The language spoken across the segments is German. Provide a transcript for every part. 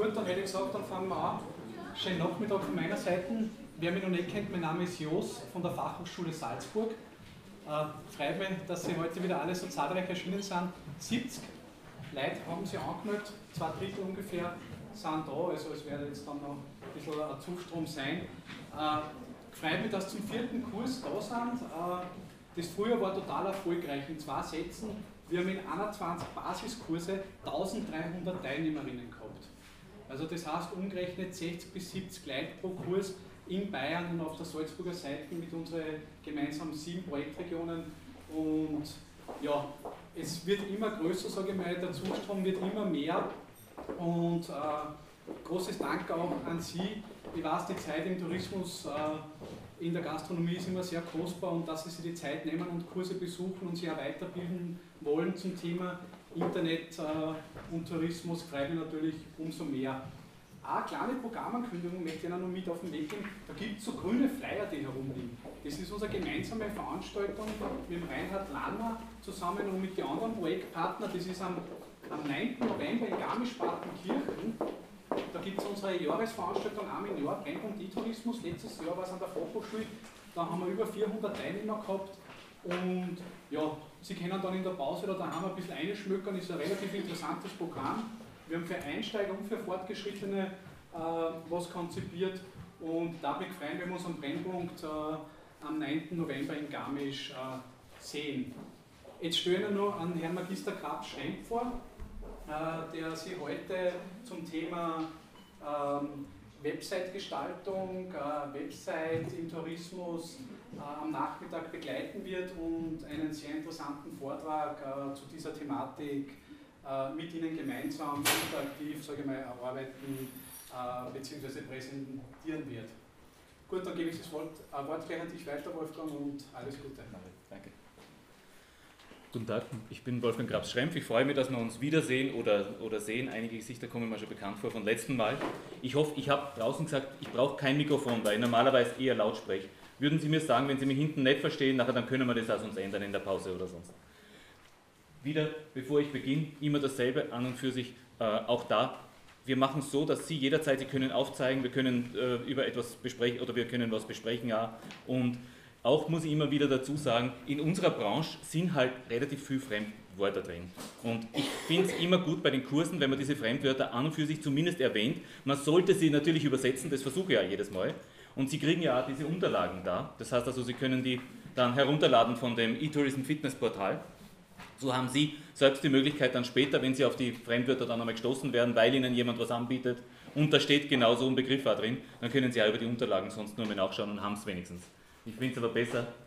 Gut, dann hätte ich gesagt, dann fangen wir an. Schönen Nachmittag von meiner Seite. Wer mich noch nicht kennt, mein Name ist Jos von der Fachhochschule Salzburg. Freut mich, dass Sie heute wieder alle so zahlreich erschienen sind. 70 Leute haben sich angemeldet, 2/3 ungefähr sind da, also es wird jetzt dann noch ein bisschen ein Zustrom sein. Freut mich, dass zum 4. Kurs da sind. Das Frühjahr war total erfolgreich in 2 Sätzen. Wir haben in 21 Basiskurse 1300 Teilnehmerinnen gehabt. Also das heißt umgerechnet 60 bis 70 Leute pro Kurs in Bayern und auf der Salzburger Seite mit unseren gemeinsamen 7 Projektregionen. Und ja, es wird immer größer, sage ich mal, der Zustrom wird immer mehr. Und großes Dank auch an Sie. Ich weiß, die Zeit im Tourismus, in der Gastronomie ist immer sehr kostbar und dass Sie sich die Zeit nehmen und Kurse besuchen und sich auch weiterbilden wollen zum Thema Internet und Tourismus, freut mich natürlich umso mehr. Eine kleine Programmankündigung möchte ich Ihnen noch mit auf den Weg geben. Da gibt es so grüne Flyer, die herumliegen. Das ist unsere gemeinsame Veranstaltung mit dem Reinhard Lanner zusammen und mit den anderen Projektpartnern. Das ist am 9. November in Garmisch-Partenkirchen. Da gibt es unsere Jahresveranstaltung einmal im Jahr, Brennpunkt E-Tourismus. Letztes Jahr war es an der Fachhochschule, da haben wir über 400 Teilnehmer gehabt. Und ja, Sie können dann in der Pause oder daheim ein bisschen einschmökern, ist ein relativ interessantes Programm. Wir haben für Einsteiger und für Fortgeschrittene was konzipiert und da bin ich freuen, wenn wir uns am Brennpunkt am 9. November in Garmisch sehen. Jetzt stellen wir noch an Herrn Magister Krabs-Schremp vor, der Sie heute zum Thema Website-Gestaltung, Website im Tourismus am Nachmittag begleiten wird und einen sehr interessanten Vortrag zu dieser Thematik mit Ihnen gemeinsam interaktiv, sage ich mal, erarbeiten bzw. präsentieren wird. Gut, dann gebe ich das Wort gleich an dich weiter, Wolfgang, und alles Gute. Danke. Guten Tag, ich bin Wolfgang Krabs-Schremp. Ich freue mich, dass wir uns wiedersehen oder sehen. Einige Gesichter kommen mir schon bekannt vor vom letzten Mal. Ich hoffe, ich habe draußen gesagt, ich brauche kein Mikrofon, weil ich normalerweise eher laut spreche. Würden Sie mir sagen, wenn Sie mich hinten nicht verstehen, nachher dann können wir das auch sonst ändern in der Pause oder sonst. Wieder, bevor ich beginne, immer dasselbe an und für sich, auch da. Wir machen es so, dass Sie jederzeit, Sie können aufzeigen, wir können über etwas besprechen oder wir können was besprechen, ja. Und auch muss ich immer wieder dazu sagen, in unserer Branche sind halt relativ viele Fremdwörter drin. Und ich finde es immer gut bei den Kursen, wenn man diese Fremdwörter an und für sich zumindest erwähnt. Man sollte sie natürlich übersetzen, das versuche ich ja jedes Mal. Und Sie kriegen ja auch diese Unterlagen da. Das heißt also, Sie können die dann herunterladen von dem eTourism Fitness Portal. So haben Sie selbst die Möglichkeit dann später, wenn Sie auf die Fremdwörter dann einmal gestoßen werden, weil Ihnen jemand was anbietet und da steht genau so ein Begriff auch drin, dann können Sie auch über die Unterlagen sonst nur mal nachschauen und haben es wenigstens. Ich finde es aber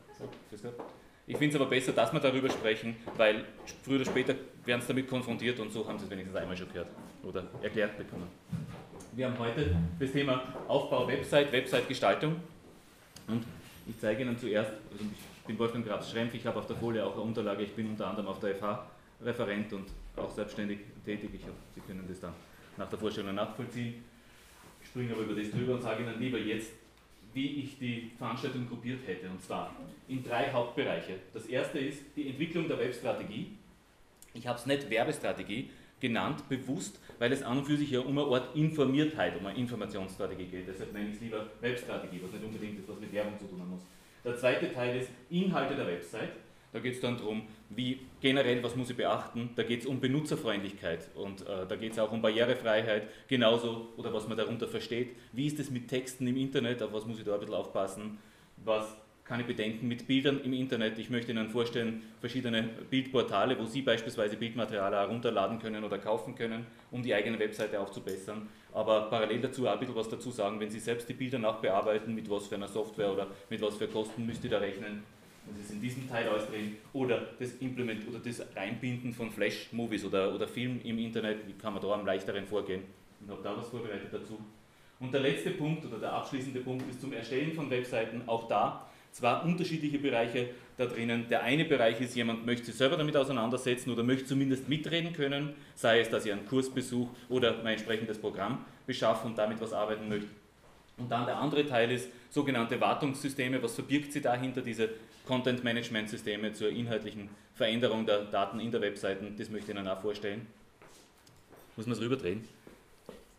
besser, dass wir darüber sprechen, weil früher oder später werden Sie damit konfrontiert und so haben Sie es wenigstens einmal schon gehört oder erklärt bekommen. Wir haben heute das Thema Aufbau Website, Website-Gestaltung und ich zeige Ihnen zuerst, also ich bin Wolfgang Krabs-Schremp, ich habe auf der Folie auch eine Unterlage, ich bin unter anderem auf der FH Referent und auch selbstständig tätig. Sie können das dann nach der Vorstellung nachvollziehen. Ich springe aber über das drüber und sage Ihnen lieber jetzt, wie ich die Veranstaltung gruppiert hätte, und zwar in 3 Hauptbereiche. Das erste ist die Entwicklung der Webstrategie. Ich habe es nicht Werbestrategie genannt, bewusst, weil es an und für sich ja um eine Art Informiertheit, um eine Informationsstrategie geht. Deshalb nenne ich es lieber Webstrategie, was nicht unbedingt etwas mit Werbung zu tun haben muss. Der zweite Teil ist Inhalte der Website. Da geht es dann darum, wie generell, was muss ich beachten. Da geht es um Benutzerfreundlichkeit und da geht es auch um Barrierefreiheit, genauso, oder was man darunter versteht. Wie ist es mit Texten im Internet, auf was muss ich da ein bisschen aufpassen? Was kann ich bedenken mit Bildern im Internet? Ich möchte Ihnen vorstellen, verschiedene Bildportale, wo Sie beispielsweise Bildmaterial herunterladen können oder kaufen können, um die eigene Webseite aufzubessern. Aber parallel dazu auch ein bisschen was dazu sagen, wenn Sie selbst die Bilder nachbearbeiten, mit was für einer Software oder mit was für Kosten müsst ihr da rechnen. Das ist in diesem Teil alles drin. Oder das Einbinden von Flash-Movies oder Film im Internet, wie kann man da am leichteren vorgehen. Ich habe da was vorbereitet dazu. Und der letzte Punkt oder der abschließende Punkt ist zum Erstellen von Webseiten, auch da zwar unterschiedliche Bereiche da drinnen. Der eine Bereich ist, jemand möchte sich selber damit auseinandersetzen oder möchte zumindest mitreden können, sei es, dass ich einen Kurs besuche oder mein entsprechendes Programm beschaffe und damit was arbeiten möchte. Und dann der andere Teil ist sogenannte Wartungssysteme. Was verbirgt sie dahinter, diese Content-Management-Systeme zur inhaltlichen Veränderung der Daten in der Webseiten? Das möchte ich Ihnen auch vorstellen. Muss man es rüberdrehen?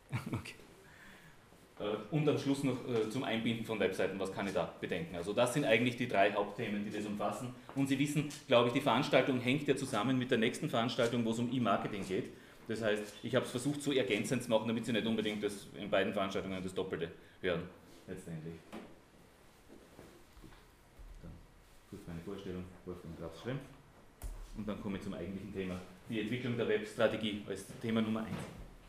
Okay. Und am Schluss noch zum Einbinden von Webseiten, was kann ich da bedenken? Also das sind eigentlich die 3 Hauptthemen, die das umfassen. Und Sie wissen, glaube ich, die Veranstaltung hängt ja zusammen mit der nächsten Veranstaltung, wo es um E-Marketing geht. Das heißt, ich habe es versucht so ergänzend zu machen, damit Sie nicht unbedingt in beiden Veranstaltungen das Doppelte hören, letztendlich. Dann kurz meine Vorstellung, Wolfgang Graf-Schremm. Und dann komme ich zum eigentlichen Thema, die Entwicklung der Webstrategie als Thema Nummer 1.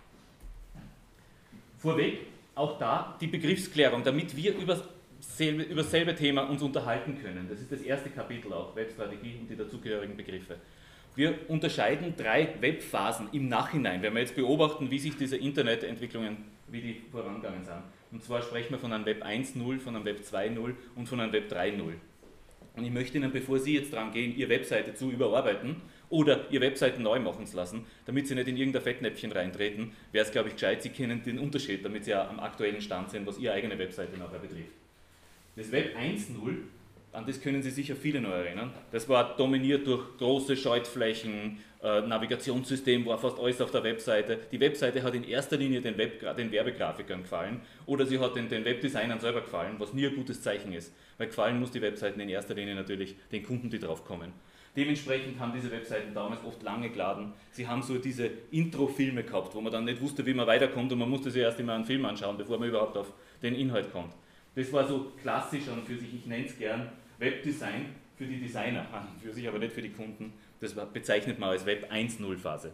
Vorweg, auch da die Begriffsklärung, damit wir über dasselbe Thema uns unterhalten können. Das ist das erste Kapitel auch, Webstrategie und die dazugehörigen Begriffe. Wir unterscheiden 3 Webphasen im Nachhinein, wenn wir jetzt beobachten, wie sich diese Internetentwicklungen, wie die vorangegangen sind. Und zwar sprechen wir von einem Web 1.0, von einem Web 2.0 und von einem Web 3.0. Und ich möchte Ihnen, bevor Sie jetzt dran gehen, Ihre Webseite zu überarbeiten oder Ihre Webseite neu machen zu lassen, damit Sie nicht in irgendein Fettnäpfchen reintreten, wäre es, glaube ich, gescheit, Sie kennen den Unterschied, damit Sie ja am aktuellen Stand sind, was Ihre eigene Webseite nachher betrifft. Das Web 1.0, an das können Sie sicher viele noch erinnern, das war dominiert durch große Schaltflächen, Navigationssystem, war fast alles auf der Webseite. Die Webseite hat in erster Linie den Werbegrafikern gefallen oder sie hat den Webdesignern selber gefallen, was nie ein gutes Zeichen ist, weil gefallen muss die Webseiten in erster Linie natürlich den Kunden, die drauf kommen. Dementsprechend haben diese Webseiten damals oft lange geladen. Sie haben so diese Intro-Filme gehabt, wo man dann nicht wusste, wie man weiterkommt und man musste sich erst immer einen Film anschauen, bevor man überhaupt auf den Inhalt kommt. Das war so klassisch an und für sich, ich nenne es gern Webdesign für die Designer, an und für sich, aber nicht für die Kunden. Das bezeichnet man als Web 1.0 Phase.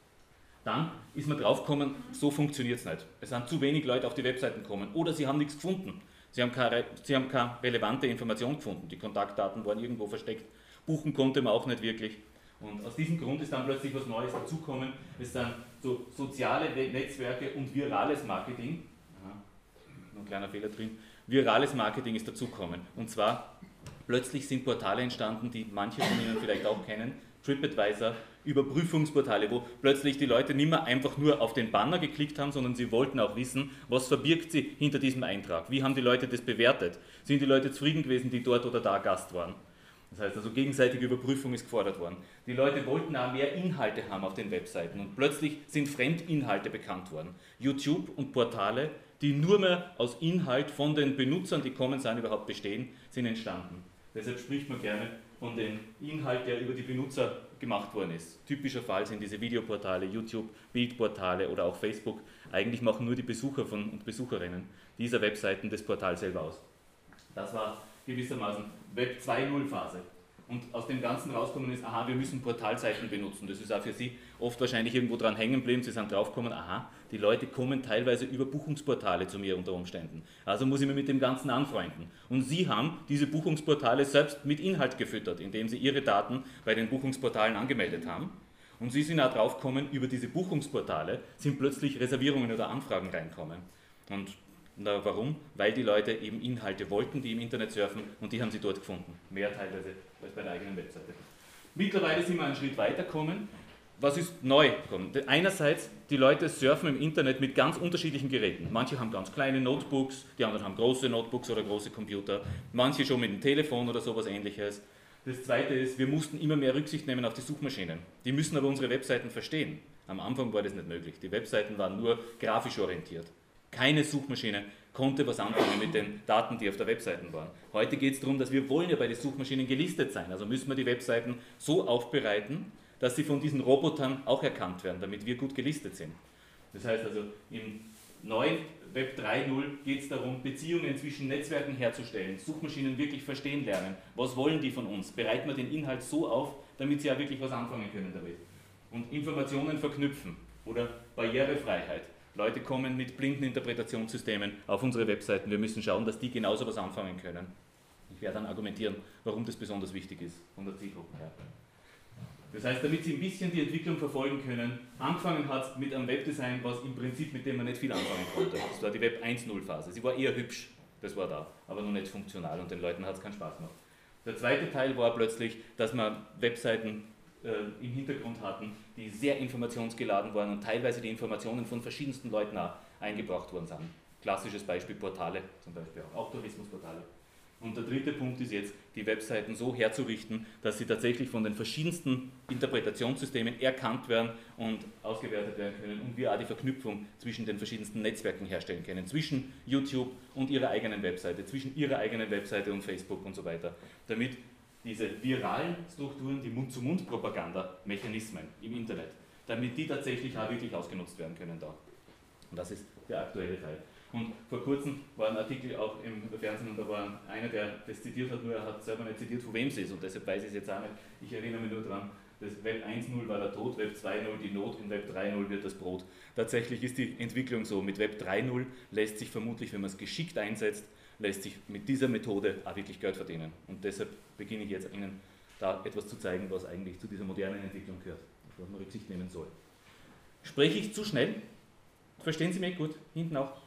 Dann ist man draufgekommen, so funktioniert es nicht. Es sind zu wenig Leute auf die Webseiten gekommen oder sie haben nichts gefunden. Sie haben keine relevante Information gefunden. Die Kontaktdaten waren irgendwo versteckt. Buchen konnte man auch nicht wirklich. Und aus diesem Grund ist dann plötzlich was Neues dazugekommen. Es sind so soziale Netzwerke und virales Marketing. Aha, noch ein kleiner Fehler drin. Virales Marketing ist dazugekommen. Und zwar, plötzlich sind Portale entstanden, die manche von Ihnen vielleicht auch kennen. TripAdvisor, Überprüfungsportale, wo plötzlich die Leute nicht mehr einfach nur auf den Banner geklickt haben, sondern sie wollten auch wissen, was verbirgt sich hinter diesem Eintrag. Wie haben die Leute das bewertet? Sind die Leute zufrieden gewesen, die dort oder da Gast waren? Das heißt also, gegenseitige Überprüfung ist gefordert worden. Die Leute wollten auch mehr Inhalte haben auf den Webseiten und plötzlich sind Fremdinhalte bekannt worden. YouTube und Portale, die nur mehr aus Inhalt von den Benutzern, die kommen sind, überhaupt bestehen, sind entstanden. Deshalb spricht man gerne von dem Inhalt, der über die Benutzer gemacht worden ist. Typischer Fall sind diese Videoportale, YouTube, Bildportale oder auch Facebook. Eigentlich machen nur die Besucher und Besucherinnen dieser Webseiten das Portal selber aus. Das war gewissermaßen Web 2.0 Phase. Und aus dem Ganzen rauskommen ist, aha, wir müssen Portalseiten benutzen. Das ist auch für Sie oft wahrscheinlich irgendwo dran hängen geblieben. Sie sind draufgekommen, aha, die Leute kommen teilweise über Buchungsportale zu mir unter Umständen. Also muss ich mich mit dem Ganzen anfreunden. Und Sie haben diese Buchungsportale selbst mit Inhalt gefüttert, indem Sie Ihre Daten bei den Buchungsportalen angemeldet haben. Und Sie sind auch draufgekommen, über diese Buchungsportale sind plötzlich Reservierungen oder Anfragen reinkommen. Und warum? Weil die Leute eben Inhalte wollten, die im Internet surfen und die haben sie dort gefunden. Mehr teilweise als bei der eigenen Webseite. Mittlerweile sind wir einen Schritt weitergekommen. Was ist neu gekommen? Einerseits, die Leute surfen im Internet mit ganz unterschiedlichen Geräten. Manche haben ganz kleine Notebooks, die anderen haben große Notebooks oder große Computer. Manche schon mit dem Telefon oder sowas Ähnliches. Das Zweite ist, wir mussten immer mehr Rücksicht nehmen auf die Suchmaschinen. Die müssen aber unsere Webseiten verstehen. Am Anfang war das nicht möglich. Die Webseiten waren nur grafisch orientiert. Keine Suchmaschine konnte was anfangen mit den Daten, die auf der Webseite waren. Heute geht es darum, dass wir wollen ja bei den Suchmaschinen gelistet sein. Also müssen wir die Webseiten so aufbereiten, dass sie von diesen Robotern auch erkannt werden, damit wir gut gelistet sind. Das heißt also, im neuen Web 3.0 geht es darum, Beziehungen zwischen Netzwerken herzustellen, Suchmaschinen wirklich verstehen lernen. Was wollen die von uns? Bereiten wir den Inhalt so auf, damit sie ja wirklich was anfangen können damit. Und Informationen verknüpfen oder Barrierefreiheit. Leute kommen mit blinden Interpretationssystemen auf unsere Webseiten. Wir müssen schauen, dass die genauso was anfangen können. Ich werde dann argumentieren, warum das besonders wichtig ist von der Zielgruppe her. Das heißt, damit Sie ein bisschen die Entwicklung verfolgen können, angefangen hat es mit einem Webdesign, was im Prinzip mit dem man nicht viel anfangen konnte. Das war die Web 1.0 Phase. Sie war eher hübsch, das war da, aber noch nicht funktional und den Leuten hat es keinen Spaß gemacht. Der zweite Teil war plötzlich, dass man Webseiten im Hintergrund hatten, die sehr informationsgeladen waren und teilweise die Informationen von verschiedensten Leuten auch eingebracht worden sind. Klassisches Beispiel Portale, zum Beispiel auch Tourismusportale. Und der dritte Punkt ist jetzt, die Webseiten so herzurichten, dass sie tatsächlich von den verschiedensten Interpretationssystemen erkannt werden und ausgewertet werden können und wir auch die Verknüpfung zwischen den verschiedensten Netzwerken herstellen können, zwischen YouTube und ihrer eigenen Webseite, zwischen ihrer eigenen Webseite und Facebook und so weiter, damit diese viralen Strukturen, die Mund-zu-Mund-Propaganda-Mechanismen im Internet, damit die tatsächlich auch wirklich ausgenutzt werden können da. Und das ist der aktuelle Teil. Und vor kurzem war ein Artikel auch im Fernsehen und da war einer, der das zitiert hat, nur er hat selber nicht zitiert, von wem es ist und deshalb weiß ich es jetzt auch nicht. Ich erinnere mich nur daran, das Web 1.0 war der Tod, Web 2.0 die Not, in Web 3.0 wird das Brot. Tatsächlich ist die Entwicklung so. Mit Web 3.0 lässt sich vermutlich, wenn man es geschickt einsetzt, lässt sich mit dieser Methode auch wirklich Geld verdienen. Und deshalb beginne ich jetzt Ihnen da etwas zu zeigen, was eigentlich zu dieser modernen Entwicklung gehört, auf was man Rücksicht nehmen soll. Spreche ich zu schnell? Verstehen Sie mich gut? Hinten auch?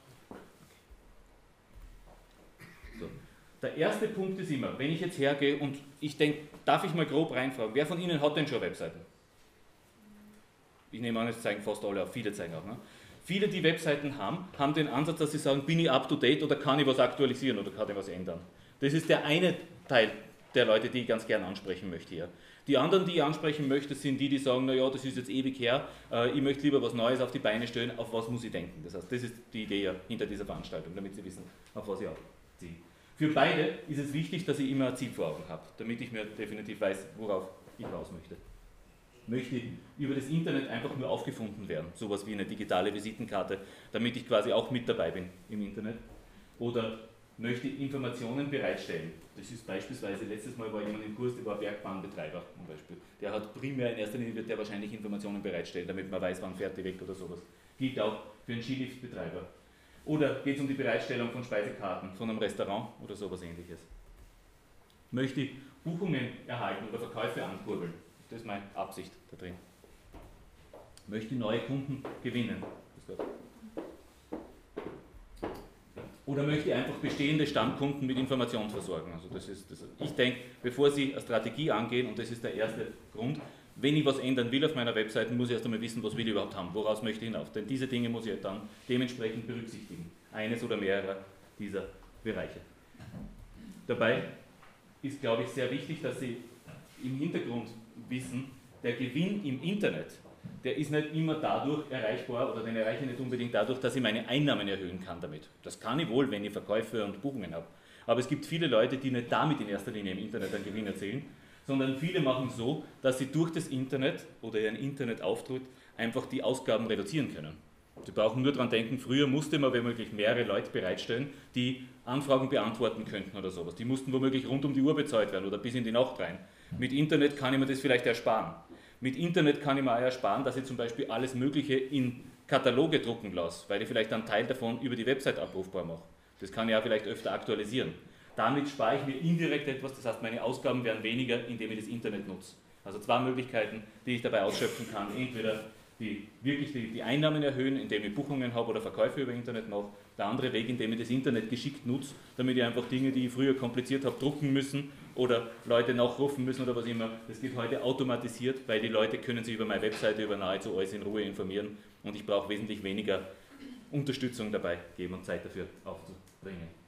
So. Der erste Punkt ist immer, wenn ich jetzt hergehe und ich denke, darf ich mal grob reinfragen, wer von Ihnen hat denn schon Webseiten? Ich nehme an, es zeigen fast alle auf, viele zeigen auch. Ne? Viele, die Webseiten haben den Ansatz, dass sie sagen, bin ich up to date oder kann ich was aktualisieren oder kann ich was ändern? Das ist der eine Teil der Leute, die ich ganz gern ansprechen möchte hier. Die anderen, die ich ansprechen möchte, sind die sagen, naja, das ist jetzt ewig her, ich möchte lieber was Neues auf die Beine stellen, auf was muss ich denken? Das heißt, das ist die Idee hinter dieser Veranstaltung, damit Sie wissen, auf was ich abziehe. Für beide ist es wichtig, dass ich immer ein Ziel vor Augen habe, damit ich mir definitiv weiß, worauf ich raus möchte. Möchte ich über das Internet einfach nur aufgefunden werden, sowas wie eine digitale Visitenkarte, damit ich quasi auch mit dabei bin im Internet? Oder möchte ich Informationen bereitstellen? Das ist beispielsweise, letztes Mal war jemand im Kurs, der war Bergbahnbetreiber zum Beispiel. Der hat primär in erster Linie, wird der wahrscheinlich Informationen bereitstellen, damit man weiß, wann fährt die weg oder sowas. Gilt auch für einen Skiliftbetreiber. Oder geht es um die Bereitstellung von Speisekarten von einem Restaurant oder sowas ähnliches. Möchte ich Buchungen erhalten oder Verkäufe ankurbeln? Das ist meine Absicht da drin. Möchte ich neue Kunden gewinnen? Oder möchte ich einfach bestehende Stammkunden mit Informationen versorgen? Also ich denke, bevor Sie eine Strategie angehen, und das ist der erste Grund, wenn ich was ändern will auf meiner Webseite, muss ich erst einmal wissen, was will ich überhaupt haben, woraus möchte ich hinauf. Denn diese Dinge muss ich dann dementsprechend berücksichtigen. Eines oder mehrere dieser Bereiche. Dabei ist, glaube ich, sehr wichtig, dass Sie im Hintergrund wissen, der Gewinn im Internet, der ist nicht immer dadurch erreichbar oder den erreiche ich nicht unbedingt dadurch, dass ich meine Einnahmen erhöhen kann damit. Das kann ich wohl, wenn ich Verkäufe und Buchungen habe. Aber es gibt viele Leute, die nicht damit in erster Linie im Internet einen Gewinn erzielen, sondern viele machen so, dass sie durch das Internet oder ihren Internetauftritt einfach die Ausgaben reduzieren können. Sie brauchen nur daran denken, früher musste man womöglich mehrere Leute bereitstellen, die Anfragen beantworten könnten oder sowas. Die mussten womöglich rund um die Uhr bezahlt werden oder bis in die Nacht rein. Mit Internet kann ich mir das vielleicht ersparen. Mit Internet kann ich mir auch ersparen, dass ich zum Beispiel alles Mögliche in Kataloge drucken lasse, weil ich vielleicht einen Teil davon über die Website abrufbar mache. Das kann ich auch vielleicht öfter aktualisieren. Damit spare ich mir indirekt etwas, das heißt, meine Ausgaben werden weniger, indem ich das Internet nutze. Also zwei Möglichkeiten, die ich dabei ausschöpfen kann. Entweder die Einnahmen erhöhen, indem ich Buchungen habe oder Verkäufe über Internet mache. Der andere Weg, indem ich das Internet geschickt nutze, damit ich einfach Dinge, die ich früher kompliziert habe, drucken müssen oder Leute nachrufen müssen oder was immer. Das geht heute automatisiert, weil die Leute können sich über meine Webseite über nahezu alles in Ruhe informieren und ich brauche wesentlich weniger Unterstützung dabei geben und Zeit dafür aufzubringen.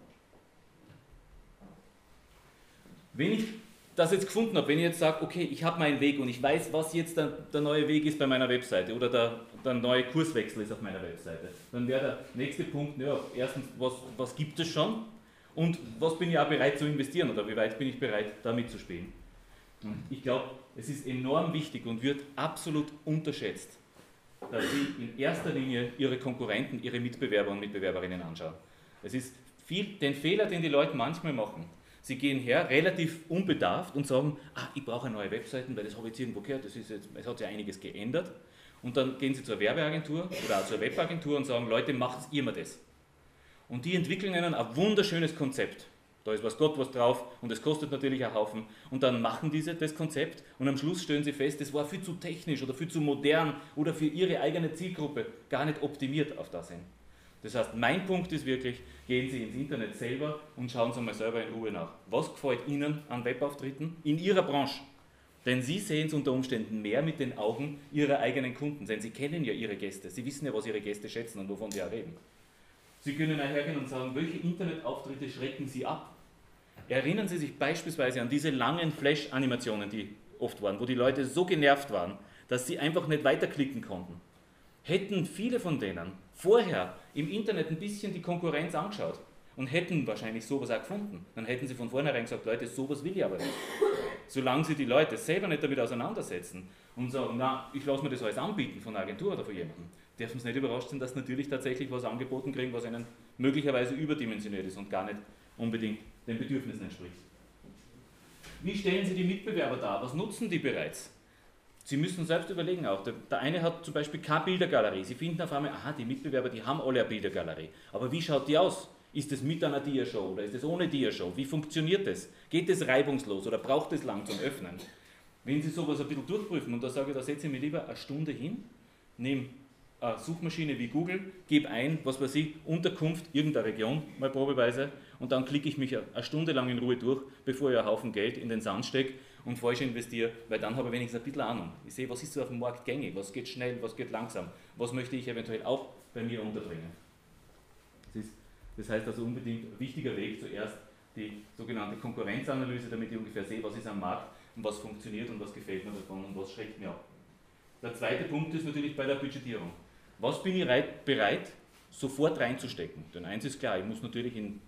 Wenn ich das jetzt gefunden habe, wenn ich jetzt sage, okay, ich habe meinen Weg und ich weiß, was jetzt der neue Weg ist bei meiner Webseite oder der neue Kurswechsel ist auf meiner Webseite, dann wäre der nächste Punkt, ja, erstens, was gibt es schon und was bin ich auch bereit zu investieren oder wie weit bin ich bereit, da mitzuspielen. Und ich glaube, es ist enorm wichtig und wird absolut unterschätzt, dass Sie in erster Linie Ihre Konkurrenten, Ihre Mitbewerber und Mitbewerberinnen anschauen. Es ist den Fehler, den die Leute manchmal machen. Sie gehen her, relativ unbedarft und sagen, ich brauche eine neue Webseite, weil das habe ich jetzt irgendwo gehört, es hat sich einiges geändert. Und dann gehen sie zur Werbeagentur oder auch zur Webagentur und sagen, Leute, macht ihr mal das. Und die entwickeln ihnen ein wunderschönes Konzept. Da ist was Gott was drauf und es kostet natürlich einen Haufen. Und dann machen diese das Konzept und am Schluss stellen sie fest, das war viel zu technisch oder viel zu modern oder für ihre eigene Zielgruppe gar nicht optimiert auf das hin. Das heißt, mein Punkt ist wirklich, gehen Sie ins Internet selber und schauen Sie mal selber in Ruhe nach. Was gefällt Ihnen an Webauftritten in Ihrer Branche? Denn Sie sehen es unter Umständen mehr mit den Augen Ihrer eigenen Kunden, denn Sie kennen ja Ihre Gäste, Sie wissen ja, was Ihre Gäste schätzen und wovon sie auch reden. Sie können hergehen und sagen, welche Internetauftritte schrecken Sie ab? Erinnern Sie sich beispielsweise an diese langen Flash-Animationen, die oft waren, wo die Leute so genervt waren, dass sie einfach nicht weiterklicken konnten. Hätten viele von denen vorher im Internet ein bisschen die Konkurrenz angeschaut und hätten wahrscheinlich sowas auch gefunden, dann hätten sie von vornherein gesagt, Leute, sowas will ich aber nicht. Solange sie die Leute selber nicht damit auseinandersetzen und sagen, na, ich lasse mir das alles anbieten von einer Agentur oder von jemandem, dürfen sie nicht überrascht sein, dass sie natürlich tatsächlich was angeboten kriegen, was ihnen möglicherweise überdimensioniert ist und gar nicht unbedingt den Bedürfnissen entspricht. Wie stellen Sie die Mitbewerber dar? Was nutzen die bereits? Sie müssen selbst überlegen auch. Der eine hat zum Beispiel keine Bildergalerie. Sie finden auf einmal, aha, die Mitbewerber, die haben alle eine Bildergalerie. Aber wie schaut die aus? Ist es mit einer Diashow oder ist es ohne Diashow? Wie funktioniert das? Geht es reibungslos oder braucht es lang zum Öffnen? Wenn Sie sowas ein bisschen durchprüfen, und da sage ich, da setze ich mir lieber eine Stunde hin, nehme eine Suchmaschine wie Google, gebe ein, was weiß ich, Unterkunft, irgendeine Region, mal probeweise, und dann klicke ich mich eine Stunde lang in Ruhe durch, bevor ich einen Haufen Geld in den Sand stecke und falsch investiere, weil dann habe ich wenigstens ein bisschen Ahnung. Ich sehe, was ist so auf dem Markt gängig, was geht schnell, was geht langsam, was möchte ich eventuell auch bei mir unterbringen. Das heißt also unbedingt ein wichtiger Weg, zuerst die sogenannte Konkurrenzanalyse, damit ich ungefähr sehe, was ist am Markt und was funktioniert und was gefällt mir davon und was schreckt mir ab. Der zweite Punkt ist natürlich bei der Budgetierung. Was bin ich bereit, sofort reinzustecken? Denn eins ist klar, ich muss natürlich in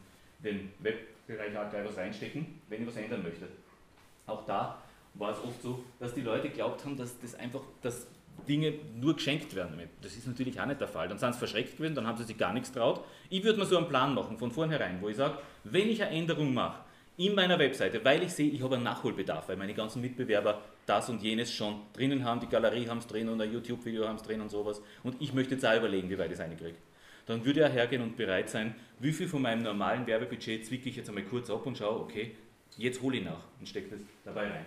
den Webbereich auch gleich was reinstecken, wenn ich was ändern möchte. Auch da war es oft so, dass die Leute geglaubt haben, dass Dinge nur geschenkt werden. Das ist natürlich auch nicht der Fall. Dann sind sie verschreckt gewesen, dann haben sie sich gar nichts traut. Ich würde mir so einen Plan machen, von vornherein, wo ich sage, wenn ich eine Änderung mache in meiner Webseite, weil ich sehe, ich habe einen Nachholbedarf, weil meine ganzen Mitbewerber das und jenes schon drinnen haben, die Galerie haben es drin und ein YouTube-Video haben es drin und sowas, und ich möchte jetzt auch überlegen, wie weit ich es reinkriege. Dann würde er hergehen und bereit sein, wie viel von meinem normalen Werbebudget zwicke ich jetzt einmal kurz ab und schaue, okay, jetzt hole ich nach und stecke das dabei rein.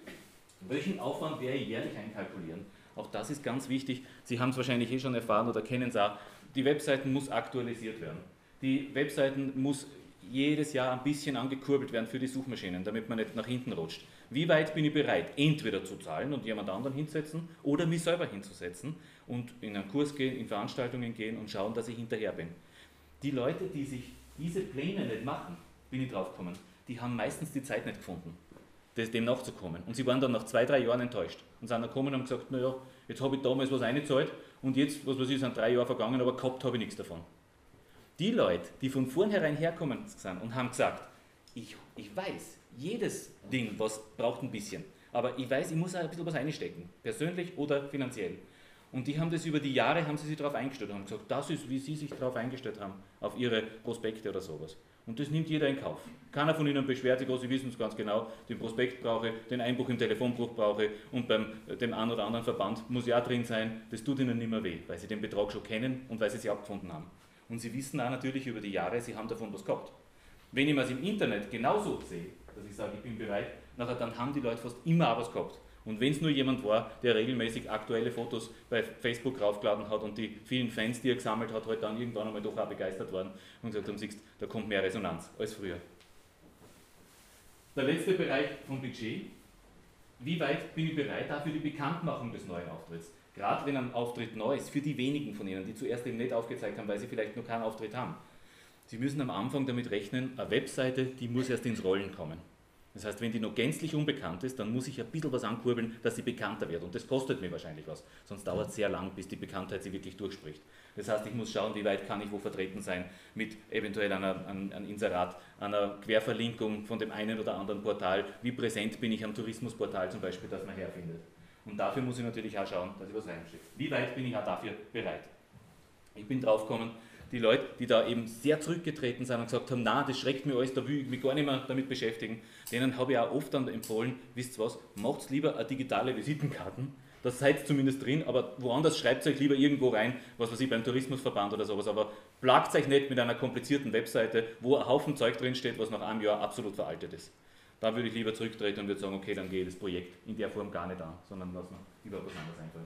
Welchen Aufwand werde ich jährlich einkalkulieren? Auch das ist ganz wichtig. Sie haben es wahrscheinlich eh schon erfahren oder kennen es auch. Die Webseiten muss aktualisiert werden. Die Webseiten muss jedes Jahr ein bisschen angekurbelt werden für die Suchmaschinen, damit man nicht nach hinten rutscht. Wie weit bin ich bereit, entweder zu zahlen und jemand anderen hinsetzen oder mich selber hinzusetzen und in einen Kurs gehen, in Veranstaltungen gehen und schauen, dass ich hinterher bin. Die Leute, die sich diese Pläne nicht machen, bin ich drauf gekommen, die haben meistens die Zeit nicht gefunden, dem nachzukommen. Und sie waren dann nach 2-3 Jahren enttäuscht und sind dann gekommen und haben gesagt, naja, jetzt habe ich damals was eingezahlt und jetzt, was weiß ich, sind 3 Jahre vergangen, aber gehabt habe ich nichts davon. Die Leute, die von vornherein herkommen sind und haben gesagt, ich weiß, jedes Ding, was braucht ein bisschen, aber ich weiß, ich muss auch ein bisschen was einstecken, persönlich oder finanziell. Und die haben das über die Jahre, haben sie sich darauf eingestellt und haben gesagt, das ist, wie sie sich darauf eingestellt haben, auf ihre Prospekte oder sowas. Und das nimmt jeder in Kauf. Keiner von ihnen beschwert sich, sie wissen es ganz genau, den Prospekt brauche, den Einbruch im Telefonbuch brauche und beim dem einen oder anderen Verband muss ja auch drin sein, das tut ihnen nicht mehr weh, weil sie den Betrag schon kennen und weil sie sich abgefunden haben. Und sie wissen auch natürlich über die Jahre, sie haben davon was gehabt. Wenn ich mir es im Internet genauso sehe, dass ich sage, ich bin bereit, nachher dann haben die Leute fast immer auch was gehabt. Und wenn es nur jemand war, der regelmäßig aktuelle Fotos bei Facebook raufgeladen hat und die vielen Fans, die er gesammelt hat, halt dann irgendwann einmal doch auch begeistert waren und gesagt haben, siehst, da kommt mehr Resonanz als früher. Der letzte Bereich vom Budget. Wie weit bin ich bereit, auch für die Bekanntmachung des neuen Auftritts? Gerade wenn ein Auftritt neu ist, für die wenigen von Ihnen, die zuerst eben nicht aufgezeigt haben, weil sie vielleicht noch keinen Auftritt haben. Sie müssen am Anfang damit rechnen, eine Webseite, die muss erst ins Rollen kommen. Das heißt, wenn die noch gänzlich unbekannt ist, dann muss ich ein bisschen was ankurbeln, dass sie bekannter wird. Und das kostet mir wahrscheinlich was. Sonst dauert es sehr lang, bis die Bekanntheit sie wirklich durchspricht. Das heißt, ich muss schauen, wie weit kann ich wo vertreten sein mit eventuell einem Inserat, einer Querverlinkung von dem einen oder anderen Portal. Wie präsent bin ich am Tourismusportal zum Beispiel, das man herfindet. Und dafür muss ich natürlich auch schauen, dass ich was reinstecke. Wie weit bin ich auch dafür bereit? Ich bin drauf gekommen, die Leute, die da eben sehr zurückgetreten sind und gesagt haben, na, das schreckt mir alles, da will ich mich gar nicht mehr damit beschäftigen, denen habe ich auch oft dann empfohlen, wisst ihr was, macht lieber eine digitale Visitenkarten, da seid zumindest drin, aber woanders schreibt euch lieber irgendwo rein, was weiß ich, beim Tourismusverband oder sowas, aber plagt euch nicht mit einer komplizierten Webseite, wo ein Haufen Zeug drin steht, was nach einem Jahr absolut veraltet ist. Da würde ich lieber zurücktreten und würde sagen, okay, dann gehe ich das Projekt in der Form gar nicht an, sondern lass mir lieber was anderes einfallen.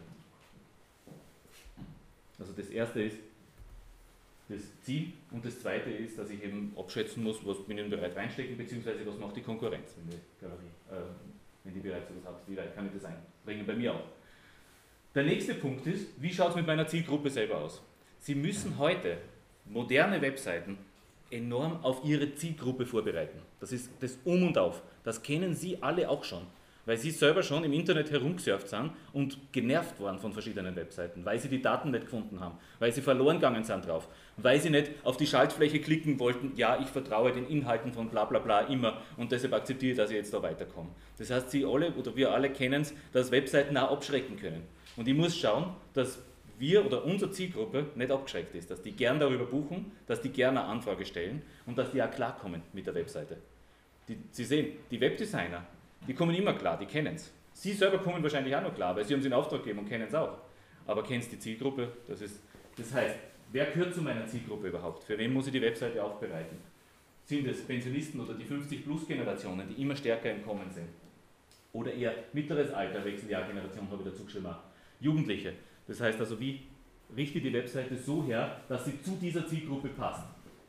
Also das erste ist das Ziel und das zweite ist, dass ich eben abschätzen muss, was bin ich bereit reinstecken, beziehungsweise was macht die Konkurrenz, wenn die Galerie, wenn die bereits sowas hat, wie weit kann ich das einbringen, bei mir auch. Der nächste Punkt ist, wie schaut es mit meiner Zielgruppe selber aus? Sie müssen heute moderne Webseiten enorm auf Ihre Zielgruppe vorbereiten. Das ist das Um und Auf. Das kennen Sie alle auch schon, weil Sie selber schon im Internet herumgesurft sind und genervt waren von verschiedenen Webseiten, weil Sie die Daten nicht gefunden haben, weil Sie verloren gegangen sind drauf, weil Sie nicht auf die Schaltfläche klicken wollten, ja, ich vertraue den Inhalten von bla bla bla immer und deshalb akzeptiere ich, dass ich jetzt da weiterkomme. Das heißt, Sie alle oder wir alle kennen es, dass Webseiten auch abschrecken können. Und ich muss schauen, dass wir oder unsere Zielgruppe nicht abgeschreckt ist, dass die gern darüber buchen, dass die gerne eine Anfrage stellen und dass die auch klarkommen mit der Webseite. Sie sehen, die Webdesigner, die kommen immer klar, die kennen es. Sie selber kommen wahrscheinlich auch noch klar, weil Sie haben sie in Auftrag gegeben und kennen es auch. Aber kennen Sie die Zielgruppe? Das heißt, wer gehört zu meiner Zielgruppe überhaupt? Für wen muss ich die Webseite aufbereiten? Sind es Pensionisten oder die 50-Plus-Generationen, die immer stärker im Kommen sind? Oder eher mittleres Alter, Wechseljahrgeneration habe ich dazu geschrieben, Jugendliche. Das heißt also, wie richte ich die Webseite so her, dass sie zu dieser Zielgruppe passt?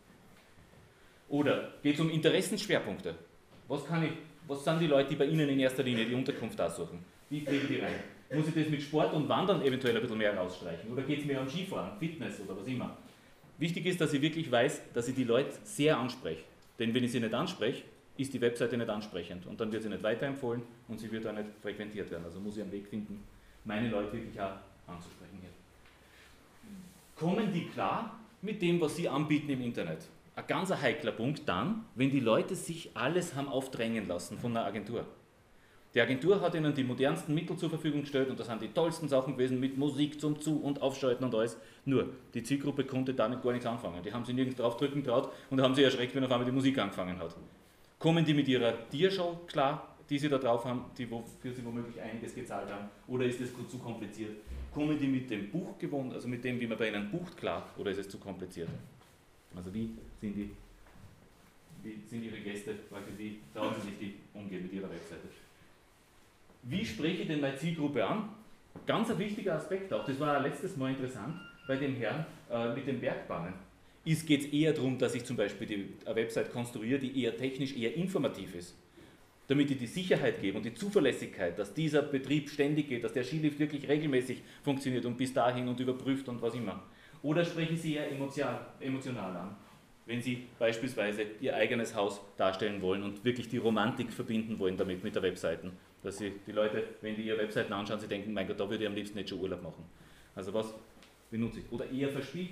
Oder geht es um Interessensschwerpunkte? Was sind die Leute, die bei Ihnen in erster Linie die Unterkunft aussuchen? Wie kriegen die rein? Muss ich das mit Sport und Wandern eventuell ein bisschen mehr rausstreichen? Oder geht es mehr um Skifahren, Fitness oder was immer? Wichtig ist, dass ich wirklich weiß, dass ich die Leute sehr anspreche. Denn wenn ich sie nicht anspreche, ist die Webseite nicht ansprechend und dann wird sie nicht weiterempfohlen und sie wird auch nicht frequentiert werden. Also muss ich einen Weg finden, meine Leute wirklich auch anzusprechen hier. Kommen die klar mit dem, was sie anbieten im Internet? Ein ganz heikler Punkt dann, wenn die Leute sich alles haben aufdrängen lassen von einer Agentur. Die Agentur hat ihnen die modernsten Mittel zur Verfügung gestellt und das sind die tollsten Sachen gewesen mit Musik zum Zu- und Aufschalten und alles. Nur, die Zielgruppe konnte damit gar nichts anfangen. Die haben sie nirgends draufdrücken traut und haben sie erschreckt, wenn auf einmal die Musik angefangen hat. Kommen die mit ihrer Tiershow klar, die sie da drauf haben, für sie womöglich einiges gezahlt haben, oder ist es zu kompliziert? Kommen die mit dem Buch gewohnt, also mit dem, wie man bei ihnen bucht, klar, oder ist es zu kompliziert? Also wie sind ihre Gäste, wie trauen sie sich die umgehen mit ihrer Webseite? Wie spreche ich denn meine Zielgruppe an? Ganz ein wichtiger Aspekt auch, das war letztes Mal interessant bei dem Herrn mit den Bergbahnen. Geht es eher darum, dass ich zum Beispiel eine Website konstruiere, die eher technisch, eher informativ ist, damit ich die Sicherheit gebe und die Zuverlässigkeit, dass dieser Betrieb ständig geht, dass der Skilift wirklich regelmäßig funktioniert und bis dahin und überprüft und was immer. Oder spreche ich sie eher emotional an, wenn Sie beispielsweise Ihr eigenes Haus darstellen wollen und wirklich die Romantik verbinden wollen damit mit der Webseite. Dass Sie die Leute, wenn die Ihre Webseiten anschauen, sie denken, mein Gott, da würde ich am liebsten nicht schon Urlaub machen. Also was benutze ich? Oder eher verspielt.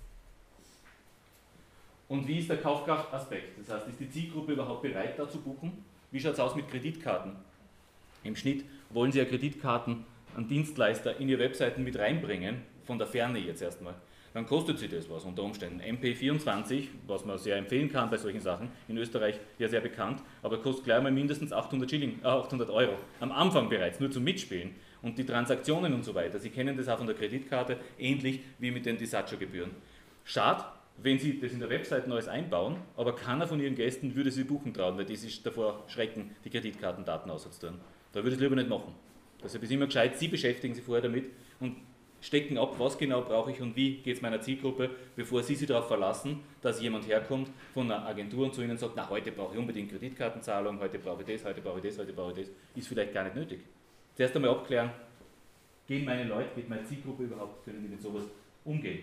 Und wie ist der Kaufkraftaspekt? Das heißt, ist die Zielgruppe überhaupt bereit, da zu buchen? Wie schaut es aus mit Kreditkarten? Im Schnitt wollen Sie ja Kreditkarten an Dienstleister in Ihre Webseiten mit reinbringen, von der Ferne jetzt erstmal. Dann kostet sie das was unter Umständen. MP24, was man sehr empfehlen kann bei solchen Sachen, in Österreich ja sehr bekannt, aber kostet gleich mal mindestens 800 Euro. Am Anfang bereits, nur zum Mitspielen. Und die Transaktionen und so weiter, Sie kennen das auch von der Kreditkarte, ähnlich wie mit den Disaggio-Gebühren. Schade, wenn Sie das in der Webseite alles einbauen, aber keiner von Ihren Gästen würde Sie buchen trauen, weil die sich davor schrecken, die Kreditkartendaten auszutun. Da würde ich es lieber nicht machen. Deshalb ist immer gescheit, Sie beschäftigen sich vorher damit und stecken ab, was genau brauche ich und wie geht es meiner Zielgruppe, bevor Sie sich darauf verlassen, dass jemand herkommt von einer Agentur und zu Ihnen sagt, na, heute brauche ich unbedingt Kreditkartenzahlung, heute brauche ich das, heute brauche ich das, heute brauche ich das. Ist vielleicht gar nicht nötig. Zuerst einmal abklären, gehen meine Leute, geht meine Zielgruppe überhaupt, können die mit sowas umgehen.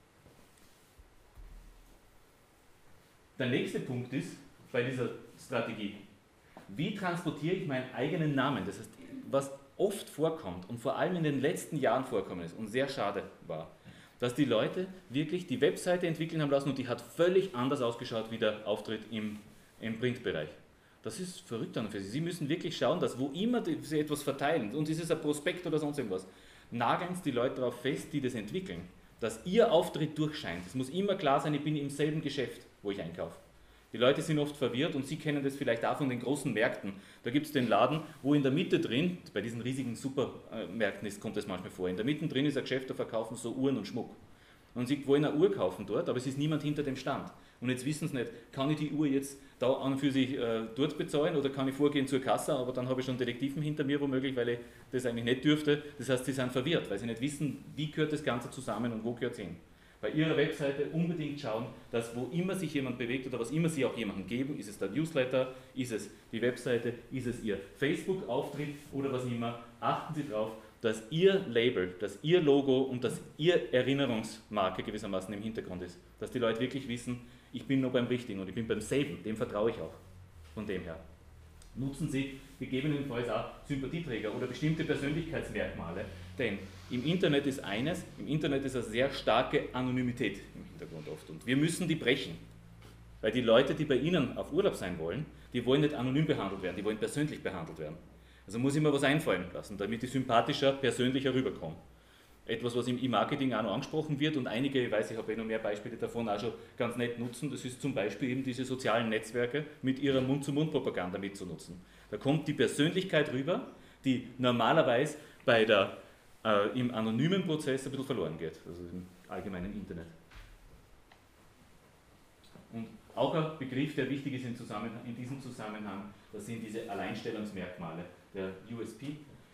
Der nächste Punkt ist, bei dieser Strategie, wie transportiere ich meinen eigenen Namen? Das heißt, was oft vorkommt und vor allem in den letzten Jahren vorkommen ist und sehr schade war, dass die Leute wirklich die Webseite entwickeln haben lassen und die hat völlig anders ausgeschaut wie der Auftritt im Printbereich. Das ist verrückt an und für Sie. Sie müssen wirklich schauen, dass wo immer Sie etwas verteilen, und ist es ein Prospekt oder sonst irgendwas, nageln Sie die Leute darauf fest, die das entwickeln, dass Ihr Auftritt durchscheint. Es muss immer klar sein, ich bin im selben Geschäft, wo ich einkaufe. Die Leute sind oft verwirrt und Sie kennen das vielleicht auch von den großen Märkten. Da gibt es den Laden, wo in der Mitte drin, bei diesen riesigen Supermärkten kommt das manchmal vor, in der Mitte drin ist ein Geschäft, da verkaufen so Uhren und Schmuck. Und Sie wollen eine Uhr kaufen dort, aber es ist niemand hinter dem Stand. Und jetzt wissen Sie nicht, kann ich die Uhr jetzt da an und für sich dort bezahlen oder kann ich vorgehen zur Kasse, aber dann habe ich schon Detektiven hinter mir womöglich, weil ich das eigentlich nicht dürfte. Das heißt, Sie sind verwirrt, weil Sie nicht wissen, wie gehört das Ganze zusammen und wo gehört es hin. Bei Ihrer Webseite unbedingt schauen, dass wo immer sich jemand bewegt oder was immer Sie auch jemandem geben, ist es der Newsletter, ist es die Webseite, ist es Ihr Facebook-Auftritt oder was immer, achten Sie darauf, dass Ihr Label, dass Ihr Logo und dass Ihr Erinnerungsmarke gewissermaßen im Hintergrund ist. Dass die Leute wirklich wissen, ich bin nur beim Richtigen und ich bin beim selben, dem vertraue ich auch. Von dem her. Nutzen Sie gegebenenfalls auch Sympathieträger oder bestimmte Persönlichkeitsmerkmale, denn im Internet ist eine sehr starke Anonymität im Hintergrund oft und wir müssen die brechen, weil die Leute, die bei Ihnen auf Urlaub sein wollen, die wollen nicht anonym behandelt werden, die wollen persönlich behandelt werden. Also muss ich mir was einfallen lassen, damit ich sympathischer, persönlicher rüberkomme. Etwas, was im E-Maketing auch noch angesprochen wird und einige, ich weiß, ich habe noch mehr Beispiele davon auch schon ganz nett nutzen, das ist zum Beispiel eben diese sozialen Netzwerke mit ihrer Mund-zu-Mund-Propaganda mitzunutzen. Da kommt die Persönlichkeit rüber, die normalerweise im anonymen Prozess ein bisschen verloren geht, also im allgemeinen Internet. Und auch ein Begriff, der wichtig ist in diesem Zusammenhang, das sind diese Alleinstellungsmerkmale, der USP.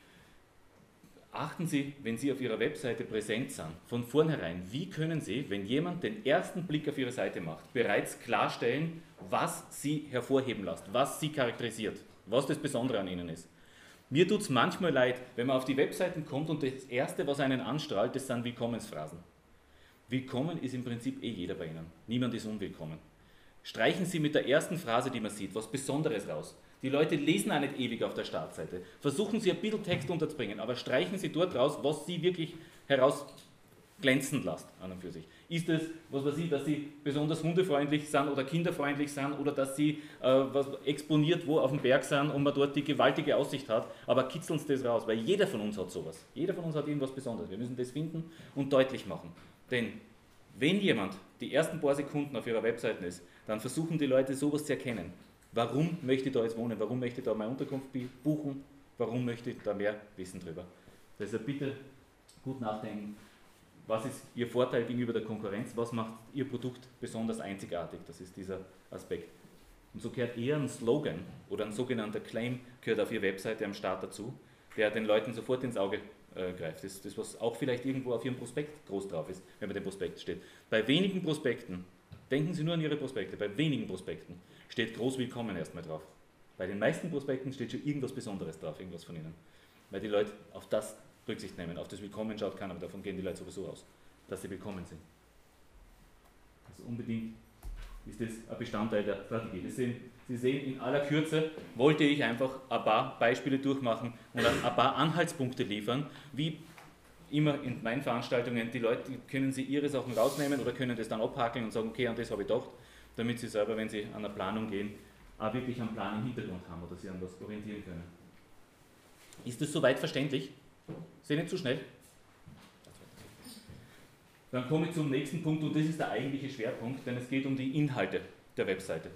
Achten Sie, wenn Sie auf Ihrer Webseite präsent sind, von vornherein, wie können Sie, wenn jemand den ersten Blick auf Ihre Seite macht, bereits klarstellen, was Sie hervorheben lassen, was Sie charakterisiert, was das Besondere an Ihnen ist. Mir tut es manchmal leid, wenn man auf die Webseiten kommt und das Erste, was einen anstrahlt, das sind Willkommensphrasen. Willkommen ist im Prinzip jeder bei Ihnen. Niemand ist unwillkommen. Streichen Sie mit der ersten Phrase, die man sieht, was Besonderes raus. Die Leute lesen auch nicht ewig auf der Startseite. Versuchen Sie ein bisschen Text unterzubringen, aber streichen Sie dort raus, was Sie wirklich herausglänzen lassen an und für sich. Ist es, was weiß ich, dass Sie besonders hundefreundlich sind oder kinderfreundlich sind oder dass Sie exponiert wo auf dem Berg sind und man dort die gewaltige Aussicht hat, aber kitzeln Sie das raus, weil jeder von uns hat sowas. Jeder von uns hat irgendwas Besonderes. Wir müssen das finden und deutlich machen. Denn wenn jemand die ersten paar Sekunden auf Ihrer Webseite ist, dann versuchen die Leute sowas zu erkennen. Warum möchte ich da jetzt wohnen? Warum möchte ich da meine Unterkunft buchen? Warum möchte ich da mehr wissen drüber? Deshalb bitte gut nachdenken, was ist Ihr Vorteil gegenüber der Konkurrenz? Was macht Ihr Produkt besonders einzigartig? Das ist dieser Aspekt. Und so gehört eher ein Slogan oder ein sogenannter Claim gehört auf Ihrer Webseite am Start dazu, der den Leuten sofort ins Auge greift. Das ist das, was auch vielleicht irgendwo auf Ihrem Prospekt groß drauf ist, wenn man den Prospekt steht. Bei wenigen Prospekten, denken Sie nur an Ihre Prospekte, bei wenigen Prospekten steht groß Willkommen erstmal drauf. Bei den meisten Prospekten steht schon irgendwas Besonderes drauf, irgendwas von Ihnen. Weil die Leute auf das Rücksicht nehmen. Auf das Willkommen schaut keiner, aber davon gehen die Leute sowieso aus, dass sie willkommen sind. Also unbedingt ist das ein Bestandteil der Strategie. Sie sehen, in aller Kürze wollte ich einfach ein paar Beispiele durchmachen und ein paar Anhaltspunkte liefern, wie immer in meinen Veranstaltungen, die Leute können sie ihre Sachen rausnehmen oder können das dann abhakeln und sagen, okay, an das habe ich gedacht, damit sie selber, wenn sie an eine Planung gehen, auch wirklich einen Plan im Hintergrund haben oder sie an was orientieren können. Ist das soweit verständlich? Sehe nicht zu schnell? Dann komme ich zum nächsten Punkt und das ist der eigentliche Schwerpunkt, denn es geht um die Inhalte der Webseite.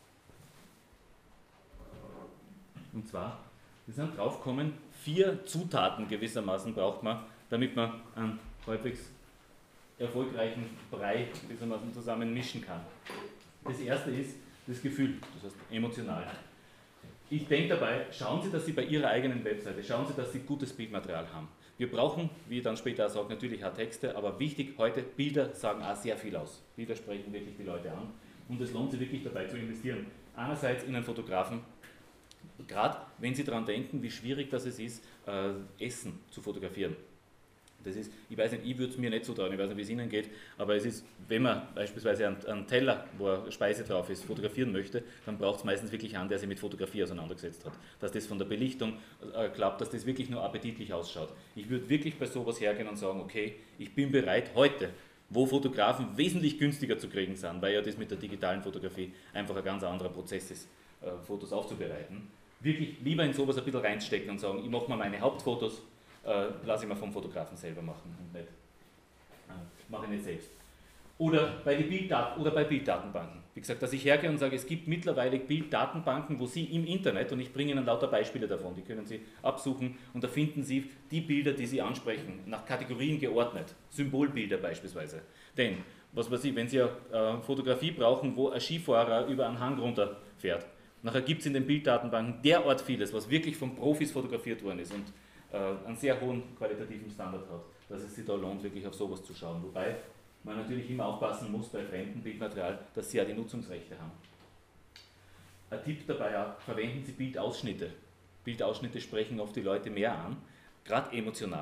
Und zwar, wir sind drauf gekommen, 4 Zutaten gewissermaßen braucht man, damit man einen halbwegs erfolgreichen Brei gewissermaßen zusammen mischen kann. Das erste ist das Gefühl, das heißt emotional. Ich denke dabei, schauen Sie, dass Sie bei Ihrer eigenen Webseite, schauen Sie, dass Sie gutes Bildmaterial haben. Wir brauchen, wie ich dann später auch sage, natürlich auch Texte, aber wichtig heute, Bilder sagen auch sehr viel aus. Bilder sprechen wirklich die Leute an und es lohnt sich wirklich dabei zu investieren. Einerseits in einen Fotografen, gerade wenn Sie daran denken, wie schwierig das ist, Essen zu fotografieren. Das ist, ich weiß nicht, ich würde es mir nicht so trauen, ich weiß nicht, wie es Ihnen geht, aber es ist, wenn man beispielsweise einen Teller, wo eine Speise drauf ist, fotografieren möchte, dann braucht es meistens wirklich einen, der sich mit Fotografie auseinandergesetzt hat. Dass das von der Belichtung klappt, dass das wirklich nur appetitlich ausschaut. Ich würde wirklich bei sowas hergehen und sagen, okay, ich bin bereit heute, wo Fotografen wesentlich günstiger zu kriegen sind, weil ja das mit der digitalen Fotografie einfach ein ganz anderer Prozess ist, Fotos aufzubereiten, wirklich lieber in sowas ein bisschen reinstecken und sagen, ich mache mal meine Hauptfotos, lasse ich mir vom Fotografen selber machen und nicht, mache ich nicht selbst. Oder bei Bilddatenbanken. Wie gesagt, dass ich hergehe und sage, es gibt mittlerweile Bilddatenbanken, wo Sie im Internet, und ich bringe Ihnen lauter Beispiele davon, die können Sie absuchen und da finden Sie die Bilder, die Sie ansprechen, nach Kategorien geordnet, Symbolbilder beispielsweise. Denn, was weiß ich, wenn Sie eine Fotografie brauchen, wo ein Skifahrer über einen Hang runterfährt, nachher gibt es in den Bilddatenbanken derart vieles, was wirklich von Profis fotografiert worden ist und einen sehr hohen qualitativen Standard hat, dass es sich da lohnt, wirklich auf sowas zu schauen. Wobei man natürlich immer aufpassen muss bei fremdem Bildmaterial, dass sie ja die Nutzungsrechte haben. Ein Tipp dabei auch, verwenden Sie Bildausschnitte. Bildausschnitte sprechen oft die Leute mehr an, gerade emotional,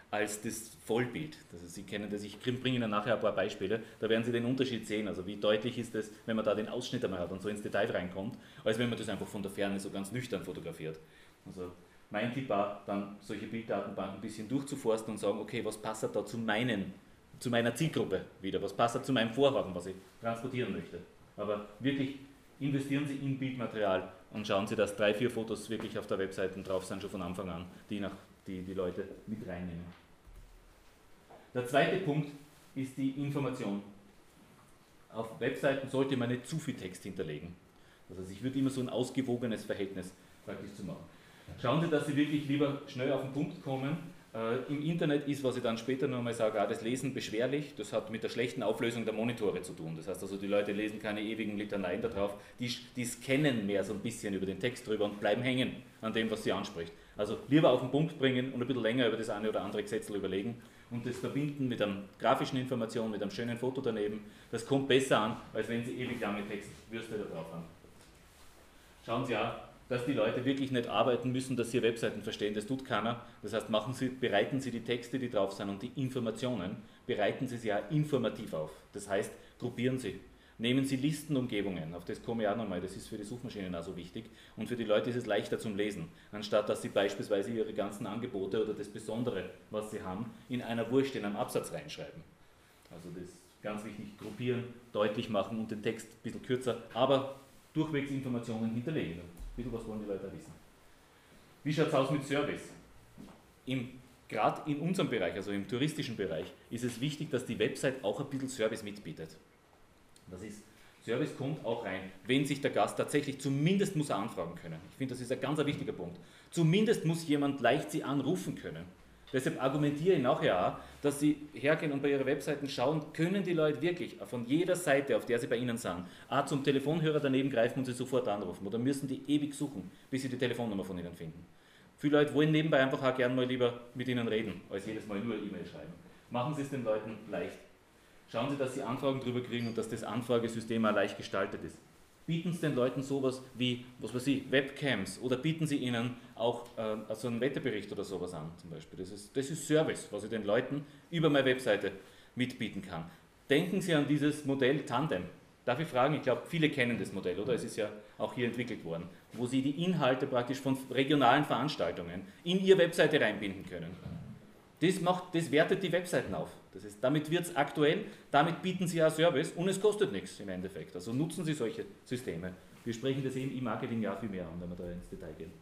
als das Vollbild. Also Sie kennen das, ich bringe Ihnen nachher ein paar Beispiele, da werden Sie den Unterschied sehen, also wie deutlich ist es, wenn man da den Ausschnitt einmal hat und so ins Detail reinkommt, als wenn man das einfach von der Ferne so ganz nüchtern fotografiert. Also mein Tipp war, dann solche Bilddatenbanken ein bisschen durchzuforsten und sagen, okay, was passt da zu meiner Zielgruppe wieder, was passt da zu meinem Vorhaben, was ich transportieren möchte. Aber wirklich investieren Sie in Bildmaterial und schauen Sie, dass 3, 4 Fotos wirklich auf der Webseite drauf sind, schon von Anfang an, die Leute mit reinnehmen. Der zweite Punkt ist die Information. Auf Webseiten sollte man nicht zu viel Text hinterlegen. Das heißt, ich würde immer so ein ausgewogenes Verhältnis praktisch zu machen. Schauen Sie, dass Sie wirklich lieber schnell auf den Punkt kommen. Im Internet ist, was ich dann später noch einmal sage, auch das Lesen beschwerlich. Das hat mit der schlechten Auflösung der Monitore zu tun. Das heißt also, die Leute lesen keine ewigen Litaneien da drauf, die scannen mehr so ein bisschen über den Text drüber und bleiben hängen an dem, was sie anspricht. Also lieber auf den Punkt bringen und ein bisschen länger über das eine oder andere Gesetz überlegen und das verbinden mit einer grafischen Information, mit einem schönen Foto daneben. Das kommt besser an, als wenn Sie ewig lange Textwürste da drauf haben. Schauen Sie auch, dass die Leute wirklich nicht arbeiten müssen, dass sie Webseiten verstehen, das tut keiner. Das heißt, bereiten Sie die Texte, die drauf sind und die Informationen, bereiten Sie auch informativ auf. Das heißt, gruppieren Sie. Nehmen Sie Listenumgebungen, auf das komme ich auch nochmal, das ist für die Suchmaschinen auch so wichtig und für die Leute ist es leichter zum Lesen, anstatt dass Sie beispielsweise Ihre ganzen Angebote oder das Besondere, was Sie haben, in einer Wurst, in einem Absatz reinschreiben. Also das ist ganz wichtig, gruppieren, deutlich machen und den Text ein bisschen kürzer, aber durchwegs Informationen hinterlegen. Ein bisschen was wollen die Leute wissen. Wie schaut es aus mit Service? Gerade in unserem Bereich, also im touristischen Bereich, ist es wichtig, dass die Website auch ein bisschen Service mitbietet. Service kommt auch rein, wenn sich der Gast tatsächlich, zumindest muss er anfragen können. Ich finde, das ist ein ganz wichtiger Punkt. Zumindest muss jemand leicht Sie anrufen können. Deshalb argumentiere ich nachher auch, dass Sie hergehen und bei Ihrer Webseite schauen, können die Leute wirklich von jeder Seite, auf der sie bei Ihnen sind, zum Telefonhörer daneben greifen und Sie sofort anrufen oder müssen die ewig suchen, bis Sie die Telefonnummer von Ihnen finden. Viele Leute wollen nebenbei einfach auch gern mal lieber mit Ihnen reden, als jedes Mal nur E-Mail schreiben. Machen Sie es den Leuten leicht. Schauen Sie, dass Sie Anfragen drüber kriegen und dass das Anfragesystem auch leicht gestaltet ist. Bieten Sie den Leuten sowas wie, was weiß ich, Webcams oder bieten Sie ihnen auch so einen Wetterbericht oder sowas an zum Beispiel. Das ist Service, was ich den Leuten über meine Webseite mitbieten kann. Denken Sie an dieses Modell Tandem. Darf ich fragen, ich glaube, viele kennen das Modell, oder? Es ist ja auch hier entwickelt worden, wo Sie die Inhalte praktisch von regionalen Veranstaltungen in Ihre Webseite reinbinden können. Das wertet die Webseiten auf. Das heißt, damit wird es aktuell, damit bieten Sie auch Service und es kostet nichts im Endeffekt. Also nutzen Sie solche Systeme. Wir sprechen das im E-Marketing ja viel mehr an, wenn wir da ins Detail gehen.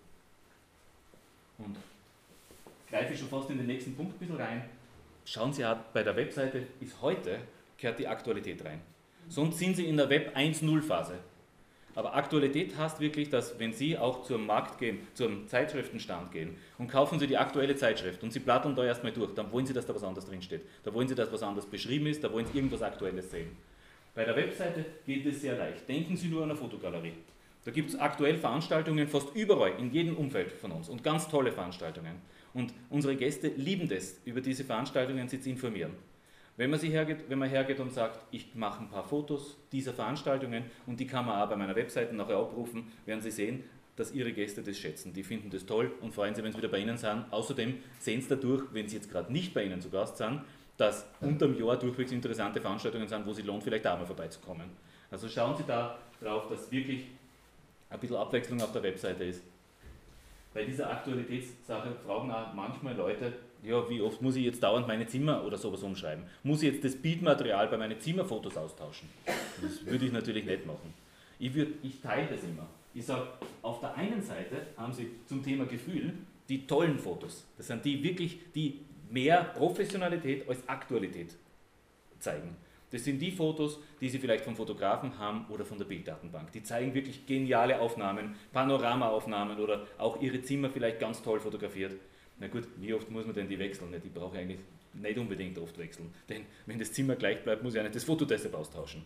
Und greife ich schon fast in den nächsten Punkt ein bisschen rein. Schauen Sie auch, bei der Webseite gehört die Aktualität rein. Sonst sind Sie in der Web 1.0 Phase. Aber Aktualität heißt wirklich, dass wenn Sie auch zum Markt gehen, zum Zeitschriftenstand gehen und kaufen Sie die aktuelle Zeitschrift und Sie blättern da erstmal durch, dann wollen Sie, dass da was anderes drinsteht. Da wollen Sie, dass was anderes beschrieben ist, da wollen Sie irgendwas Aktuelles sehen. Bei der Webseite geht es sehr leicht. Denken Sie nur an eine Fotogalerie. Da gibt es aktuell Veranstaltungen fast überall, in jedem Umfeld von uns und ganz tolle Veranstaltungen. Und unsere Gäste lieben das, über diese Veranstaltungen sich zu informieren. Wenn man hergeht und sagt, ich mache ein paar Fotos dieser Veranstaltungen und die kann man auch bei meiner Webseite nachher abrufen, werden Sie sehen, dass Ihre Gäste das schätzen. Die finden das toll und freuen sich, wenn sie wieder bei Ihnen sind. Außerdem sehen Sie dadurch, wenn Sie jetzt gerade nicht bei Ihnen zu Gast sind, dass unterm Jahr durchwegs interessante Veranstaltungen sind, wo es sich lohnt, vielleicht auch mal vorbeizukommen. Also schauen Sie da drauf, dass wirklich ein bisschen Abwechslung auf der Webseite ist. Bei dieser Aktualitätssache fragen auch manchmal Leute, ja, wie oft muss ich jetzt dauernd meine Zimmer oder sowas umschreiben? Muss ich jetzt das Bildmaterial bei meinen Zimmerfotos austauschen? Das würde ich natürlich nicht machen. Ich teile das immer. Ich sage, auf der einen Seite haben Sie zum Thema Gefühl die tollen Fotos. Das sind die wirklich, die mehr Professionalität als Aktualität zeigen. Das sind die Fotos, die Sie vielleicht vom Fotografen haben oder von der Bilddatenbank. Die zeigen wirklich geniale Aufnahmen, Panoramaaufnahmen oder auch Ihre Zimmer vielleicht ganz toll fotografiert. Na gut, wie oft muss man denn die wechseln? Die brauche ich eigentlich nicht unbedingt oft wechseln. Denn wenn das Zimmer gleich bleibt, muss ich ja nicht das Foto deshalb austauschen.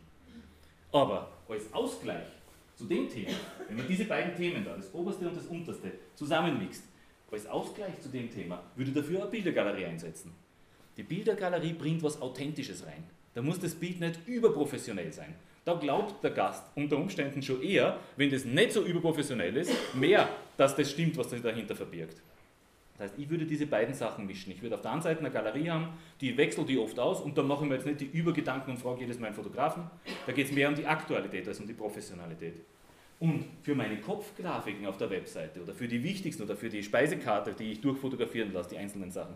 Aber als Ausgleich zu dem Thema, wenn man diese beiden Themen da, das oberste und das unterste, zusammenmixt, als Ausgleich zu dem Thema, würde ich dafür eine Bildergalerie einsetzen. Die Bildergalerie bringt was Authentisches rein. Da muss das Bild nicht überprofessionell sein. Da glaubt der Gast unter Umständen schon eher, wenn das nicht so überprofessionell ist, mehr, dass das stimmt, was sich dahinter verbirgt. Das heißt, ich würde diese beiden Sachen mischen. Ich würde auf der einen Seite eine Galerie haben, die wechselt die oft aus und da machen wir jetzt nicht die Übergedanken und fragen jedes Mal einen Fotografen. Da geht es mehr um die Aktualität als um die Professionalität. Und für meine Kopfgrafiken auf der Webseite oder für die wichtigsten oder für die Speisekarte, die ich durchfotografieren lasse, die einzelnen Sachen,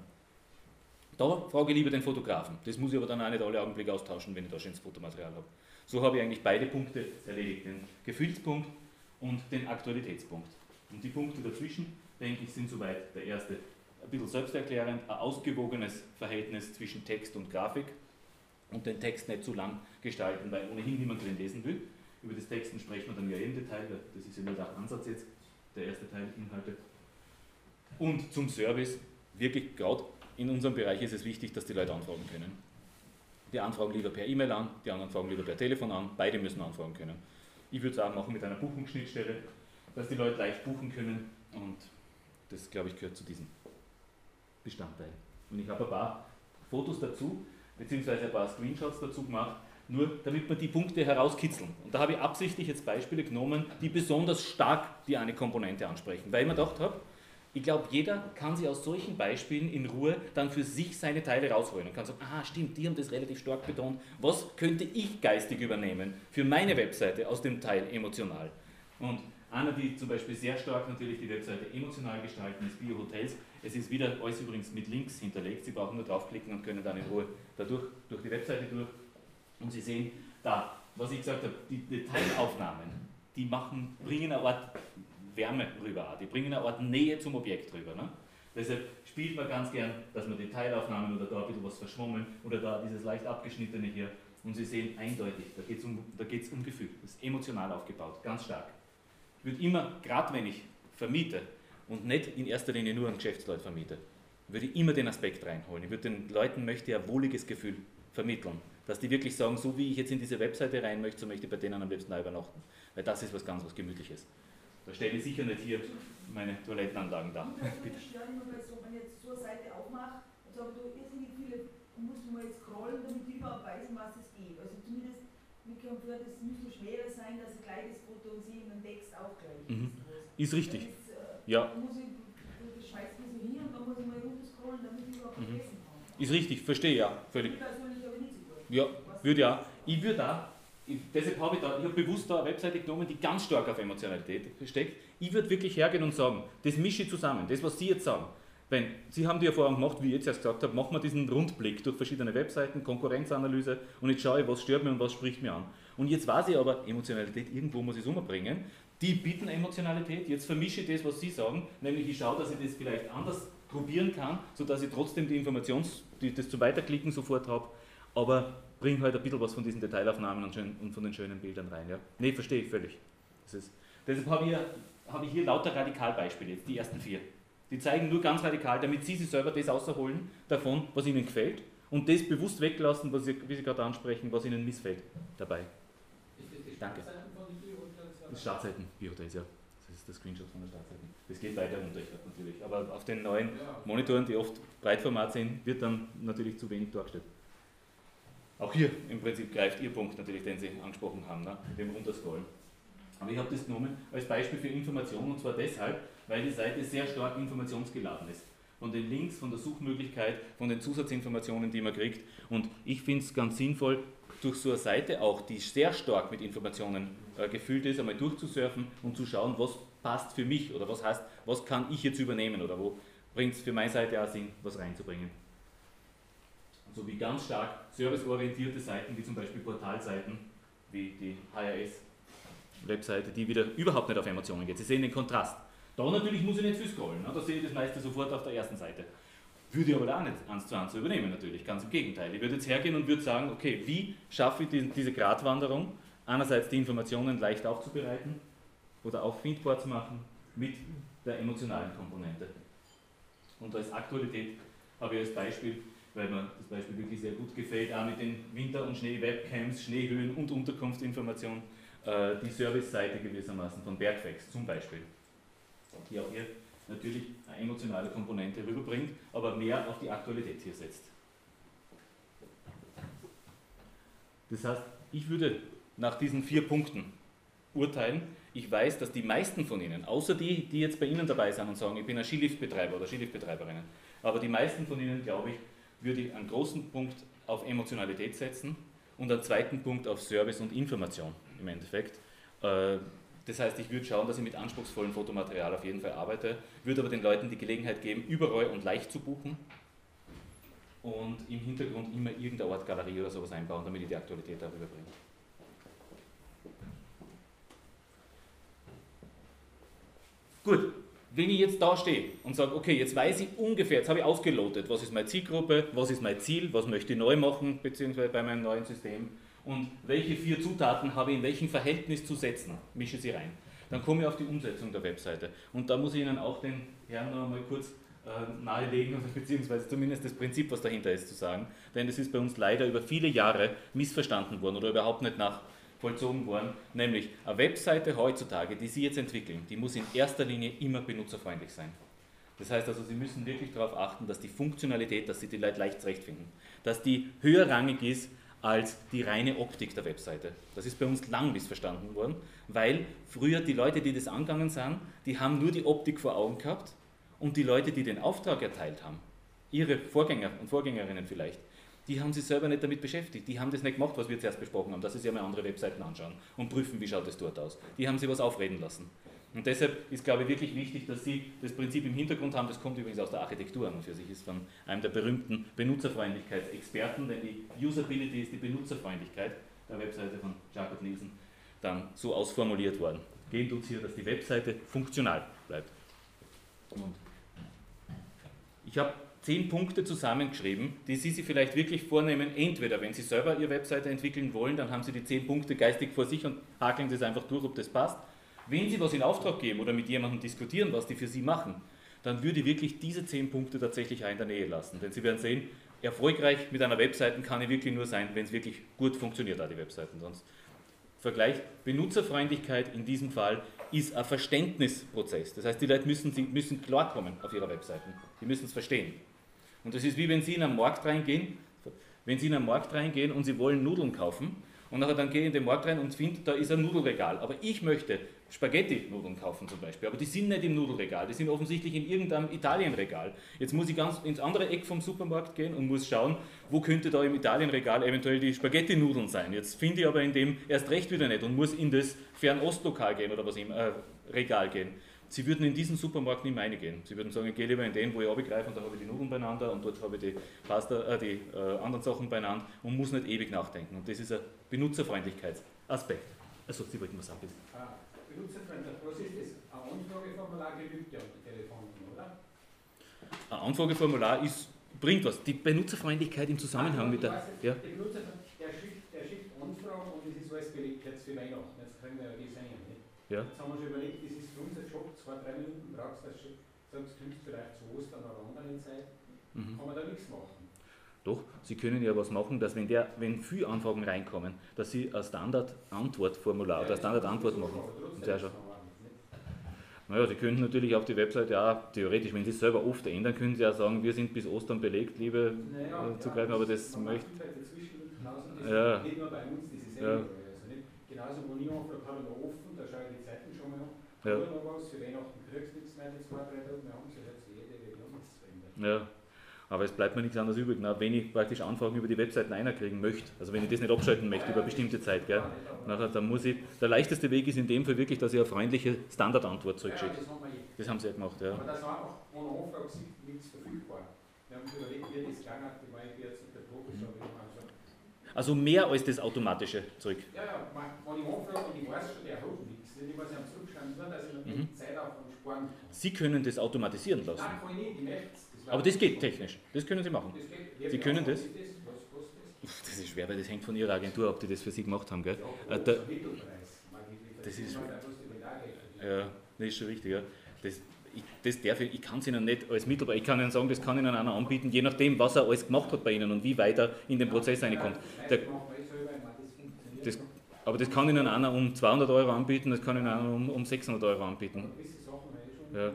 da frage ich lieber den Fotografen. Das muss ich aber dann auch nicht alle Augenblicke austauschen, wenn ich da schönes Fotomaterial habe. So habe ich eigentlich beide Punkte erledigt, den Gefühlspunkt und den Aktualitätspunkt. Und die Punkte dazwischen, denke ich, sind soweit der erste ein bisschen selbsterklärend, ein ausgewogenes Verhältnis zwischen Text und Grafik und den Text nicht zu lang gestalten, weil ohnehin niemand drin lesen will. Über das Texten sprechen wir dann ja im Detail, das ist ja nur der Ansatz jetzt, der erste Teil Inhalte. Und zum Service, wirklich gerade in unserem Bereich ist es wichtig, dass die Leute anfragen können. Die anfragen lieber per E-Mail an, die anderen fragen lieber per Telefon an, beide müssen anfragen können. Ich würde es auch machen mit einer Buchungsschnittstelle, dass die Leute leicht buchen können und das, glaube ich, gehört zu diesem Bestandteil. Und ich habe ein paar Fotos dazu, beziehungsweise ein paar Screenshots dazu gemacht, nur damit wir die Punkte herauskitzeln. Und da habe ich absichtlich jetzt Beispiele genommen, die besonders stark die eine Komponente ansprechen, weil ich mir gedacht habe, ich glaube, jeder kann sich aus solchen Beispielen in Ruhe dann für sich seine Teile rausholen und kann sagen, aha, stimmt, die haben das relativ stark betont, was könnte ich geistig übernehmen für meine Webseite aus dem Teil emotional? Und einer, die zum Beispiel sehr stark natürlich die Webseite emotional gestalten, ist Bio Hotels. Es ist wieder alles übrigens mit Links hinterlegt, Sie brauchen nur draufklicken und können dann in Ruhe dadurch, durch die Webseite durch. Und Sie sehen da, was ich gesagt habe, die Detailaufnahmen, die bringen eine Art Wärme rüber, die bringen eine Art Nähe zum Objekt rüber. Ne? Deshalb spielt man ganz gern, dass man Detailaufnahmen oder da ein bisschen was verschwommen oder da dieses leicht abgeschnittene hier. Und Sie sehen eindeutig, da geht es um Gefühl, das ist emotional aufgebaut, ganz stark. Ich würde immer, gerade wenn ich vermiete und nicht in erster Linie nur an Geschäftsleute vermiete, würde ich immer den Aspekt reinholen. Ich würde den Leuten möchte ein wohliges Gefühl vermitteln, dass die wirklich sagen, so wie ich jetzt in diese Webseite rein möchte, so möchte ich bei denen am liebsten auch übernachten. Weil das ist was Gemütliches. Da stelle ich sicher nicht hier meine Toilettenanlagen da. Bitte. Ich störe immer bei so, wenn ich jetzt so eine Seite aufmache und sage, du irrsinnig viele, muss man jetzt scrollen, damit ich überhaupt weiß, um was es geht. Also zumindest, mir kommt vor, das müsste schwerer sein, dass ich gleich das Foto sehe und den Text auch gleich. Ist richtig. Ja. Das schmeißt mich so hin und dann muss ich mal runterscrollen, damit ich überhaupt vergessen kann. Ist richtig, verstehe ja. Völlig. Persönlich aber nicht so gut. Ja, würde ja. Ich würde auch. Deshalb habe ich habe bewusst da eine Webseite genommen, die ganz stark auf Emotionalität steckt. Ich würde wirklich hergehen und sagen, das mische ich zusammen, das was Sie jetzt sagen. Wenn Sie haben die Erfahrung gemacht, wie ich jetzt erst gesagt habe, machen wir diesen Rundblick durch verschiedene Webseiten, Konkurrenzanalyse und jetzt schaue ich, was stört mir und was spricht mir an. Und jetzt weiß ich aber, Emotionalität, irgendwo muss ich es umbringen. Die bieten Emotionalität, jetzt vermische ich das, was Sie sagen, nämlich ich schaue, dass ich das vielleicht anders probieren kann, sodass ich trotzdem die das zum Weiterklicken sofort habe, aber bringe halt ein bisschen was von diesen Detailaufnahmen und von den schönen Bildern rein. Ja? Nee, verstehe ich völlig. Deshalb habe ich hier lauter Radikalbeispiele, jetzt die ersten 4. Die zeigen nur ganz radikal, damit Sie sich selber das außerholen davon, was Ihnen gefällt und das bewusst weglassen, wie Sie gerade ansprechen, was Ihnen missfällt dabei. Danke. Das Startseiten Biohotels, ja. Das ist der Screenshot von der Startseite. Das geht weiter runter, natürlich. Aber auf den neuen Monitoren, die oft Breitformat sind, wird dann natürlich zu wenig dargestellt. Auch hier im Prinzip greift Ihr Punkt natürlich, den Sie angesprochen haben, ne? Mit dem Runterscrollen. Aber ich habe das genommen als Beispiel für Information und zwar deshalb, weil die Seite sehr stark informationsgeladen ist. Von den Links, von der Suchmöglichkeit, von den Zusatzinformationen, die man kriegt. Und ich finde es ganz sinnvoll, durch so eine Seite auch, die sehr stark mit Informationen gefüllt ist, einmal durchzusurfen und zu schauen, was passt für mich oder was heißt, was kann ich jetzt übernehmen oder wo bringt es für meine Seite auch Sinn, was reinzubringen. So wie ganz stark serviceorientierte Seiten, wie zum Beispiel Portalseiten, wie die HRS-Webseite, die wieder überhaupt nicht auf Emotionen geht. Sie sehen den Kontrast. Da natürlich muss ich nicht viel scrollen, ne? Da sehe ich das meiste sofort auf der ersten Seite. Würde ich aber da auch nicht 1:1 übernehmen natürlich, ganz im Gegenteil. Ich würde jetzt hergehen und würde sagen, okay, wie schaffe ich diese Gratwanderung, einerseits die Informationen leicht aufzubereiten oder auffindbar zu machen mit der emotionalen Komponente. Und als Aktualität habe ich als Beispiel, weil mir das Beispiel wirklich sehr gut gefällt, auch mit den Winter- und Schnee-Webcams, Schneehöhen- und Unterkunftsinformationen, die Service-Seite gewissermaßen von Bergfex zum Beispiel, die auch hier natürlich eine emotionale Komponente rüberbringt, aber mehr auf die Aktualität hier setzt. Das heißt, ich würde nach diesen 4 Punkten urteilen. Ich weiß, dass die meisten von Ihnen, außer die, die jetzt bei Ihnen dabei sind und sagen, ich bin ein Skiliftbetreiber oder Skiliftbetreiberinnen, aber die meisten von Ihnen, glaube ich, würde ich einen großen Punkt auf Emotionalität setzen und einen zweiten Punkt auf Service und Information im Endeffekt. Das heißt, ich würde schauen, dass ich mit anspruchsvollem Fotomaterial auf jeden Fall arbeite, würde aber den Leuten die Gelegenheit geben, überall und leicht zu buchen und im Hintergrund immer irgendeine Art Galerie oder sowas einbauen, damit ich die Aktualität darüber bringe. Gut, wenn ich jetzt da stehe und sage, okay, jetzt weiß ich ungefähr, jetzt habe ich ausgelotet, was ist meine Zielgruppe, was ist mein Ziel, was möchte ich neu machen, beziehungsweise bei meinem neuen System und welche 4 Zutaten habe ich in welchem Verhältnis zu setzen, mische sie rein. Dann komme ich auf die Umsetzung der Webseite und da muss ich Ihnen auch den Herrn noch einmal kurz nahelegen, beziehungsweise zumindest das Prinzip, was dahinter ist, zu sagen, denn das ist bei uns leider über viele Jahre missverstanden worden oder überhaupt nicht vollzogen worden, nämlich eine Webseite heutzutage, die Sie jetzt entwickeln, die muss in erster Linie immer benutzerfreundlich sein. Das heißt also, Sie müssen wirklich darauf achten, dass die Funktionalität, dass Sie die Leute leicht zurechtfinden, dass die höherrangig ist als die reine Optik der Webseite. Das ist bei uns lang missverstanden worden, weil früher die Leute, die das angegangen sind, die haben nur die Optik vor Augen gehabt und die Leute, die den Auftrag erteilt haben, Ihre Vorgänger und Vorgängerinnen vielleicht, die haben sich selber nicht damit beschäftigt. Die haben das nicht gemacht, was wir zuerst besprochen haben, dass sie sich einmal andere Webseiten anschauen und prüfen, wie schaut es dort aus. Die haben sich was aufreden lassen. Und deshalb ist, glaube ich, wirklich wichtig, dass Sie das Prinzip im Hintergrund haben. Das kommt übrigens aus der Architektur an und für sich, ist von einem der berühmten Benutzerfreundlichkeitsexperten, denn die Usability ist die Benutzerfreundlichkeit der Webseite von Jakob Nielsen dann so ausformuliert worden. Gehen tut es hier, dass die Webseite funktional bleibt. Und ich habe 10 Punkte zusammengeschrieben, die Sie sich vielleicht wirklich vornehmen, entweder wenn Sie selber Ihre Webseite entwickeln wollen, dann haben Sie die 10 Punkte geistig vor sich und hakeln das einfach durch, ob das passt. Wenn Sie was in Auftrag geben oder mit jemandem diskutieren, was die für Sie machen, dann würde ich wirklich diese 10 Punkte tatsächlich auch in der Nähe lassen. Denn Sie werden sehen, erfolgreich mit einer Webseite kann ich wirklich nur sein, wenn es wirklich gut funktioniert, auch die Webseiten. Sonst Vergleich, Benutzerfreundlichkeit in diesem Fall ist ein Verständnisprozess. Das heißt, die Leute müssen klarkommen auf ihrer Webseite. Die müssen es verstehen. Und das ist wie wenn Sie in einen Markt reingehen, und Sie wollen Nudeln kaufen und nachher dann gehe ich in den Markt rein und finde, da ist ein Nudelregal. Aber ich möchte Spaghetti-Nudeln kaufen zum Beispiel, aber die sind nicht im Nudelregal, die sind offensichtlich in irgendeinem Italienregal. Jetzt muss ich ganz ins andere Eck vom Supermarkt gehen und muss schauen, wo könnte da im Italienregal eventuell die Spaghetti-Nudeln sein. Jetzt finde ich aber in dem erst recht wieder nicht und muss in das Fernostlokal gehen oder was im Regal gehen. Sie würden in diesen Supermarkt nicht mehr reingehen. Sie würden sagen, ich gehe lieber in den, wo ich runtergreife und da habe ich die Nudeln beieinander und dort habe ich die anderen Sachen beieinander und muss nicht ewig nachdenken. Und das ist ein Benutzerfreundlichkeitsaspekt. Also, Sie wollten was sagen, bitte. Benutzerfreundlich, was ist das? Ein Anfrageformular genügt ja die Telefonnummer, oder? Ein Anfrageformular bringt was. Die Benutzerfreundlichkeit im Zusammenhang mit der... Ja. Der Benutzer, der schickt Anfragen und das ist alles belegt jetzt für Weihnachten. Jetzt können wir ja die sehen. Nicht? Ja. Jetzt haben wir schon überlegt, das ist für uns ein Job, 2-3 Minuten brauchst du, sagst du, vielleicht zu Ostern oder anderen Zeit, kann man da nichts machen. Doch, Sie können ja was machen, dass wenn viele Anfragen reinkommen, dass Sie ein Standard-Antwort-Formular oder eine Standard-Antwort machen. Sehr schön. Naja, Sie könnten natürlich auf die Webseite auch theoretisch, wenn Sie es selber oft ändern, können Sie auch sagen, wir sind bis Ostern belegt, liebe zugreifen, aber das möchte... Ja. Nicht nur bei uns, das ist ja. Also nicht. Genauso, wo ich anfrage, habe ich noch offen, da schaue ich die Zeiten schon mal an. Ja. Noch was, für Weihnachten kriegst du nichts mehr, die 2-3 Tage, wir haben es jetzt jede Region nichts zu ändern. Ja. Aber es bleibt mir nichts anderes übrig, wenn ich praktisch Anfragen über die Webseiten einkriegen möchte, also wenn ich das nicht abschalten möchte über eine bestimmte Zeit, gell, nachher, dann muss ich, der leichteste Weg ist in dem Fall wirklich, dass ich eine freundliche Standardantwort zurückschicke. Das haben sie ja gemacht, ja. Aber das war einfach ohne Anfrage nichts verfügbar. Wir haben überlegt, wie das gegangen hat, die war ich jetzt der Profi schon. Also mehr als das Automatische zurück. Ja, wenn ich anfrage und ich weiß schon, der hat nichts, wenn ich was am Zurückschreiben, nur dass ich noch die Zeit auf und sparen kann. Sie können das automatisieren lassen. Nein, kann ich nicht, ich möchte es. Aber das geht technisch, das können Sie machen. Sie können das. Das ist schwer, weil das hängt von Ihrer Agentur ab, die das für Sie gemacht haben. Gell? Das ist, ja, das ist schon richtig. Ja. Ich kann es Ihnen nicht als Mittelbar, ich kann Ihnen sagen, das kann Ihnen einer anbieten, je nachdem, was er alles gemacht hat bei Ihnen und wie weit er in den Prozess reinkommt. Aber das kann Ihnen einer um 200 Euro anbieten, das kann Ihnen einer um 600 Euro anbieten. Ja.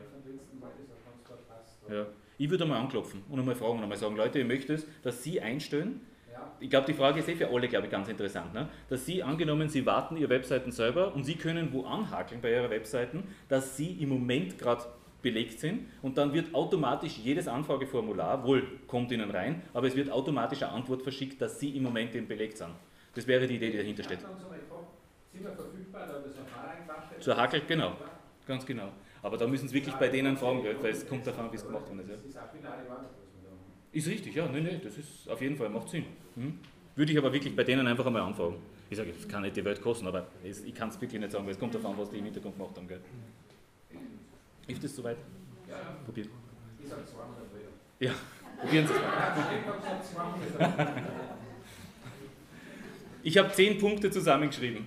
Ja. Ich würde einmal anklopfen und einmal fragen und einmal sagen, Leute, ich möchte es, dass Sie einstellen, ich glaube, die Frage ist für alle, glaube ich, ganz interessant, ne? Dass Sie, angenommen, Sie warten Ihre Webseiten selber und Sie können wo anhakeln bei Ihrer Webseiten, dass Sie im Moment gerade belegt sind und dann wird automatisch jedes Anfrageformular, wohl kommt Ihnen rein, aber es wird automatisch eine Antwort verschickt, dass Sie im Moment eben belegt sind. Das wäre die Idee, die dahinter steht. Sind wir verfügbar, da das noch Zur Hakel, genau, ganz genau. Aber da müssen Sie wirklich bei denen fragen, weil es kommt davon, wie es gemacht worden ist. Ja. Das ist auch wieder eine Wartung, was wir da machen. Ist richtig, ja, nee, das ist auf jeden Fall, macht Sinn. Würde ich aber wirklich bei denen einfach einmal anfragen. Ich sage, das kann nicht die Welt kosten, aber ich kann es wirklich nicht sagen, weil es kommt davon, was die im Hintergrund gemacht haben. Gell? Ist das soweit? Ja, ja. Probiert. Ich sage 200 Euro. Ja, probieren Sie es mal. Ja, ich sage 200 Euro. Ich habe 10 Punkte zusammengeschrieben,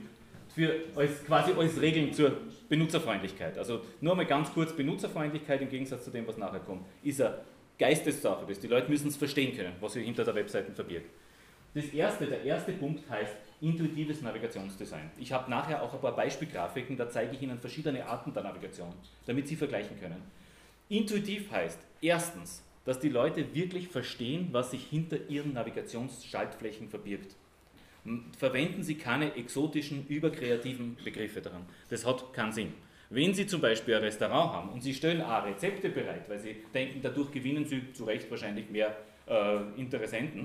quasi als Regeln zur Benutzerfreundlichkeit. Also nur mal ganz kurz, Benutzerfreundlichkeit im Gegensatz zu dem, was nachher kommt, ist eine Geistessache. Die Leute müssen es verstehen können, was sich hinter der Webseite verbirgt. Der erste Punkt heißt intuitives Navigationsdesign. Ich habe nachher auch ein paar Beispielgrafiken, da zeige ich Ihnen verschiedene Arten der Navigation, damit Sie vergleichen können. Intuitiv heißt erstens, dass die Leute wirklich verstehen, was sich hinter ihren Navigationsschaltflächen verbirgt. Verwenden Sie keine exotischen, überkreativen Begriffe daran. Das hat keinen Sinn. Wenn Sie zum Beispiel ein Restaurant haben und Sie stellen auch Rezepte bereit, weil Sie denken, dadurch gewinnen Sie zu Recht wahrscheinlich mehr Interessenten,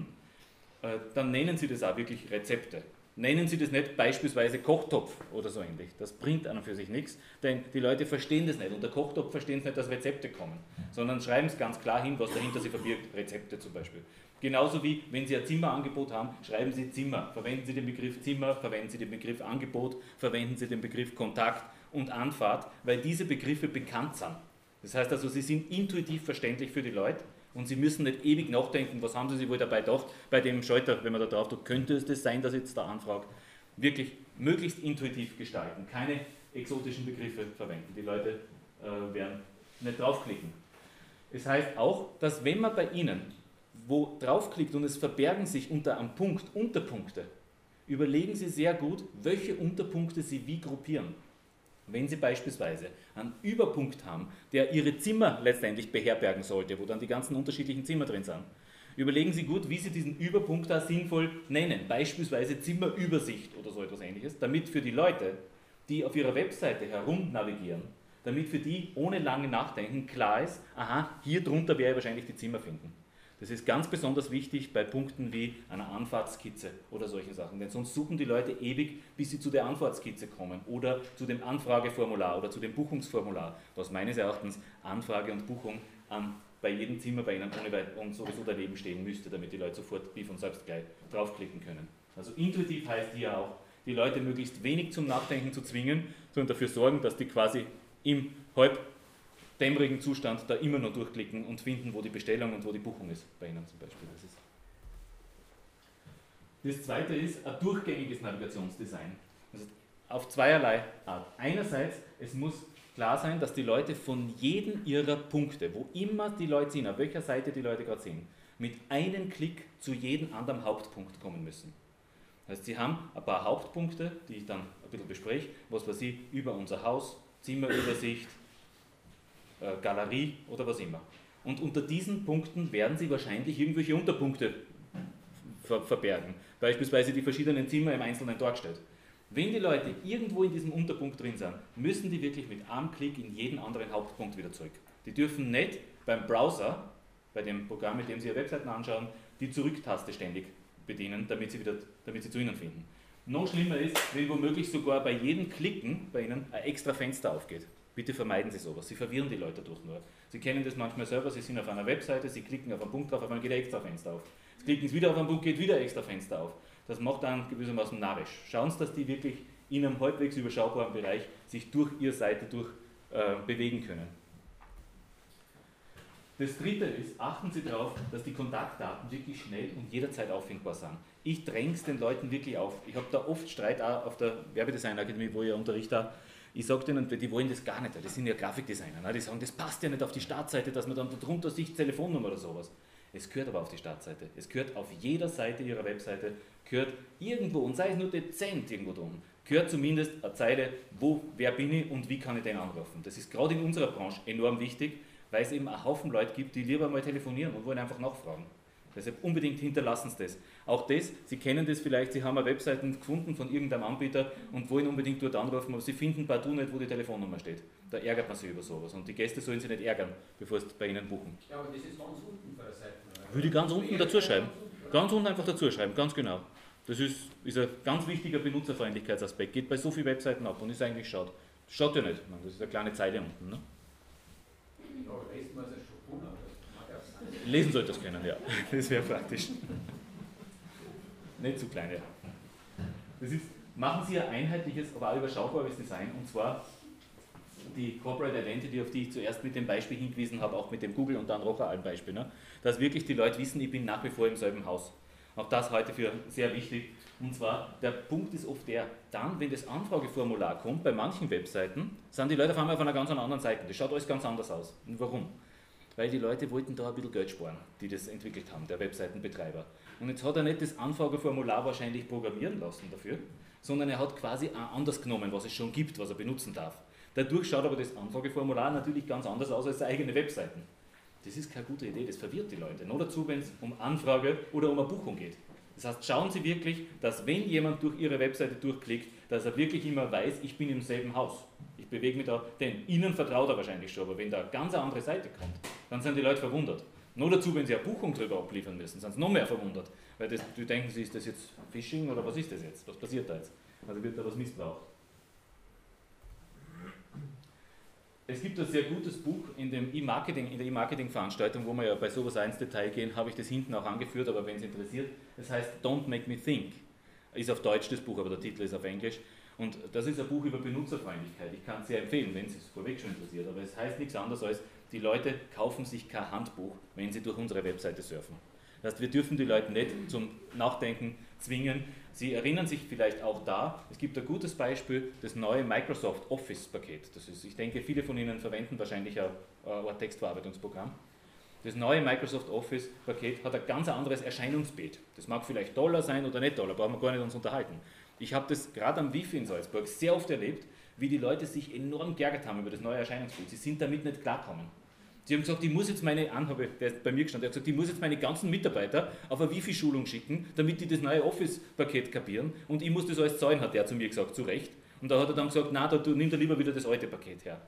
dann nennen Sie das auch wirklich Rezepte. Nennen Sie das nicht beispielsweise Kochtopf oder so ähnlich. Das bringt an und für sich nichts, denn die Leute verstehen das nicht. Unter Kochtopf verstehen sie nicht, dass Rezepte kommen, sondern schreiben es ganz klar hin, was dahinter sie verbirgt. Rezepte zum Beispiel. Genauso wie, wenn Sie ein Zimmerangebot haben, schreiben Sie Zimmer. Verwenden Sie den Begriff Zimmer, verwenden Sie den Begriff Angebot, verwenden Sie den Begriff Kontakt und Anfahrt, weil diese Begriffe bekannt sind. Das heißt also, sie sind intuitiv verständlich für die Leute und Sie müssen nicht ewig nachdenken, was haben Sie sich wohl dabei gedacht, bei dem Schalter, wenn man da drauf tut, könnte es das sein, dass ich jetzt da anfrage. Wirklich möglichst intuitiv gestalten, keine exotischen Begriffe verwenden. Die Leute werden nicht draufklicken. Es heißt auch, dass wenn man bei Ihnen wo draufklickt und es verbergen sich unter einem Punkt Unterpunkte, überlegen Sie sehr gut, welche Unterpunkte Sie wie gruppieren. Wenn Sie beispielsweise einen Überpunkt haben, der Ihre Zimmer letztendlich beherbergen sollte, wo dann die ganzen unterschiedlichen Zimmer drin sind, überlegen Sie gut, wie Sie diesen Überpunkt da sinnvoll nennen, beispielsweise Zimmerübersicht oder so etwas Ähnliches, damit für die Leute, die auf ihrer Webseite herumnavigieren, damit für die ohne lange Nachdenken klar ist, aha, hier drunter werde ich wahrscheinlich die Zimmer finden. Das ist ganz besonders wichtig bei Punkten wie einer Anfahrtskizze oder solchen Sachen, denn sonst suchen die Leute ewig, bis sie zu der Anfahrtskizze kommen oder zu dem Anfrageformular oder zu dem Buchungsformular, was meines Erachtens Anfrage und Buchung bei jedem Zimmer bei Ihnen und sowieso daneben stehen müsste, damit die Leute sofort wie von selbst gleich draufklicken können. Also intuitiv heißt hier auch, die Leute möglichst wenig zum Nachdenken zu zwingen, sondern dafür sorgen, dass die quasi im halbdämmerigen Zustand da immer noch durchklicken und finden, wo die Bestellung und wo die Buchung ist, bei Ihnen zum Beispiel. Das zweite ist ein durchgängiges Navigationsdesign. Also auf zweierlei Art. Einerseits, es muss klar sein, dass die Leute von jedem ihrer Punkte, wo immer die Leute sind, auf welcher Seite die Leute gerade sind, mit einem Klick zu jedem anderen Hauptpunkt kommen müssen. Das heißt, Sie haben ein paar Hauptpunkte, die ich dann ein bisschen bespreche, was weiß ich, über unser Haus, Zimmerübersicht, Galerie oder was immer. Und unter diesen Punkten werden Sie wahrscheinlich irgendwelche Unterpunkte verbergen, beispielsweise die verschiedenen Zimmer im Einzelnen dargestellt. Wenn die Leute irgendwo in diesem Unterpunkt drin sind, müssen die wirklich mit einem Klick in jeden anderen Hauptpunkt wieder zurück. Die dürfen nicht beim Browser, bei dem Programm, mit dem Sie Ihre Webseiten anschauen, die Zurücktaste ständig bedienen, damit Sie zu Ihnen finden. Noch schlimmer ist, wenn womöglich sogar bei jedem Klicken bei Ihnen ein extra Fenster aufgeht. Bitte vermeiden Sie sowas, Sie verwirren die Leute dadurch nur. Sie kennen das manchmal selber, Sie sind auf einer Webseite, Sie klicken auf einen Punkt drauf, auf einmal geht ein extra Fenster auf. Sie klicken wieder auf einen Punkt, geht wieder ein extra Fenster auf. Das macht dann gewissermaßen narrisch. Schauen Sie, dass die wirklich in einem halbwegs überschaubaren Bereich sich durch Ihre Seite bewegen können. Das dritte ist, achten Sie darauf, dass die Kontaktdaten wirklich schnell und jederzeit auffindbar sind. Ich dränge es den Leuten wirklich auf. Ich habe da oft Streit auch auf der Werbedesign-Akademie, wo ich unterrichte. Ich sage denen, die wollen das gar nicht, das sind ja Grafikdesigner. Die sagen, das passt ja nicht auf die Startseite, dass man dann darunter sieht Telefonnummer oder sowas. Es gehört aber auf die Startseite. Es gehört auf jeder Seite Ihrer Webseite, gehört irgendwo, und sei es nur dezent irgendwo drum, gehört zumindest eine Zeile, wer bin ich und wie kann ich den anrufen. Das ist gerade in unserer Branche enorm wichtig, weil es eben einen Haufen Leute gibt, die lieber mal telefonieren und wollen einfach nachfragen. Deshalb unbedingt hinterlassen Sie das. Auch das, Sie kennen das vielleicht, Sie haben eine Webseite gefunden von irgendeinem Anbieter und wollen unbedingt dort anrufen, aber Sie finden partout nicht, wo die Telefonnummer steht. Da ärgert man sich über sowas und die Gäste sollen sich nicht ärgern, bevor sie bei Ihnen buchen. Ja, aber das ist ganz unten bei der Seite. Würde ich ganz unten dazu schreiben. Ganz unten einfach dazu schreiben, ganz genau. Das ist ein ganz wichtiger Benutzerfreundlichkeitsaspekt. Geht bei so vielen Webseiten ab und ist eigentlich schade. Schaut ja nicht, das ist eine kleine Zeile unten. Ne? Ja, lesen wir es ja schon gut, aber das mag ja sein. Lesen sollte das können, ja. Das wäre praktisch. Nicht zu klein, ja. Das ist, machen Sie ein einheitliches, aber auch überschaubares Design, und zwar die Corporate Identity, auf die ich zuerst mit dem Beispiel hingewiesen habe, auch mit dem Google und dann Rocher Beispiel, ne? Dass wirklich die Leute wissen, ich bin nach wie vor im selben Haus. Auch das heute für sehr wichtig. Und zwar, der Punkt ist oft der, dann, wenn das Anfrageformular kommt, bei manchen Webseiten, sind die Leute auf einmal auf einer ganz anderen Seite. Das schaut alles ganz anders aus. Und warum? Weil die Leute wollten da ein bisschen Geld sparen, die das entwickelt haben, der Webseitenbetreiber. Und jetzt hat er nicht das Anfrageformular wahrscheinlich programmieren lassen dafür, sondern er hat quasi auch anders genommen, was es schon gibt, was er benutzen darf. Dadurch schaut aber das Anfrageformular natürlich ganz anders aus als eigene Webseiten. Das ist keine gute Idee, das verwirrt die Leute. Nur dazu, wenn es um Anfrage oder um eine Buchung geht. Das heißt, schauen Sie wirklich, dass wenn jemand durch Ihre Webseite durchklickt, dass er wirklich immer weiß, ich bin im selben Haus. Ich bewege mich da, denn Ihnen vertraut er wahrscheinlich schon, aber wenn da eine ganz andere Seite kommt, dann sind die Leute verwundert. Nur dazu, wenn sie eine Buchung darüber abliefern müssen, sind sie noch mehr verwundert. Weil die denken sich, ist das jetzt Phishing oder was ist das jetzt? Was passiert da jetzt? Also wird da was missbraucht. Es gibt ein sehr gutes Buch in der E-Marketing-Veranstaltung, wo wir ja bei sowas auch ins Detail gehen, habe ich das hinten auch angeführt, aber wenn es interessiert, das heißt Don't Make Me Think. Ist auf Deutsch das Buch, aber der Titel ist auf Englisch. Und das ist ein Buch über Benutzerfreundlichkeit. Ich kann es sehr empfehlen, wenn es vorweg schon interessiert, aber es heißt nichts anderes als, die Leute kaufen sich kein Handbuch, wenn sie durch unsere Webseite surfen. Das heißt, wir dürfen die Leute nicht zum Nachdenken zwingen. Sie erinnern sich vielleicht auch da, es gibt ein gutes Beispiel, das neue Microsoft Office-Paket. Das ist, ich denke, viele von Ihnen verwenden wahrscheinlich ein Textverarbeitungsprogramm. Das neue Microsoft Office-Paket hat ein ganz anderes Erscheinungsbild. Das mag vielleicht toller sein oder nicht toller, brauchen wir gar nicht uns unterhalten. Ich habe das gerade am Wifi in Salzburg sehr oft erlebt, wie die Leute sich enorm geärgert haben über das neue Erscheinungsbild. Sie sind damit nicht klargekommen. Sie haben gesagt, ich muss jetzt meine, der ist bei mir gestanden, der hat gesagt, ich muss jetzt meine ganzen Mitarbeiter auf eine Wifi-Schulung schicken, damit die das neue Office-Paket kapieren und ich muss das alles zahlen, hat der zu mir gesagt, zu Recht. Und da hat er dann gesagt, na, nimm dir lieber wieder das alte Paket her.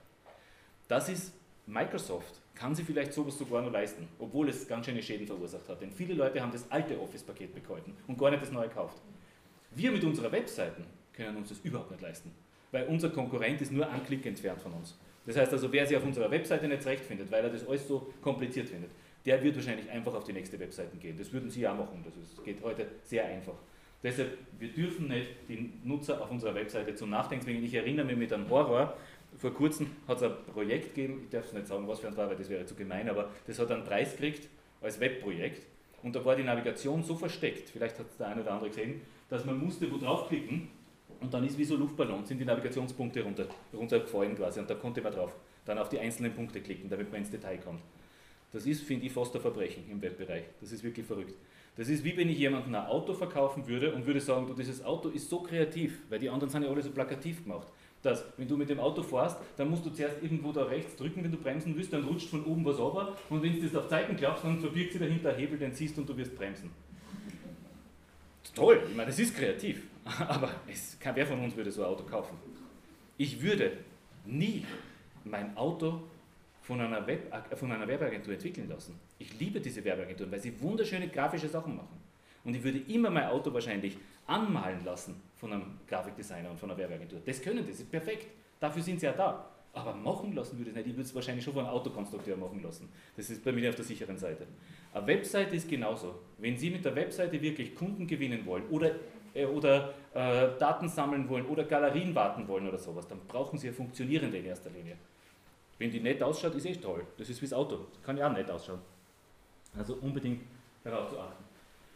Das ist Microsoft, kann sich vielleicht sowas sogar noch leisten, obwohl es ganz schöne Schäden verursacht hat. Denn viele Leute haben das alte Office-Paket behalten und gar nicht das neue gekauft. Wir mit unserer Webseiten können uns das überhaupt nicht leisten, weil unser Konkurrent ist nur ein Klick entfernt von uns. Das heißt also, wer sich auf unserer Webseite nicht zurechtfindet, weil er das alles so kompliziert findet, der wird wahrscheinlich einfach auf die nächste Webseite gehen. Das würden Sie auch machen, das geht heute sehr einfach. Deshalb, wir dürfen nicht die Nutzer auf unserer Webseite zum Nachdenken zwingen. Ich erinnere mich mit einem Horror, vor kurzem hat es ein Projekt gegeben, ich darf es nicht sagen, was für ein war, weil das wäre zu gemein, aber das hat einen Preis gekriegt als Webprojekt und da war die Navigation so versteckt, vielleicht hat es der eine oder andere gesehen, dass man musste wo draufklicken und dann ist wie so Luftballons, sind die Navigationspunkte runtergefallen quasi und da konnte man drauf dann auf die einzelnen Punkte klicken, damit man ins Detail kommt. Das ist, finde ich, fast ein Verbrechen im Webbereich. Das ist wirklich verrückt. Das ist wie wenn ich jemandem ein Auto verkaufen würde und würde sagen, du, dieses Auto ist so kreativ, weil die anderen sind ja alle so plakativ gemacht, dass, wenn du mit dem Auto fährst, dann musst du zuerst irgendwo da rechts drücken, wenn du bremsen willst, dann rutscht von oben was runter und wenn du das auf Zeiten klappst, dann verbirgt sich dahinter ein Hebel, den siehst und du wirst bremsen. Toll, ich meine, das ist kreativ, aber wer von uns würde so ein Auto kaufen? Ich würde nie mein Auto von einer Werbeagentur entwickeln lassen. Ich liebe diese Werbeagenturen, weil sie wunderschöne grafische Sachen machen. Und ich würde immer mein Auto wahrscheinlich anmalen lassen von einem Grafikdesigner und von einer Werbeagentur. Das können die, das ist perfekt. Dafür sind sie ja da. Aber machen lassen würde ich es nicht. Ich würde es wahrscheinlich schon von einem Autokonstrukteur machen lassen. Das ist bei mir auf der sicheren Seite. Eine Webseite ist genauso. Wenn Sie mit der Webseite wirklich Kunden gewinnen wollen oder Daten sammeln wollen oder Galerien warten wollen oder sowas, dann brauchen Sie eine funktionierende in erster Linie. Wenn die nett ausschaut, ist echt toll. Das ist wie das Auto. Das kann ja auch nett ausschauen. Also unbedingt darauf zu achten.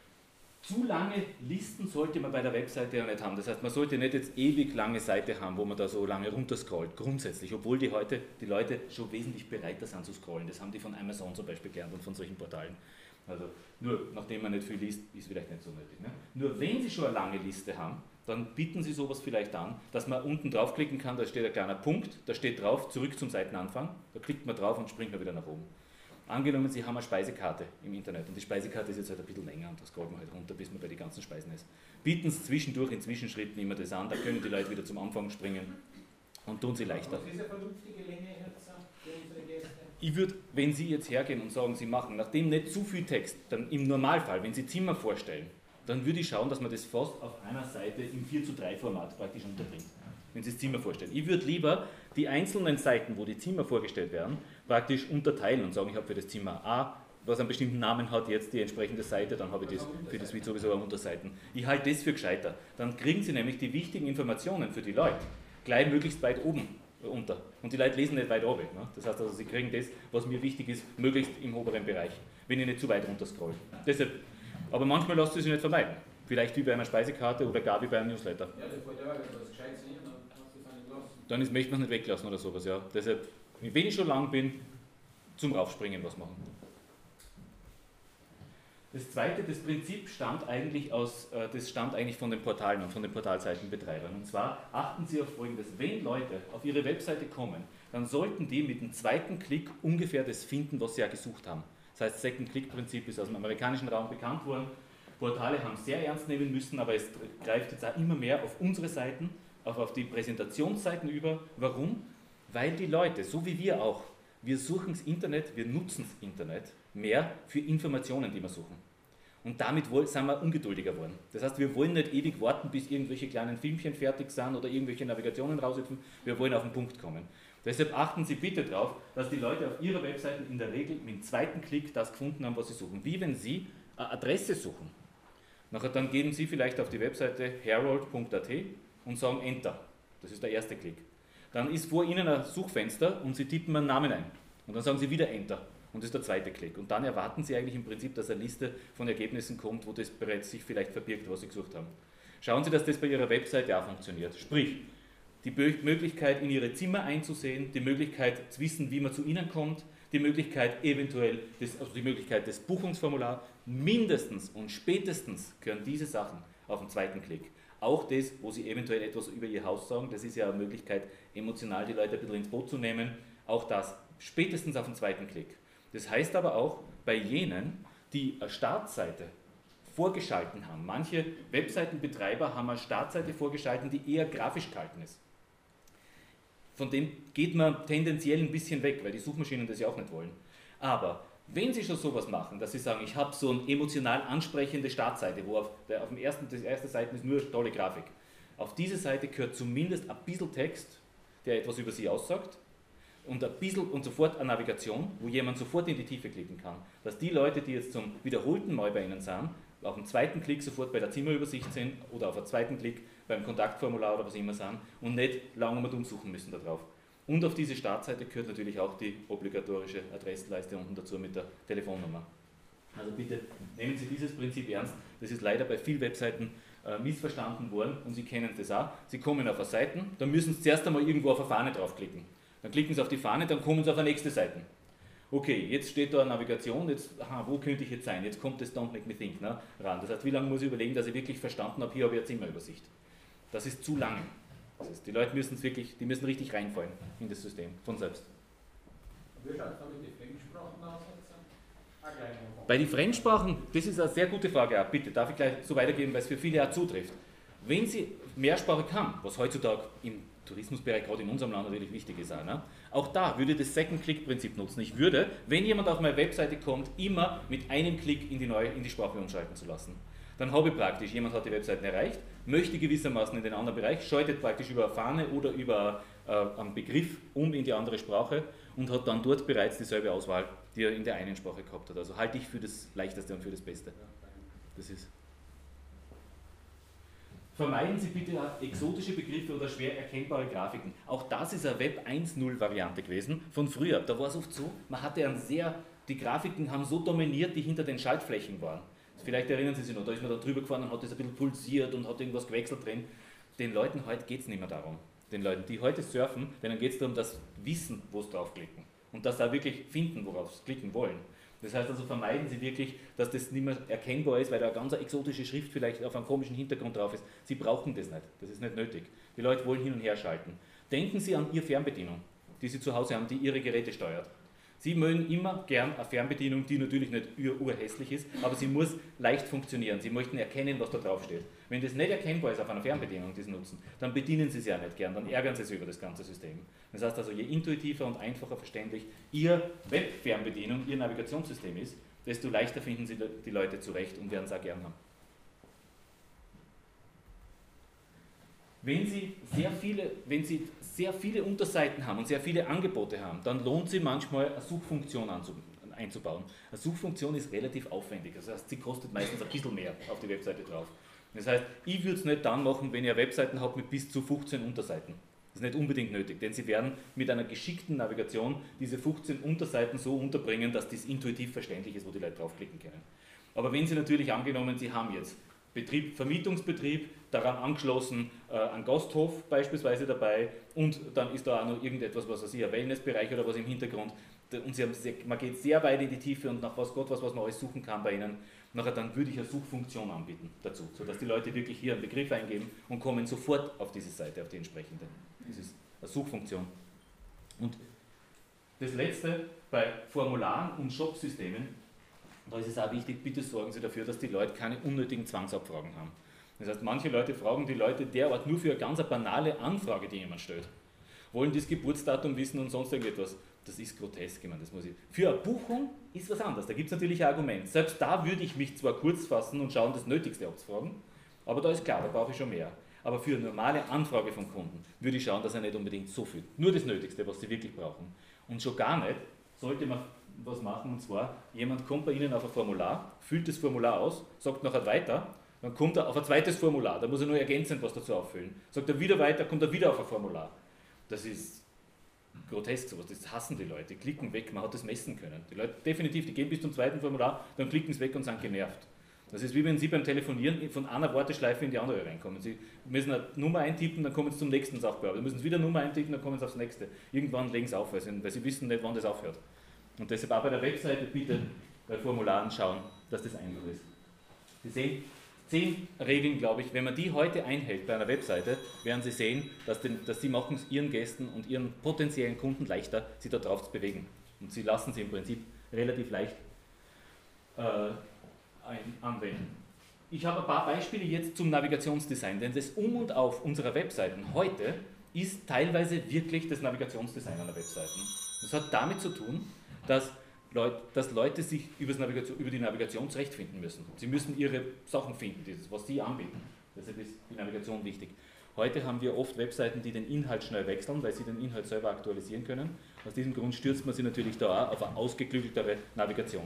Zu lange Listen sollte man bei der Webseite ja nicht haben. Das heißt, man sollte nicht jetzt ewig lange Seite haben, wo man da so lange runterscrollt, grundsätzlich, obwohl die Leute schon wesentlich bereiter sind zu scrollen. Das haben die von Amazon zum Beispiel gelernt und von solchen Portalen. Also nur, nachdem man nicht viel liest, ist vielleicht nicht so nötig. Ne? Nur wenn Sie schon eine lange Liste haben, dann bieten Sie sowas vielleicht an, dass man unten draufklicken kann, da steht ein kleiner Punkt, da steht drauf, zurück zum Seitenanfang, da klickt man drauf und springt man wieder nach oben. Angenommen, Sie haben eine Speisekarte im Internet und die Speisekarte ist jetzt halt ein bisschen länger und das scrollt man halt runter, bis man bei den ganzen Speisen ist. Bieten Sie zwischendurch in Zwischenschritten immer das an, da können die Leute wieder zum Anfang springen und tun sie leichter. Was ist eine vernünftige Länge jetzt für unsere Gäste? Ich würde, wenn Sie jetzt hergehen und sagen, Sie machen, nachdem nicht zu viel Text, dann im Normalfall, wenn Sie Zimmer vorstellen, dann würde ich schauen, dass man das fast auf einer Seite im 4:3 Format praktisch unterbringt, wenn Sie das Zimmer vorstellen. Ich würde lieber die einzelnen Seiten, wo die Zimmer vorgestellt werden, praktisch unterteilen und sagen, ich habe für das Zimmer A, was einen bestimmten Namen hat, jetzt die entsprechende Seite, dann habe ich das für das Video sowieso eine Unterseiten. Ich halte das für gescheiter. Dann kriegen Sie nämlich die wichtigen Informationen für die Leute gleich möglichst weit oben unter. Und die Leute lesen nicht weit oben. Ne? Das heißt also, sie kriegen das, was mir wichtig ist, möglichst im oberen Bereich, wenn ich nicht zu weit runter scroll. Deshalb, aber manchmal lasst es sich nicht vermeiden. Vielleicht wie bei einer Speisekarte oder gar wie bei einem Newsletter. Ja, der fällt ja, wenn du was Gescheites sehen, dann hast du es auch nicht gelassen. Dann möchte man es nicht weglassen oder sowas, ja. Deshalb, wenn ich schon lang bin, zum Raufspringen was machen. Das zweite, das Prinzip stammt eigentlich von den Portalen und von den Portalseitenbetreibern. Und zwar achten Sie auf Folgendes: Wenn Leute auf Ihre Webseite kommen, dann sollten die mit dem zweiten Klick ungefähr das finden, was sie ja gesucht haben. Das heißt, Second-Click-Prinzip ist aus dem amerikanischen Raum bekannt worden. Portale haben es sehr ernst nehmen müssen, aber es greift jetzt auch immer mehr auf unsere Seiten, auch auf die Präsentationsseiten über. Warum? Weil die Leute, so wie wir auch, wir suchen das Internet, wir nutzen das Internet mehr für Informationen, die wir suchen. Und damit sind wir ungeduldiger geworden. Das heißt, wir wollen nicht ewig warten, bis irgendwelche kleinen Filmchen fertig sind oder irgendwelche Navigationen raushüpfen. Wir wollen auf den Punkt kommen. Deshalb achten Sie bitte darauf, dass die Leute auf ihrer Webseite in der Regel mit dem zweiten Klick das gefunden haben, was sie suchen. Wie wenn Sie eine Adresse suchen. Nachher dann gehen Sie vielleicht auf die Webseite herold.at und sagen Enter. Das ist der erste Klick. Dann ist vor Ihnen ein Suchfenster und Sie tippen einen Namen ein. Und dann sagen Sie wieder Enter. Und das ist der zweite Klick. Und dann erwarten Sie eigentlich im Prinzip, dass eine Liste von Ergebnissen kommt, wo das bereits sich vielleicht verbirgt, was Sie gesucht haben. Schauen Sie, dass das bei Ihrer Webseite auch funktioniert. Sprich, die Möglichkeit, in Ihre Zimmer einzusehen, die Möglichkeit zu wissen, wie man zu Ihnen kommt, die Möglichkeit eventuell, die Möglichkeit des Buchungsformulars, mindestens und spätestens gehören diese Sachen auf den zweiten Klick. Auch das, wo Sie eventuell etwas über Ihr Haus sagen, das ist ja eine Möglichkeit, emotional die Leute ein bisschen ins Boot zu nehmen, auch das spätestens auf den zweiten Klick. Das heißt aber auch, bei jenen, die eine Startseite vorgeschalten haben, manche Webseitenbetreiber haben eine Startseite vorgeschalten, die eher grafisch gehalten ist. Von dem geht man tendenziell ein bisschen weg, weil die Suchmaschinen das ja auch nicht wollen. Aber wenn Sie schon sowas machen, dass Sie sagen, ich habe so eine emotional ansprechende Startseite, wo die erste Seite ist nur tolle Grafik. Auf diese Seite gehört zumindest ein bisschen Text, der etwas über Sie aussagt, und ein bisschen und sofort eine Navigation, wo jemand sofort in die Tiefe klicken kann. Dass die Leute, die jetzt zum wiederholten Mal bei Ihnen sind, auf den zweiten Klick sofort bei der Zimmerübersicht sind oder auf den zweiten Klick beim Kontaktformular oder was immer sind und nicht lange mal umsuchen müssen darauf. Und auf diese Startseite gehört natürlich auch die obligatorische Adressleiste unten dazu mit der Telefonnummer. Also bitte nehmen Sie dieses Prinzip ernst. Das ist leider bei vielen Webseiten missverstanden worden und Sie kennen das auch. Sie kommen auf eine Seite, dann müssen Sie zuerst einmal irgendwo auf eine Fahne draufklicken. Dann klicken Sie auf die Fahne, dann kommen Sie auf die nächste Seite. Okay, jetzt steht da eine Navigation, jetzt, wo könnte ich jetzt sein? Jetzt kommt das Don't Make Me Think ran. Das heißt, wie lange muss ich überlegen, dass ich wirklich verstanden habe, hier habe ich eine Zimmerübersicht. Das ist zu lang. Das heißt, die Leute müssen richtig reinfallen in das System, von selbst. Wie schaut es da mit den Fremdsprachen aus? Bei den Fremdsprachen, das ist eine sehr gute Frage, auch bitte, darf ich gleich so weitergeben, weil es für viele auch zutrifft. Wenn Sie mehrsprachig haben, was heutzutage im Tourismusbereich, gerade in unserem Land natürlich wichtig ist, auch da würde ich das Second-Click-Prinzip nutzen. Ich würde, wenn jemand auf meine Webseite kommt, immer mit einem Klick in die Sprache umschalten zu lassen. Dann habe ich praktisch, jemand hat die Webseite erreicht, möchte gewissermaßen in den anderen Bereich, schaltet praktisch über eine Fahne oder über einen Begriff in die andere Sprache und hat dann dort bereits dieselbe Auswahl, die er in der einen Sprache gehabt hat. Also halte ich für das Leichteste und für das Beste. Das ist. Vermeiden Sie bitte exotische Begriffe oder schwer erkennbare Grafiken. Auch das ist eine Web 1.0 Variante gewesen von früher. Da war es oft so, man hatte die Grafiken haben so dominiert, die hinter den Schaltflächen waren. Vielleicht erinnern Sie sich noch, da ist man da drüber gefahren und hat das ein bisschen pulsiert und hat irgendwas gewechselt drin. Den Leuten heute geht es nicht mehr darum. Den Leuten, die heute surfen, denen geht es darum, dass wissen, wo sie draufklicken. Und dass sie auch wirklich finden, worauf sie klicken wollen. Das heißt also, vermeiden Sie wirklich, dass das nicht mehr erkennbar ist, weil da eine ganz exotische Schrift vielleicht auf einem komischen Hintergrund drauf ist. Sie brauchen das nicht. Das ist nicht nötig. Die Leute wollen hin und her schalten. Denken Sie an Ihre Fernbedienung, die Sie zu Hause haben, die Ihre Geräte steuert. Sie mögen immer gern eine Fernbedienung, die natürlich nicht urhässlich ist, aber sie muss leicht funktionieren. Sie möchten erkennen, was da drauf steht. Wenn das nicht erkennbar ist auf einer Fernbedienung, die Sie nutzen, dann bedienen Sie sie ja nicht gern, dann ärgern Sie sich über das ganze System. Das heißt also, je intuitiver und einfacher verständlich Ihr Web-Fernbedienung, Ihr Navigationssystem ist, desto leichter finden Sie die Leute zurecht und werden es auch gern haben. Wenn Sie sehr viele Unterseiten haben und sehr viele Angebote haben, dann lohnt sich manchmal eine Suchfunktion einzubauen. Eine Suchfunktion ist relativ aufwendig, das heißt, sie kostet meistens ein bisschen mehr auf die Webseite drauf. Das heißt, ich würde es nicht dann machen, wenn ihr Webseiten habt mit bis zu 15 Unterseiten. Das ist nicht unbedingt nötig, denn Sie werden mit einer geschickten Navigation diese 15 Unterseiten so unterbringen, dass das intuitiv verständlich ist, wo die Leute draufklicken können. Aber wenn Sie natürlich angenommen, Sie haben jetzt Vermietungsbetrieb, daran angeschlossen ein Gasthof beispielsweise dabei und dann ist da auch noch irgendetwas, was weiß ich, ein Wellnessbereich oder was im Hintergrund und man geht sehr weit in die Tiefe und nach was man alles suchen kann bei Ihnen, nachher dann würde ich eine Suchfunktion anbieten dazu, sodass die Leute wirklich hier einen Begriff eingeben und kommen sofort auf diese Seite, auf die entsprechende. Das ist eine Suchfunktion. Und das letzte bei Formularen und Shop-Systemen, da ist es auch wichtig, bitte sorgen Sie dafür, dass die Leute keine unnötigen Zwangsabfragen haben. Das heißt, manche Leute fragen die Leute derart nur für eine ganz banale Anfrage, die jemand stellt. Wollen das Geburtsdatum wissen und sonst irgendetwas. Das ist grotesk, ich meine, das muss ich. Für eine Buchung ist was anderes, da gibt es natürlich ein Argument. Selbst da würde ich mich zwar kurz fassen und schauen, das Nötigste abzufragen, aber da ist klar, da brauche ich schon mehr. Aber für eine normale Anfrage vom Kunden würde ich schauen, dass er nicht unbedingt so viel, nur das Nötigste, was sie wirklich brauchen. Und schon gar nicht sollte man was machen, und zwar, jemand kommt bei Ihnen auf ein Formular, füllt das Formular aus, sagt nachher weiter, dann kommt er auf ein zweites Formular, da muss er nur ergänzend was dazu auffüllen. Sagt er wieder weiter, kommt er wieder auf ein Formular. Das ist grotesk sowas, das hassen die Leute, die klicken weg, man hat das messen können. Die Leute definitiv, die gehen bis zum zweiten Formular, dann klicken sie weg und sind genervt. Das ist wie wenn Sie beim Telefonieren von einer Warteschleife in die andere reinkommen. Sie müssen eine Nummer eintippen, dann kommen Sie zum nächsten Sachbearbeiter. Dann müssen Sie wieder eine Nummer eintippen, dann kommen Sie aufs nächste. Irgendwann legen Sie auf, weil Sie wissen nicht, wann das aufhört. Und deshalb auch bei der Webseite bitte bei Formularen schauen, dass das einfach ist. Sie sehen, 10 Regeln, glaube ich, wenn man die heute einhält bei einer Webseite, werden Sie sehen, dass Sie machen es Ihren Gästen und Ihren potenziellen Kunden leichter, sich da drauf zu bewegen. Und Sie lassen sie im Prinzip relativ leicht anwenden. Ich habe ein paar Beispiele jetzt zum Navigationsdesign, denn das Um und Auf unserer Webseiten heute ist teilweise wirklich das Navigationsdesign an der Webseiten. Das hat damit zu tun, dass Leute sich über die Navigation zurechtfinden müssen. Sie müssen ihre Sachen finden, was sie anbieten. Deshalb ist die Navigation wichtig. Heute haben wir oft Webseiten, die den Inhalt schnell wechseln, weil sie den Inhalt selber aktualisieren können. Aus diesem Grund stürzt man sie natürlich da auch auf eine ausgeklügeltere Navigation.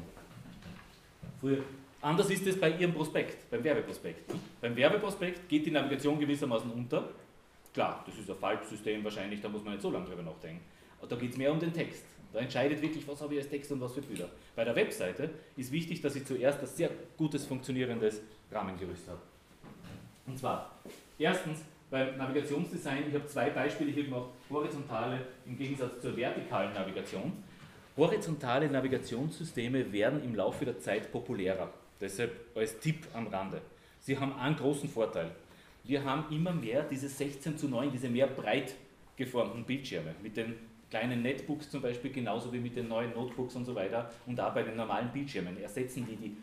Anders ist es bei Ihrem Prospekt, beim Werbeprospekt. Beim Werbeprospekt geht die Navigation gewissermaßen unter. Klar, das ist ein Falbsystem wahrscheinlich, da muss man nicht so lange drüber nachdenken. Aber da geht es mehr um den Text. Da entscheidet wirklich, was habe ich als Text und was für Bilder. Bei der Webseite ist wichtig, dass ich zuerst ein sehr gutes, funktionierendes Rahmengerüst habe. Und zwar, erstens, beim Navigationsdesign, ich habe 2 Beispiele hier gemacht, horizontale im Gegensatz zur vertikalen Navigation. Horizontale Navigationssysteme werden im Laufe der Zeit populärer. Deshalb als Tipp am Rande. Sie haben einen großen Vorteil. Wir haben immer mehr diese 16:9, diese mehr breit geformten Bildschirme mit den kleinen Netbooks zum Beispiel, genauso wie mit den neuen Notebooks und so weiter und auch bei den normalen Bildschirmen ersetzen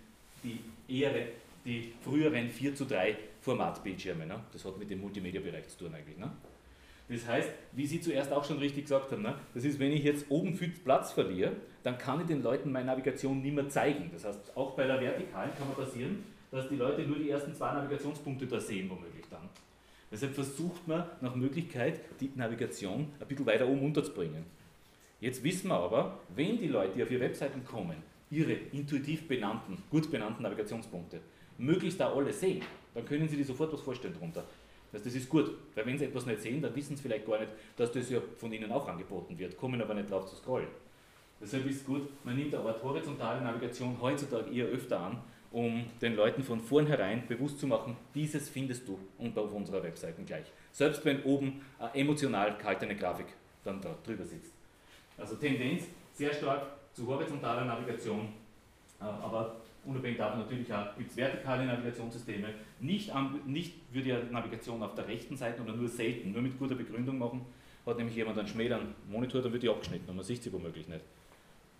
die früheren 4:3 Formatbildschirme. Ne? Das hat mit dem Multimedia-Bereich zu tun eigentlich. Ne? Das heißt, wie Sie zuerst auch schon richtig gesagt haben, ne? Das ist, wenn ich jetzt oben viel Platz verliere, dann kann ich den Leuten meine Navigation nicht mehr zeigen. Das heißt, auch bei der Vertikalen kann man passieren, dass die Leute nur die ersten 2 Navigationspunkte da sehen, womöglich dann. Deshalb versucht man nach Möglichkeit, die Navigation ein bisschen weiter oben unterzubringen. Jetzt wissen wir aber, wenn die Leute, die auf ihre Webseiten kommen, ihre intuitiv benannten, gut benannten Navigationspunkte möglichst da alle sehen, dann können sie sich sofort was vorstellen darunter. Das ist gut, weil wenn sie etwas nicht sehen, dann wissen sie vielleicht gar nicht, dass das ja von ihnen auch angeboten wird, kommen aber nicht drauf zu scrollen. Deshalb ist es gut, man nimmt eine Art horizontale Navigation heutzutage eher öfter an, um den Leuten von vornherein bewusst zu machen, dieses findest du auf unserer Webseite gleich. Selbst wenn oben eine emotional gehaltene Grafik dann da drüber sitzt. Also Tendenz sehr stark zu horizontaler Navigation, aber unabhängig davon natürlich auch gibt es vertikale Navigationssysteme. Nicht würde ja Navigation auf der rechten Seite oder nur selten, nur mit guter Begründung machen. Hat nämlich jemand einen schmäleren Monitor, dann wird die abgeschnitten und man sieht sie womöglich nicht.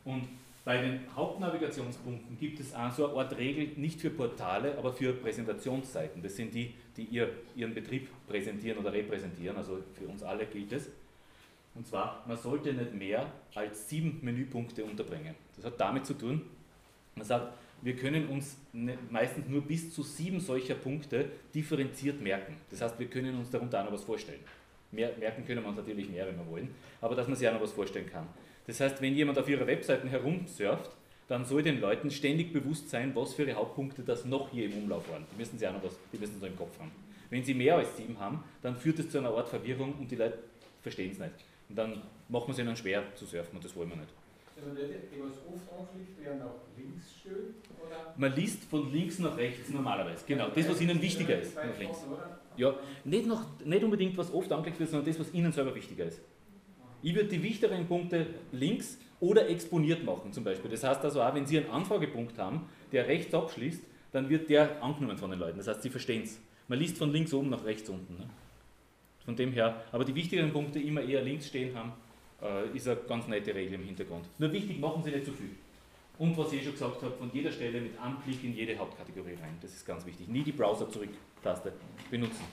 Und bei den Hauptnavigationspunkten gibt es auch so eine Art Regel, nicht für Portale, aber für Präsentationsseiten. Das sind die, die ihren Betrieb präsentieren oder repräsentieren, also für uns alle gilt es. Und zwar, man sollte nicht mehr als 7 Menüpunkte unterbringen. Das hat damit zu tun, man sagt, wir können uns meistens nur bis zu 7 solcher Punkte differenziert merken. Das heißt, wir können uns darunter auch noch was vorstellen. Merken können wir uns natürlich mehr, wenn wir wollen, aber dass man sich auch noch was vorstellen kann. Das heißt, wenn jemand auf ihrer Webseite herumsurft, dann soll den Leuten ständig bewusst sein, was für ihre Hauptpunkte das noch hier im Umlauf waren. Die müssen sie auch noch was, die müssen so im Kopf haben. Wenn sie mehr als 7 haben, dann führt es zu einer Art Verwirrung und die Leute verstehen es nicht. Und dann macht man es ihnen schwer zu surfen und das wollen wir nicht. Also die, was oft anklickt, werden auch links stehen? Oder? Man liest von links nach rechts normalerweise. Genau, das, was Ihnen wichtiger ist. Nach links. Ja, nicht unbedingt, was oft angeklickt wird, sondern das, was Ihnen selber wichtiger ist. Ich würde die wichtigeren Punkte links oder exponiert machen zum Beispiel. Das heißt also auch, wenn Sie einen Anfragepunkt haben, der rechts abschließt, dann wird der angenommen von den Leuten. Das heißt, Sie verstehen es. Man liest von links oben nach rechts unten. Ne? Von dem her, aber die wichtigeren Punkte immer eher links stehen haben, ist eine ganz nette Regel im Hintergrund. Nur wichtig, machen Sie nicht zu viel. Und was ich schon gesagt habe, von jeder Stelle mit einem Klick in jede Hauptkategorie rein. Das ist ganz wichtig. Nie die Browser-Zurück-Taste benutzen.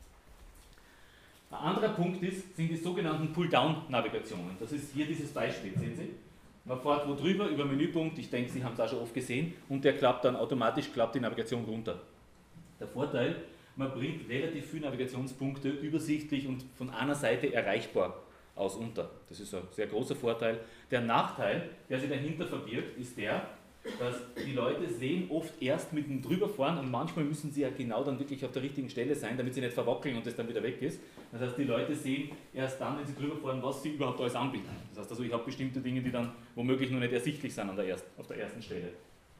Ein anderer Punkt sind die sogenannten Pull-Down-Navigationen. Das ist hier dieses Beispiel, sehen Sie? Man fährt wo drüber, über Menüpunkt, ich denke, Sie haben es auch schon oft gesehen, und der klappt dann automatisch, klappt die Navigation runter. Der Vorteil, man bringt relativ viele Navigationspunkte übersichtlich und von einer Seite erreichbar aus unter. Das ist ein sehr großer Vorteil. Der Nachteil, der sich dahinter verbirgt, ist der, dass die Leute sehen oft erst mit dem drüberfahren und manchmal müssen sie ja genau dann wirklich auf der richtigen Stelle sein, damit sie nicht verwackeln und das dann wieder weg ist. Das heißt, die Leute sehen erst dann, wenn sie drüberfahren, was sie überhaupt alles anbieten. Das heißt also, ich habe bestimmte Dinge, die dann womöglich noch nicht ersichtlich sind auf der ersten Stelle.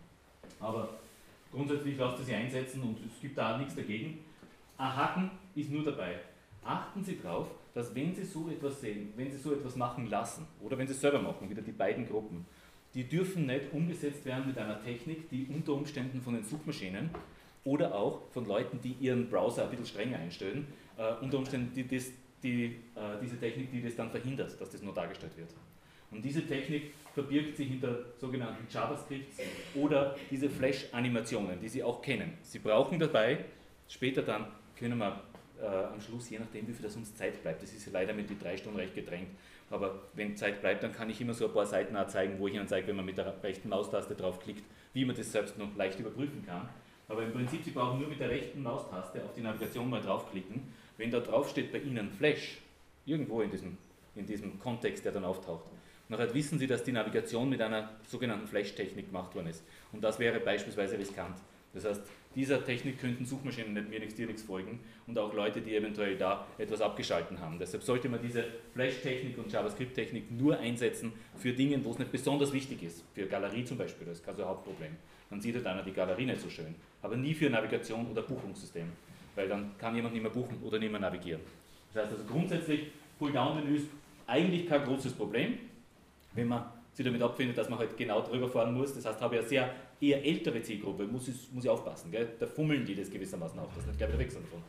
Aber grundsätzlich lasst ihr sie einsetzen und es gibt da nichts dagegen. Ein Haken ist nur dabei. Achten Sie darauf, dass wenn Sie so etwas sehen, wenn Sie so etwas machen lassen oder wenn Sie es selber machen, wieder die beiden Gruppen, die dürfen nicht umgesetzt werden mit einer Technik, die unter Umständen von den Suchmaschinen oder auch von Leuten, die ihren Browser ein bisschen strenger einstellen, unter Umständen diese Technik, die das dann verhindert, dass das nur dargestellt wird. Und diese Technik verbirgt sich hinter sogenannten JavaScripts oder diese Flash-Animationen, die Sie auch kennen. Sie brauchen dabei, später dann können wir am Schluss, je nachdem wie viel das uns Zeit bleibt, das ist ja leider mit den 3 Stunden recht gedrängt, aber wenn Zeit bleibt, dann kann ich immer so ein paar Seiten auch zeigen, wo ich Ihnen zeige, wenn man mit der rechten Maustaste draufklickt, wie man das selbst noch leicht überprüfen kann. Aber im Prinzip, Sie brauchen nur mit der rechten Maustaste auf die Navigation mal draufklicken. Wenn da drauf steht bei Ihnen Flash, irgendwo in diesem Kontext, der dann auftaucht, nachher wissen Sie, dass die Navigation mit einer sogenannten Flash-Technik gemacht worden ist. Und das wäre beispielsweise riskant. Das heißt, dieser Technik könnten Suchmaschinen nicht mir nichts, dir nichts folgen und auch Leute, die eventuell da etwas abgeschalten haben. Deshalb sollte man diese Flash-Technik und JavaScript-Technik nur einsetzen für Dinge, wo es nicht besonders wichtig ist. Für Galerie zum Beispiel, das ist kein so ein Hauptproblem. Dann sieht halt einer die Galerie nicht so schön. Aber nie für Navigation oder Buchungssystem, weil dann kann jemand nicht mehr buchen oder nicht mehr navigieren. Das heißt also grundsätzlich, Pull-Down-Menüs eigentlich kein großes Problem, wenn man sich damit abfindet, dass man halt genau drüber fahren muss. Das heißt, habe ich eine sehr eher ältere Zielgruppe, muss ich aufpassen. Gell? Da fummeln die das gewissermaßen auch, dass nicht gleich wieder weg sind davon.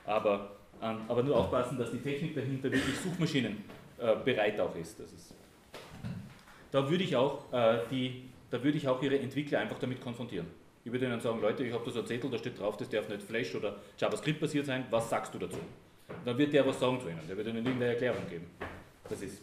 Aber nur aufpassen, dass die Technik dahinter wirklich Suchmaschinen bereit auch ist. Da würde ich auch Ihre Entwickler einfach damit konfrontieren. Ich würde Ihnen sagen, Leute, ich habe da so einen Zettel, da steht drauf, das darf nicht Flash oder JavaScript basiert sein, was sagst du dazu? Dann wird der was sagen zu Ihnen, der wird Ihnen irgendeine Erklärung geben. Das ist.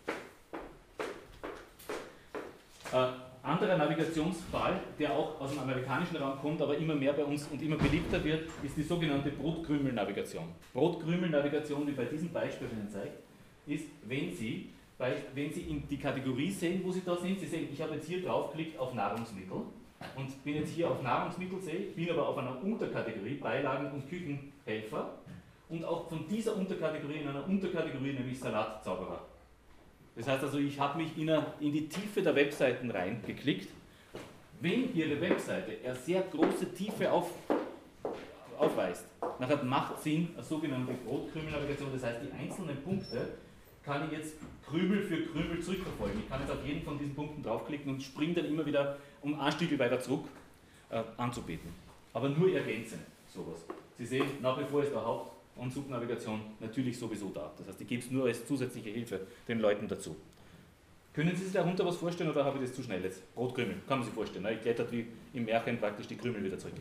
Anderer Navigationsfall, der auch aus dem amerikanischen Raum kommt, aber immer mehr bei uns und immer beliebter wird, ist die sogenannte Brotkrümel-Navigation. Brotkrümel-Navigation, wie bei diesem Beispiel Ihnen zeigt, ist, wenn Sie in die Kategorie sehen, wo Sie da sind, Sie sehen, ich habe jetzt hier draufgeklickt auf Nahrungsmittel und bin jetzt hier auf Nahrungsmittel, bin aber auf einer Unterkategorie, Beilagen und Küchenhelfer und auch von dieser Unterkategorie in einer Unterkategorie, nämlich Salatzauberer. Das heißt also, ich habe mich in die Tiefe der Webseiten reingeklickt. Wenn Ihre Webseite eine sehr große Tiefe aufweist, nachher macht Sinn eine sogenannte Brotkrümel-Navigation, das heißt, die einzelnen Punkte kann ich jetzt Krümel für Krümel zurückverfolgen. Ich kann jetzt auf jeden von diesen Punkten draufklicken und springe dann immer wieder um ein Stück weiter zurück anzubieten. Aber nur ergänzend sowas. Sie sehen, nach wie vor ist der Haupt- und Suchnavigation natürlich sowieso da. Das heißt, ich gebe es nur als zusätzliche Hilfe den Leuten dazu. Können Sie sich darunter was vorstellen oder habe ich das zu schnell jetzt? Brotkrümel, kann man sich vorstellen. Ne? Ich klettert wie im Märchen praktisch die Krümel wieder zurück.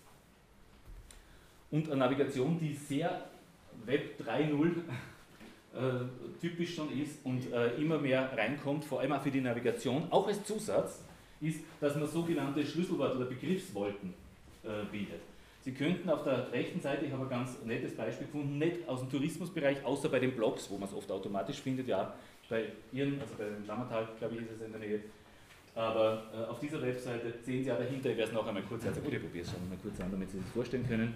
Und eine Navigation, die sehr Web 3.0 typisch schon ist und immer mehr reinkommt, vor allem auch für die Navigation, auch als Zusatz, ist, dass man sogenannte Schlüsselwort- oder Begriffswolken bildet. Sie könnten auf der rechten Seite, ich habe ein ganz nettes Beispiel gefunden, nicht aus dem Tourismusbereich, außer bei den Blogs, wo man es oft automatisch findet, ja, bei Ihren, also bei Lammertal, glaube ich, ist es in der Nähe. Aber auf dieser Webseite sehen Sie ja dahinter, ich werde es noch einmal kurz zeigen. Ich probiere es schon mal kurz an, damit Sie sich das vorstellen können.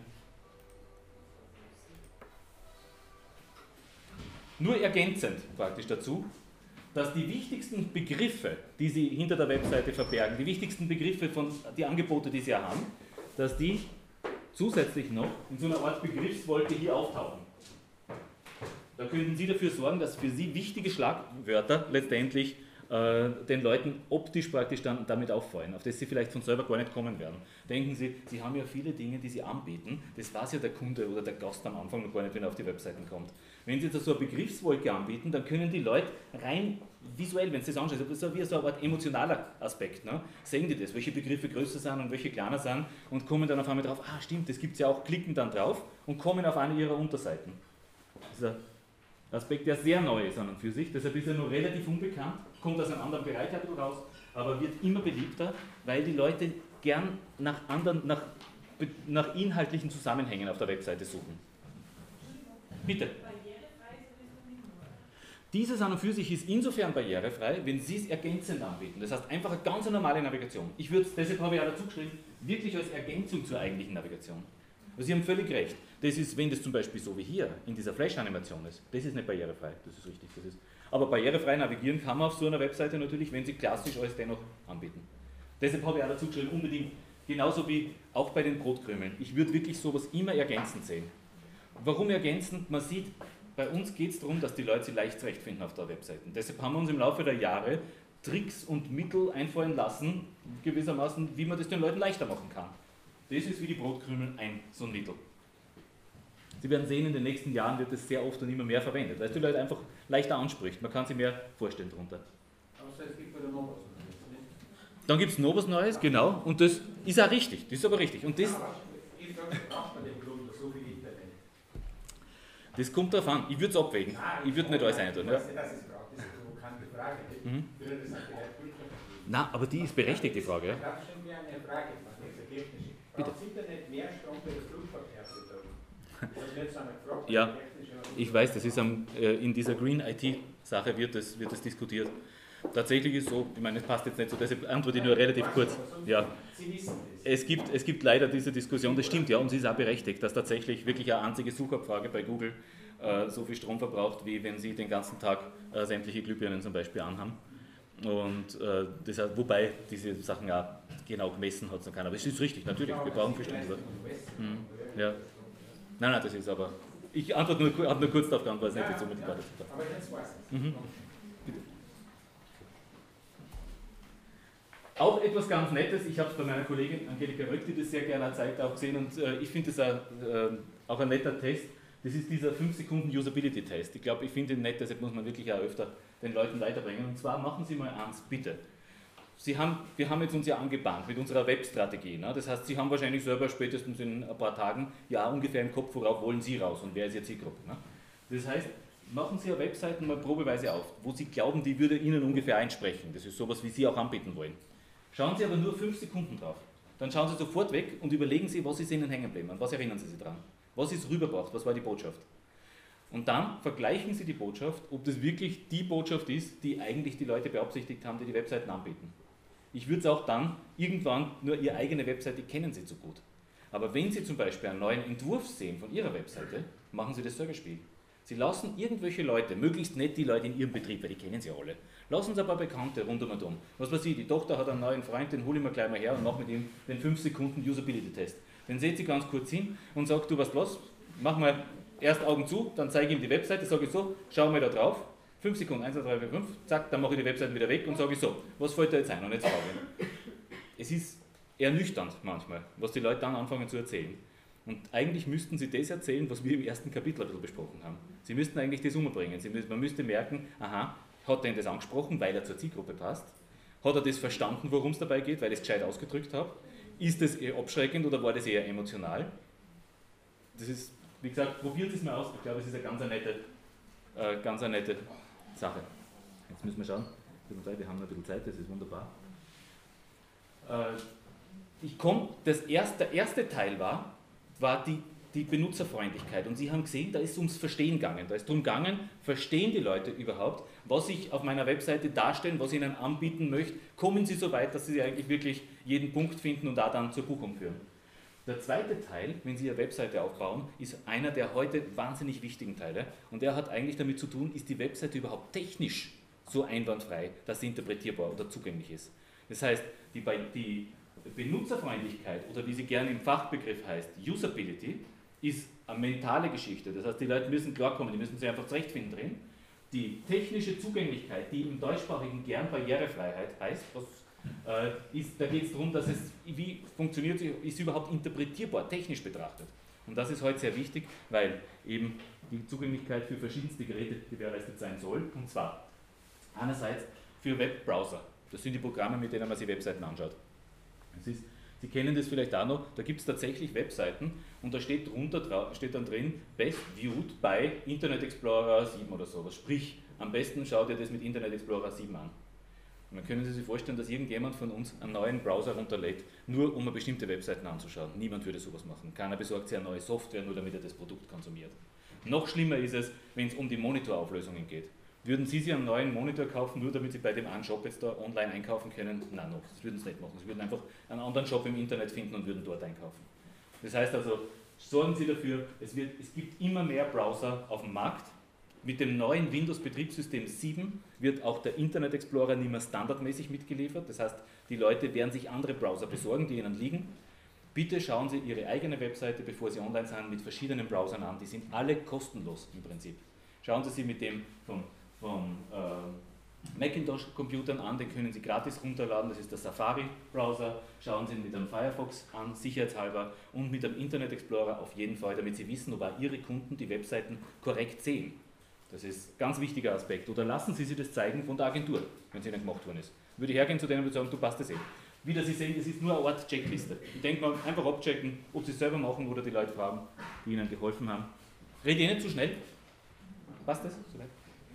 Nur ergänzend praktisch dazu, dass die wichtigsten Begriffe, die Sie hinter der Webseite verbergen, die wichtigsten Begriffe von die Angebote, die Sie haben, dass die zusätzlich noch in so einer Art Begriffswolke hier auftauchen. Da könnten Sie dafür sorgen, dass für Sie wichtige Schlagwörter letztendlich den Leuten optisch praktisch dann damit auffallen, auf das Sie vielleicht von selber gar nicht kommen werden. Denken Sie, Sie haben ja viele Dinge, die Sie anbieten, das weiß ja der Kunde oder der Gast am Anfang noch gar nicht, wenn er auf die Webseiten kommt. Wenn Sie jetzt so eine Begriffswolke anbieten, dann können die Leute rein visuell, wenn Sie das anschauen, das ist wie so eine Art emotionaler Aspekt, ne? Sehen die das, welche Begriffe größer sind und welche kleiner sind und kommen dann auf einmal drauf, ah stimmt, das gibt es ja auch, klicken dann drauf und kommen auf eine ihrer Unterseiten. Das ist ein Aspekt, der sehr neu ist an und für sich, deshalb ist er noch relativ unbekannt, kommt aus einem anderen Bereich raus, aber wird immer beliebter, weil die Leute gern nach inhaltlichen Zusammenhängen auf der Webseite suchen. Bitte. Dieses an und für sich ist insofern barrierefrei, wenn Sie es ergänzend anbieten. Das heißt einfach eine ganz normale Navigation. Ich würde es, deshalb habe ich auch dazu geschrieben, wirklich als Ergänzung zur eigentlichen Navigation. Also Sie haben völlig recht. Das ist, wenn das zum Beispiel so wie hier in dieser Flash-Animation ist, das ist nicht barrierefrei, das ist richtig. Das ist. Aber barrierefrei navigieren kann man auf so einer Webseite natürlich, wenn Sie klassisch alles dennoch anbieten. Deshalb habe ich auch dazu geschrieben, unbedingt, genauso wie auch bei den Brotkrümeln. Ich würde wirklich sowas immer ergänzend sehen. Warum ergänzend? Man sieht, bei uns geht es darum, dass die Leute sich leicht zurechtfinden auf der Webseite. Deshalb haben wir uns im Laufe der Jahre Tricks und Mittel einfallen lassen, gewissermaßen, wie man das den Leuten leichter machen kann. Das ist wie die Brotkrümel so ein Mittel. Sie werden sehen, in den nächsten Jahren wird das sehr oft und immer mehr verwendet, weil es die Leute einfach leichter anspricht. Man kann sich mehr vorstellen darunter. Außer es gibt wieder noch was Neues. Dann gibt es noch was Neues, genau, und das ist auch richtig, das ist aber richtig. Und das, Ich frage, braucht man den Grund so viel Internet? das kommt darauf an, ich würde es abwägen, ich würde nicht alles reintun. Ja. Das ist eine provokante Frage. Nein, aber die ist berechtigt, die Frage. Ja. Ich habe schon mir eine Frage gemacht, jetzt technisch. Braucht das Internet mehr Strom für das Flugverkehr bezogen? Das ist nicht so eine Frage. Ja, ich weiß, das ist in dieser Green IT-Sache wird das diskutiert. Tatsächlich ist so, ich meine, es passt jetzt nicht so, deshalb antworte ich nur relativ kurz. Ja. Sie wissen das. Es gibt leider diese Diskussion, das stimmt ja, und sie ist auch berechtigt, dass tatsächlich wirklich eine einzige Suchabfrage bei Google so viel Strom verbraucht, wie wenn Sie den ganzen Tag sämtliche Glühbirnen zum Beispiel anhaben. Und das heißt, wobei diese Sachen auch genau gemessen hat es noch keiner. Aber es ist richtig, natürlich, wir brauchen viel Strom. Ja. Nein, das ist aber. Ich antworte nur kurz darauf geantwortet, weil es nicht so unmittelbar ist. Aber jetzt weiß ich. Bitte. Auch etwas ganz Nettes, ich habe es bei meiner Kollegin Angelika Röck, die das sehr gerne zeigt, auch gesehen und ich finde das auch ein netter Test. Das ist dieser 5-Sekunden-Usability-Test. Ich finde ihn nett, deshalb muss man wirklich auch öfter den Leuten weiterbringen. Und zwar machen Sie mal eins, bitte. Wir haben jetzt uns ja angebahnt mit unserer Webstrategie. Ne? Das heißt, Sie haben wahrscheinlich selber spätestens in ein paar Tagen ja ungefähr im Kopf, worauf wollen Sie raus und wer ist Ihre Zielgruppe. Ne? Das heißt, machen Sie Ihre Webseiten mal probeweise auf, wo Sie glauben, die würde Ihnen ungefähr einsprechen. Das ist sowas, wie Sie auch anbieten wollen. Schauen Sie aber nur 5 Sekunden drauf. Dann schauen Sie sofort weg und überlegen Sie, was ist Ihnen hängen geblieben, an was erinnern Sie sich dran. Was ist rübergebracht, was war die Botschaft. Und dann vergleichen Sie die Botschaft, ob das wirklich die Botschaft ist, die eigentlich die Leute beabsichtigt haben, die die Webseiten anbieten. Ich würde es auch dann irgendwann, nur Ihre eigene Webseite kennen Sie zu gut. Aber wenn Sie zum Beispiel einen neuen Entwurf sehen von Ihrer Webseite, machen Sie das selber Spiel. Sie lassen irgendwelche Leute, möglichst nicht die Leute in Ihrem Betrieb, weil die kennen Sie alle, lassen Sie ein paar Bekannte rund um und um. Was weiß ich, die Tochter hat einen neuen Freund, den hole ich mir gleich mal her und mache mit ihm den 5-Sekunden-Usability-Test. Den setzt sie ganz kurz hin und sagt, du weißt was, mach mal erst Augen zu, dann zeige ich ihm die Webseite, sage ich so, schau mal da drauf, 5 Sekunden, 1, 2, 3, 4, 5, zack, dann mache ich die Webseite wieder weg und sage ich so, was fällt da jetzt ein und jetzt frage ich. Es ist ernüchternd manchmal, was die Leute dann anfangen zu erzählen. Und eigentlich müssten sie das erzählen, was wir im ersten Kapitel ein bisschen besprochen haben. Sie müssten eigentlich das umbringen. Man müsste merken, aha, Hat er ihn das angesprochen, weil er zur Zielgruppe passt? Hat er das verstanden, worum es dabei geht, weil ich es gescheit ausgedrückt habe? Ist das eher abschreckend oder war das eher emotional? Das ist, wie gesagt, probiert es mal aus. Ich glaube, es ist eine ganz eine nette Sache. Jetzt müssen wir schauen. Wir haben noch ein bisschen Zeit, das ist wunderbar. Der erste Teil war die Benutzerfreundlichkeit. Und Sie haben gesehen, da ist es ums Verstehen gegangen. Da ist darum gegangen, verstehen die Leute überhaupt, was ich auf meiner Webseite darstellen, was ich ihnen anbieten möchte. Kommen Sie so weit, dass Sie eigentlich wirklich jeden Punkt finden und da dann zur Buchung führen. Der zweite Teil, wenn Sie Ihre Webseite aufbauen, ist einer der heute wahnsinnig wichtigen Teile. Und der hat eigentlich damit zu tun, ist die Webseite überhaupt technisch so einwandfrei, dass sie interpretierbar oder zugänglich ist. Das heißt, die Benutzerfreundlichkeit oder wie sie gerne im Fachbegriff heißt, Usability, ist eine mentale Geschichte. Das heißt, die Leute müssen klarkommen, die müssen sich einfach zurechtfinden drin. Die technische Zugänglichkeit, die im Deutschsprachigen gern Barrierefreiheit heißt, da geht es darum, dass wie funktioniert sie, ist sie überhaupt interpretierbar, technisch betrachtet. Und das ist heute sehr wichtig, weil eben die Zugänglichkeit für verschiedenste Geräte gewährleistet sein soll. Und zwar einerseits für Webbrowser. Das sind die Programme, mit denen man sich Webseiten anschaut. Sie kennen das vielleicht auch noch, da gibt es tatsächlich Webseiten und da steht dann drin, Best Viewed by Internet Explorer 7 oder sowas. Sprich, am besten schaut ihr das mit Internet Explorer 7 an. Und dann können Sie sich vorstellen, dass irgendjemand von uns einen neuen Browser runterlädt, nur um bestimmte Webseiten anzuschauen. Niemand würde sowas machen. Keiner besorgt sich eine neue Software, nur damit er das Produkt konsumiert. Noch schlimmer ist es, wenn es um die Monitorauflösungen geht. Würden Sie sich einen neuen Monitor kaufen, nur damit Sie bei dem einen Shop jetzt da online einkaufen können? Nein, noch. Das würden Sie nicht machen. Sie würden einfach einen anderen Shop im Internet finden und würden dort einkaufen. Das heißt also, sorgen Sie dafür, es gibt immer mehr Browser auf dem Markt. Mit dem neuen Windows-Betriebssystem 7 wird auch der Internet Explorer nicht mehr standardmäßig mitgeliefert. Das heißt, die Leute werden sich andere Browser besorgen, die ihnen liegen. Bitte schauen Sie Ihre eigene Webseite, bevor Sie online sind, mit verschiedenen Browsern an. Die sind alle kostenlos im Prinzip. Schauen Sie sich mit dem vom Macintosh-Computern an, den können Sie gratis runterladen, das ist der Safari-Browser. Schauen Sie ihn mit dem Firefox an, sicherheitshalber, und mit dem Internet Explorer auf jeden Fall, damit Sie wissen, ob auch Ihre Kunden die Webseiten korrekt sehen. Das ist ein ganz wichtiger Aspekt. Oder lassen Sie sich das zeigen von der Agentur, wenn es Ihnen gemacht worden ist. Würde ich hergehen zu denen und sagen, du passt das eh. Wie Sie sehen, das ist nur eine Art Checkliste. Ich denke mal, einfach abchecken, ob Sie es selber machen oder die Leute fragen, die Ihnen geholfen haben. Rede ich nicht zu schnell? Passt das? Soweit?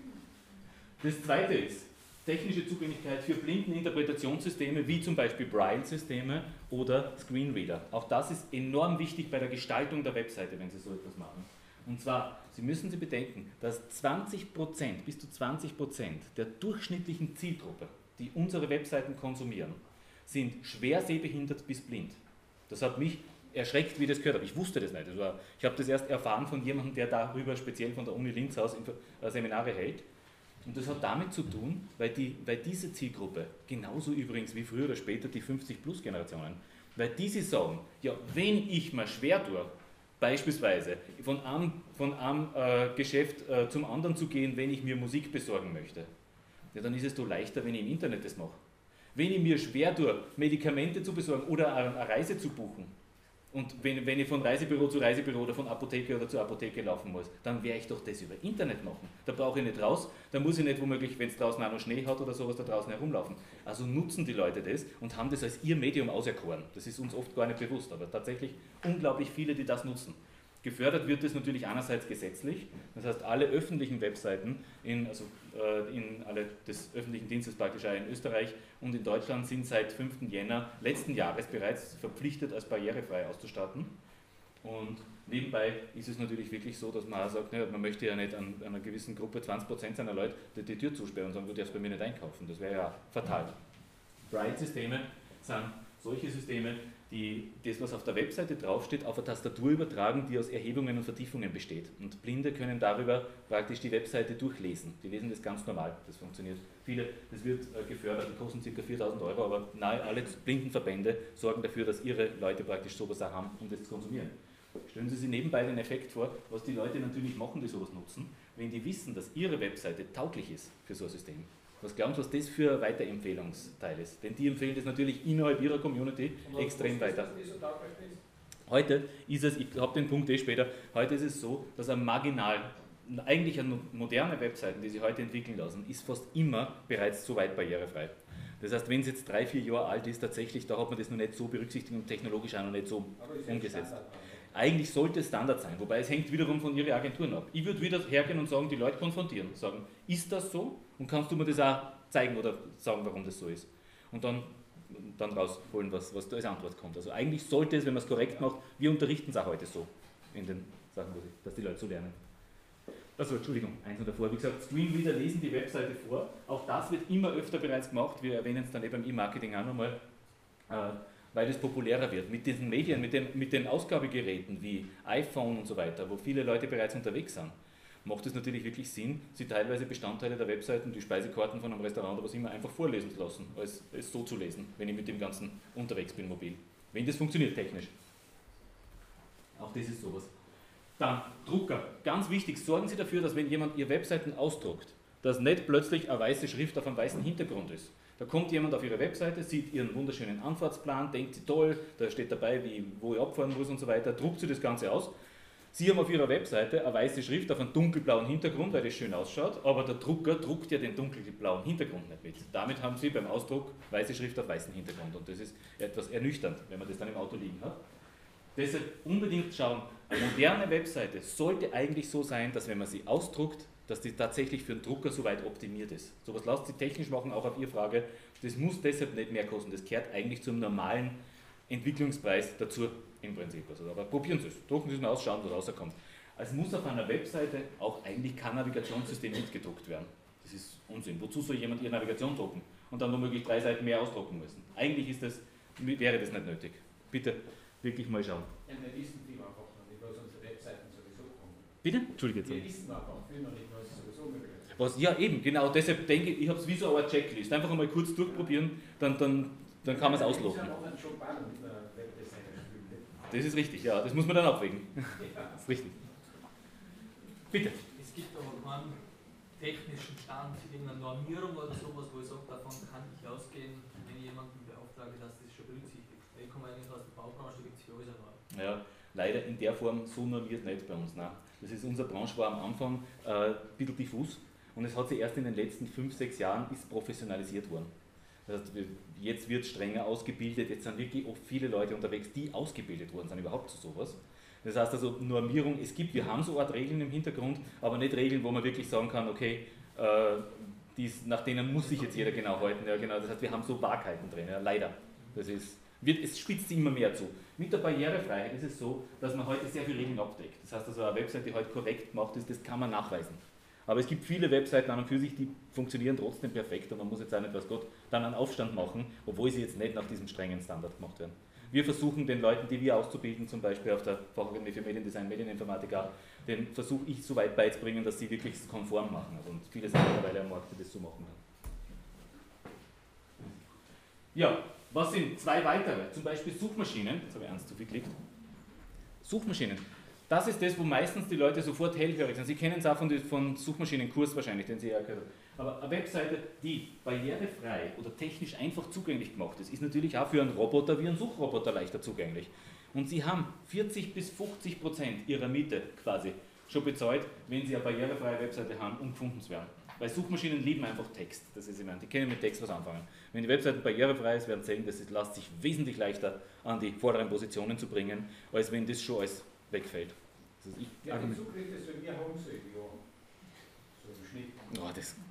Das zweite ist technische Zugänglichkeit für Blindeninterpretationssysteme wie zum Beispiel Braille-Systeme oder Screenreader. Auch das ist enorm wichtig bei der Gestaltung der Webseite, wenn Sie so etwas machen. Und zwar, Sie müssen sich bedenken, dass 20%, bis zu 20% der durchschnittlichen Zielgruppe, die unsere Webseiten konsumieren, sind schwer sehbehindert bis blind. Das hat mich erschreckt, wie ich das gehört habe. Ich wusste das nicht. Ich habe das erst erfahren von jemandem, der darüber speziell von der Uni Linz aus Seminare hält. Und das hat damit zu tun, weil diese Zielgruppe, genauso übrigens wie früher oder später die 50-Plus-Generationen, weil diese sagen, ja, wenn ich mir schwer tue, beispielsweise von einem Geschäft zum anderen zu gehen, wenn ich mir Musik besorgen möchte, ja, dann ist es doch leichter, wenn ich im Internet das mache. Wenn ich mir schwer tue, Medikamente zu besorgen oder eine Reise zu buchen, und wenn ich von Reisebüro zu Reisebüro oder von Apotheke oder zur Apotheke laufen muss, dann werde ich doch das über Internet machen. Da brauche ich nicht raus, da muss ich nicht womöglich, wenn es draußen auch noch Schnee hat oder sowas, da draußen herumlaufen. Also nutzen die Leute das und haben das als ihr Medium auserkoren. Das ist uns oft gar nicht bewusst, aber tatsächlich unglaublich viele, die das nutzen. Gefördert wird es natürlich einerseits gesetzlich, das heißt alle öffentlichen Webseiten alle des öffentlichen Dienstes praktisch auch in Österreich und in Deutschland sind seit 5. Jänner letzten Jahres bereits verpflichtet, als barrierefrei auszustatten. Und nebenbei ist es natürlich wirklich so, dass man auch sagt, man möchte ja nicht an einer gewissen Gruppe 20% seiner Leute die Tür zusperren und sagen, du darfst bei mir nicht einkaufen. Das wäre ja fatal. Braille-Systeme sind solche Systeme, die das, was auf der Webseite draufsteht, auf eine Tastatur übertragen, die aus Erhebungen und Vertiefungen besteht. Und Blinde können darüber praktisch die Webseite durchlesen. Die lesen das ganz normal, das funktioniert. Das wird gefördert, die kosten ca. 4.000 €, aber nahe alle Blindenverbände sorgen dafür, dass ihre Leute praktisch sowas auch haben, um das zu konsumieren. Stellen Sie sich nebenbei den Effekt vor, was die Leute natürlich machen, die sowas nutzen, wenn die wissen, dass ihre Webseite tauglich ist für so ein System. Was glauben Sie, was das für ein Weiterempfehlungsteil ist? Denn die empfehlen das natürlich innerhalb ihrer Community extrem weiter. Heute ist es, ich habe den Punkt später, heute ist es so, dass eine marginal eigentlich eine moderne Webseiten, die sich heute entwickeln lassen, ist fast immer bereits so weit barrierefrei. Das heißt, wenn es jetzt 3, 4 Jahre alt ist, tatsächlich, da hat man das noch nicht so berücksichtigt und technologisch auch noch nicht so umgesetzt. Eigentlich sollte es Standard sein, wobei es hängt wiederum von Ihren Agenturen ab. Ich würde wieder hergehen und sagen, die Leute konfrontieren, sagen, ist das so? Und kannst du mir das auch zeigen oder sagen, warum das so ist? Und dann rausholen, was da als Antwort kommt. Also eigentlich sollte es, wenn man es korrekt macht, wir unterrichten es auch heute so in den Sachen, dass die Leute so lernen. Also, Entschuldigung, eins noch davor. Wie gesagt, Screenreader lesen die Webseite vor. Auch das wird immer öfter bereits gemacht. Wir erwähnen es dann eben beim E-Marketing auch nochmal, weil es populärer wird. Mit diesen Medien, mit den Ausgabegeräten wie iPhone und so weiter, wo viele Leute bereits unterwegs sind, macht es natürlich wirklich Sinn, sie teilweise Bestandteile der Webseiten, die Speisekarten von einem Restaurant oder was immer, einfach vorlesen zu lassen, als es so zu lesen, wenn ich mit dem Ganzen unterwegs bin, mobil. Wenn das funktioniert technisch. Auch das ist sowas. Dann Drucker. Ganz wichtig, sorgen Sie dafür, dass wenn jemand Ihre Webseiten ausdruckt, dass nicht plötzlich eine weiße Schrift auf einem weißen Hintergrund ist. Da kommt jemand auf Ihre Webseite, sieht Ihren wunderschönen Anfahrtsplan, denkt Sie toll, da steht dabei, wo ich abfahren muss und so weiter, druckt Sie das Ganze aus. Sie haben auf Ihrer Webseite eine weiße Schrift auf einem dunkelblauen Hintergrund, weil das schön ausschaut, aber der Drucker druckt ja den dunkelblauen Hintergrund nicht mit. Damit haben Sie beim Ausdruck weiße Schrift auf weißem Hintergrund und das ist etwas ernüchternd, wenn man das dann im Auto liegen hat. Deshalb unbedingt schauen, eine moderne Webseite sollte eigentlich so sein, dass wenn man sie ausdruckt, dass die tatsächlich für den Drucker soweit optimiert ist. So was lasst sie technisch machen, auch auf Ihre Frage. Das muss deshalb nicht mehr kosten, das gehört eigentlich zum normalen Entwicklungspreis dazu im Prinzip. Also, aber probieren Sie es, drucken Sie es mal aus, schauen, was rauskommt. Es muss auf einer Webseite auch eigentlich kein Navigationssystem mitgedruckt werden. Das ist Unsinn. Wozu soll jemand Ihre Navigation drucken und dann womöglich 3 Seiten mehr ausdrucken müssen? Eigentlich wäre das nicht nötig. Bitte wirklich mal schauen. Ja, wir wissen viel einfach noch nicht, was unsere Webseiten sowieso kommen. Bitte? Entschuldige jetzt. Wir wissen einfach viel noch nicht, was sowieso möglich ist. Was, ja, eben, genau, deshalb denke ich, ich habe es wie so eine Checklist. Einfach einmal kurz durchprobieren, dann kann man es ausloten. Das ist schon spannend mit einer Webdesigner-Spiele. Das ist richtig, ja, das muss man dann abwägen. Das ist richtig. Bitte. Es gibt aber keinen technischen Stand, irgendeine Normierung oder sowas, wo ich sage, davon kann ich ausgehen, wenn ich jemanden beauftrage, dass das schon berücksichtigt. Ich komme eigentlich aus der Baubranche, da gibt es für alles aber. Ja, leider in der Form so normiert nicht bei uns. Nein. Das ist, unsere Branche war am Anfang ein bisschen diffus und es hat sich erst in den letzten 5, 6 Jahren ist professionalisiert worden. Das heißt, jetzt wird strenger ausgebildet, jetzt sind wirklich oft viele Leute unterwegs, die ausgebildet worden sind überhaupt zu sowas. Das heißt also Normierung, wir haben so eine Art Regeln im Hintergrund, aber nicht Regeln, wo man wirklich sagen kann, okay, nach denen muss sich jetzt jeder genau halten. Ja, genau. Das heißt, wir haben so Wahrheiten drin, ja, leider. Es spitzt sich immer mehr zu. Mit der Barrierefreiheit ist es so, dass man heute sehr viele Regeln abdeckt. Das heißt also, eine Website, die heute korrekt gemacht ist, das kann man nachweisen. Aber es gibt viele Webseiten an und für sich, die funktionieren trotzdem perfekt und man muss jetzt auch nicht, was Gott, dann einen Aufstand machen, obwohl sie jetzt nicht nach diesem strengen Standard gemacht werden. Wir versuchen den Leuten, die wir auszubilden, zum Beispiel auf der Fachakademie für Mediendesign, Medieninformatik, den versuche ich so weit beizubringen, dass sie wirklich konform machen. Also, und viele sind mittlerweile am Markt, die das so machen können. Ja, was sind 2 weitere? Zum Beispiel Suchmaschinen. Jetzt habe ich eins zu viel geklickt. Suchmaschinen. Das ist das, wo meistens die Leute sofort hellhörig sind. Sie kennen es auch von Suchmaschinenkurs wahrscheinlich, den Sie ja gehört haben. Aber eine Webseite, die barrierefrei oder technisch einfach zugänglich gemacht ist, ist natürlich auch für einen Roboter wie einen Suchroboter leichter zugänglich. Und Sie haben 40 bis 50% Ihrer Miete quasi schon bezahlt, wenn Sie eine barrierefreie Webseite haben, um gefunden zu werden. Weil Suchmaschinen lieben einfach Text. Das ist immer, die können mit Text was anfangen. Wenn die Webseite barrierefrei ist, werden Sie sehen, dass es lässt sich wesentlich leichter an die vorderen Positionen zu bringen, als wenn das schon alles wegfällt. Ja, den Zugriff, das wir haben, so im Schnitt. Oh,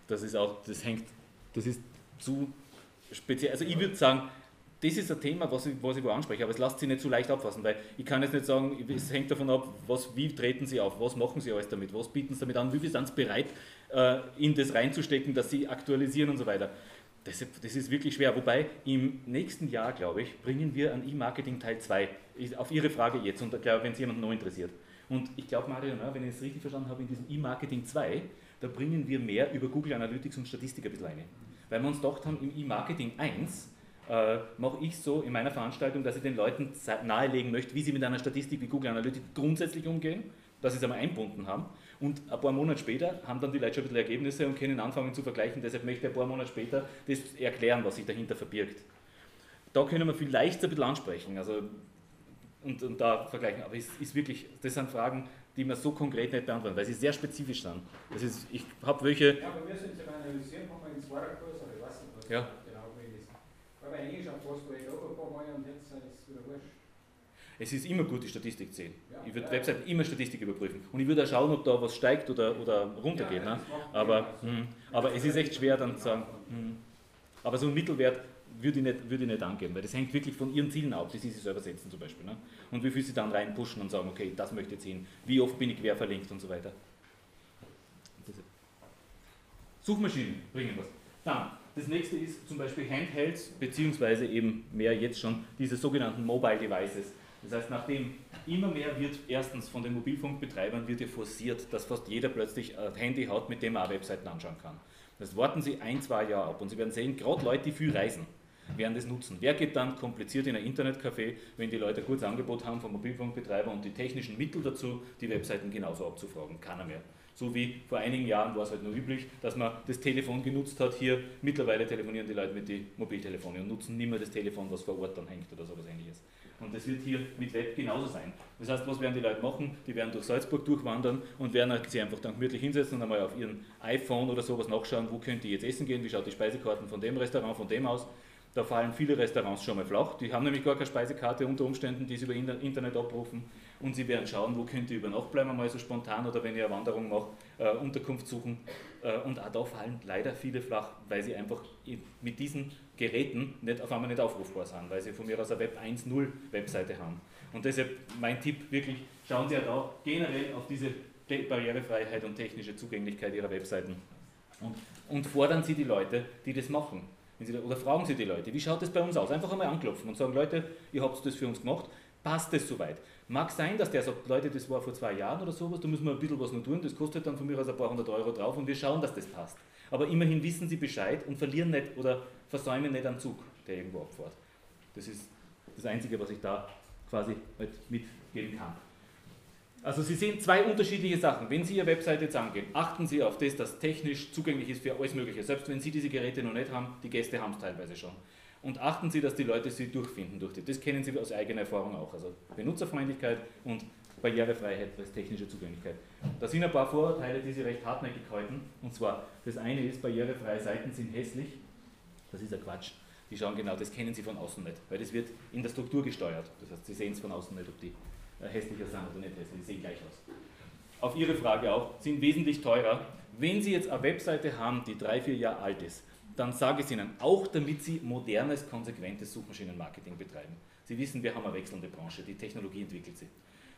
das ist zu speziell. Also ich würde sagen, das ist ein Thema, was ich wo anspreche, aber es lässt sich nicht so leicht abfassen, weil ich kann jetzt nicht sagen, es hängt davon ab, wie treten Sie auf, was machen Sie alles damit, was bieten Sie damit an, wie viel sind Sie bereit, in das reinzustecken, dass Sie aktualisieren und so weiter. Das ist wirklich schwer, wobei im nächsten Jahr, glaube ich, bringen wir ein E-Marketing Teil 2, auf Ihre Frage jetzt, und glaube, wenn es jemanden noch interessiert. Und ich glaube, Mario, wenn ich es richtig verstanden habe, in diesem E-Marketing 2, da bringen wir mehr über Google Analytics und Statistik ein bisschen rein. Weil wir uns gedacht haben, im E-Marketing 1 mache ich so in meiner Veranstaltung, dass ich den Leuten nahelegen möchte, wie sie mit einer Statistik wie Google Analytics grundsätzlich umgehen, dass sie es einmal eingebunden haben. Und ein paar Monate später haben dann die Leute schon ein bisschen Ergebnisse und können anfangen zu vergleichen. Deshalb möchte ich ein paar Monate später das erklären, was sich dahinter verbirgt. Da können wir vielleicht ein bisschen ansprechen. Also und da vergleichen. Aber es ist wirklich, das sind Fragen, die man so konkret nicht beantworten, weil sie sehr spezifisch sind. Das ist, ich habe welche... Ja, aber wir sind ja analysieren, haben wir in Zwarer-Kurs, aber ich weiß nicht, was Ja. genau gewesen ist. Aber eigentlich schon fast war ich auch ein paar Mal und jetzt ist es wieder wurscht. Es ist immer gut, die Statistik zu sehen. Ja, Ich würde ja. Webseiten immer Statistik überprüfen. Und ich würde auch schauen, ob da was steigt oder runtergeht. Ja, Ne? das macht Aber es ist echt schwer dann zu sagen. Aber so einen Mittelwert würde ich nicht angeben, weil das hängt wirklich von ihren Zielen ab, die sie sich selber setzen zum Beispiel. Ne? Und wie viel sie dann reinpushen und sagen, okay, das möchte ich sehen, wie oft bin ich quer verlinkt und so weiter. Suchmaschinen bringen was. Dann, das nächste ist zum Beispiel Handhelds, beziehungsweise eben mehr jetzt schon diese sogenannten Mobile Devices. Das heißt, nachdem immer mehr wird, erstens von den Mobilfunkbetreibern wird ja forciert, dass fast jeder plötzlich ein Handy hat, mit dem er auch Webseiten anschauen kann. Das warten Sie 1-2 Jahre ab und Sie werden sehen, gerade Leute, die viel reisen, werden das nutzen. Wer geht dann kompliziert in ein Internetcafé, wenn die Leute ein gutes Angebot haben vom Mobilfunkbetreiber und die technischen Mittel dazu, die Webseiten genauso abzufragen? Keiner mehr. So wie vor einigen Jahren war es halt nur üblich, dass man das Telefon genutzt hat. Hier mittlerweile telefonieren die Leute mit den Mobiltelefonen und nutzen nicht mehr das Telefon, was vor Ort dann hängt oder sowas Ähnliches. Und das wird hier mit Web genauso sein. Das heißt, was werden die Leute machen? Die werden durch Salzburg durchwandern und werden halt sich einfach dann gemütlich hinsetzen und einmal auf ihren iPhone oder sowas nachschauen, wo könnt ihr jetzt essen gehen, wie schaut die Speisekarten von dem Restaurant, von dem aus. Da fallen viele Restaurants schon mal flach. Die haben nämlich gar keine Speisekarte unter Umständen, die sie über Internet abrufen. Und sie werden schauen, wo könnt ihr über Nacht bleiben, mal so spontan oder wenn ihr eine Wanderung macht, Unterkunft suchen. Und auch da fallen leider viele flach, weil sie einfach mit diesen Geräten auf einmal nicht aufrufbar sind, weil sie von mir aus eine Web 1.0 Webseite haben. Und deshalb mein Tipp wirklich, schauen Sie ja da generell auf diese Barrierefreiheit und technische Zugänglichkeit Ihrer Webseiten und fordern Sie die Leute, die das machen. Oder fragen Sie die Leute, wie schaut das bei uns aus? Einfach einmal anklopfen und sagen, Leute, ihr habt das für uns gemacht, passt das soweit? Mag sein, dass der sagt, Leute, das war vor 2 Jahren oder sowas, da müssen wir ein bisschen was noch tun, das kostet dann von mir aus ein paar 100 Euro drauf und wir schauen, dass das passt. Aber immerhin wissen Sie Bescheid und verlieren nicht oder versäumen nicht einen Zug, der irgendwo abfährt. Das ist das Einzige, was ich da quasi halt mitgeben kann. Also Sie sehen 2 unterschiedliche Sachen. Wenn Sie Ihre Webseite jetzt angehen, achten Sie auf das, dass technisch zugänglich ist für alles Mögliche. Selbst wenn Sie diese Geräte noch nicht haben, die Gäste haben es teilweise schon. Und achten Sie, dass die Leute sie durchfinden. Das kennen Sie aus eigener Erfahrung auch. Also Benutzerfreundlichkeit und Barrierefreiheit als technische Zugänglichkeit. Da sind ein paar Vorurteile, die Sie recht hartnäckig halten. Und zwar, das eine ist, barrierefreie Seiten sind hässlich. Das ist ein Quatsch. Die schauen genau, das kennen Sie von außen nicht, weil das wird in der Struktur gesteuert. Das heißt, Sie sehen es von außen nicht, ob die hässlicher sind oder nicht hässlich, die sehen gleich aus. Auf Ihre Frage auch, sind wesentlich teurer. Wenn Sie jetzt eine Webseite haben, die 3-4 Jahre alt ist, dann sage ich es Ihnen, auch damit Sie modernes, konsequentes Suchmaschinenmarketing betreiben. Sie wissen, wir haben eine wechselnde Branche, die Technologie entwickelt sich.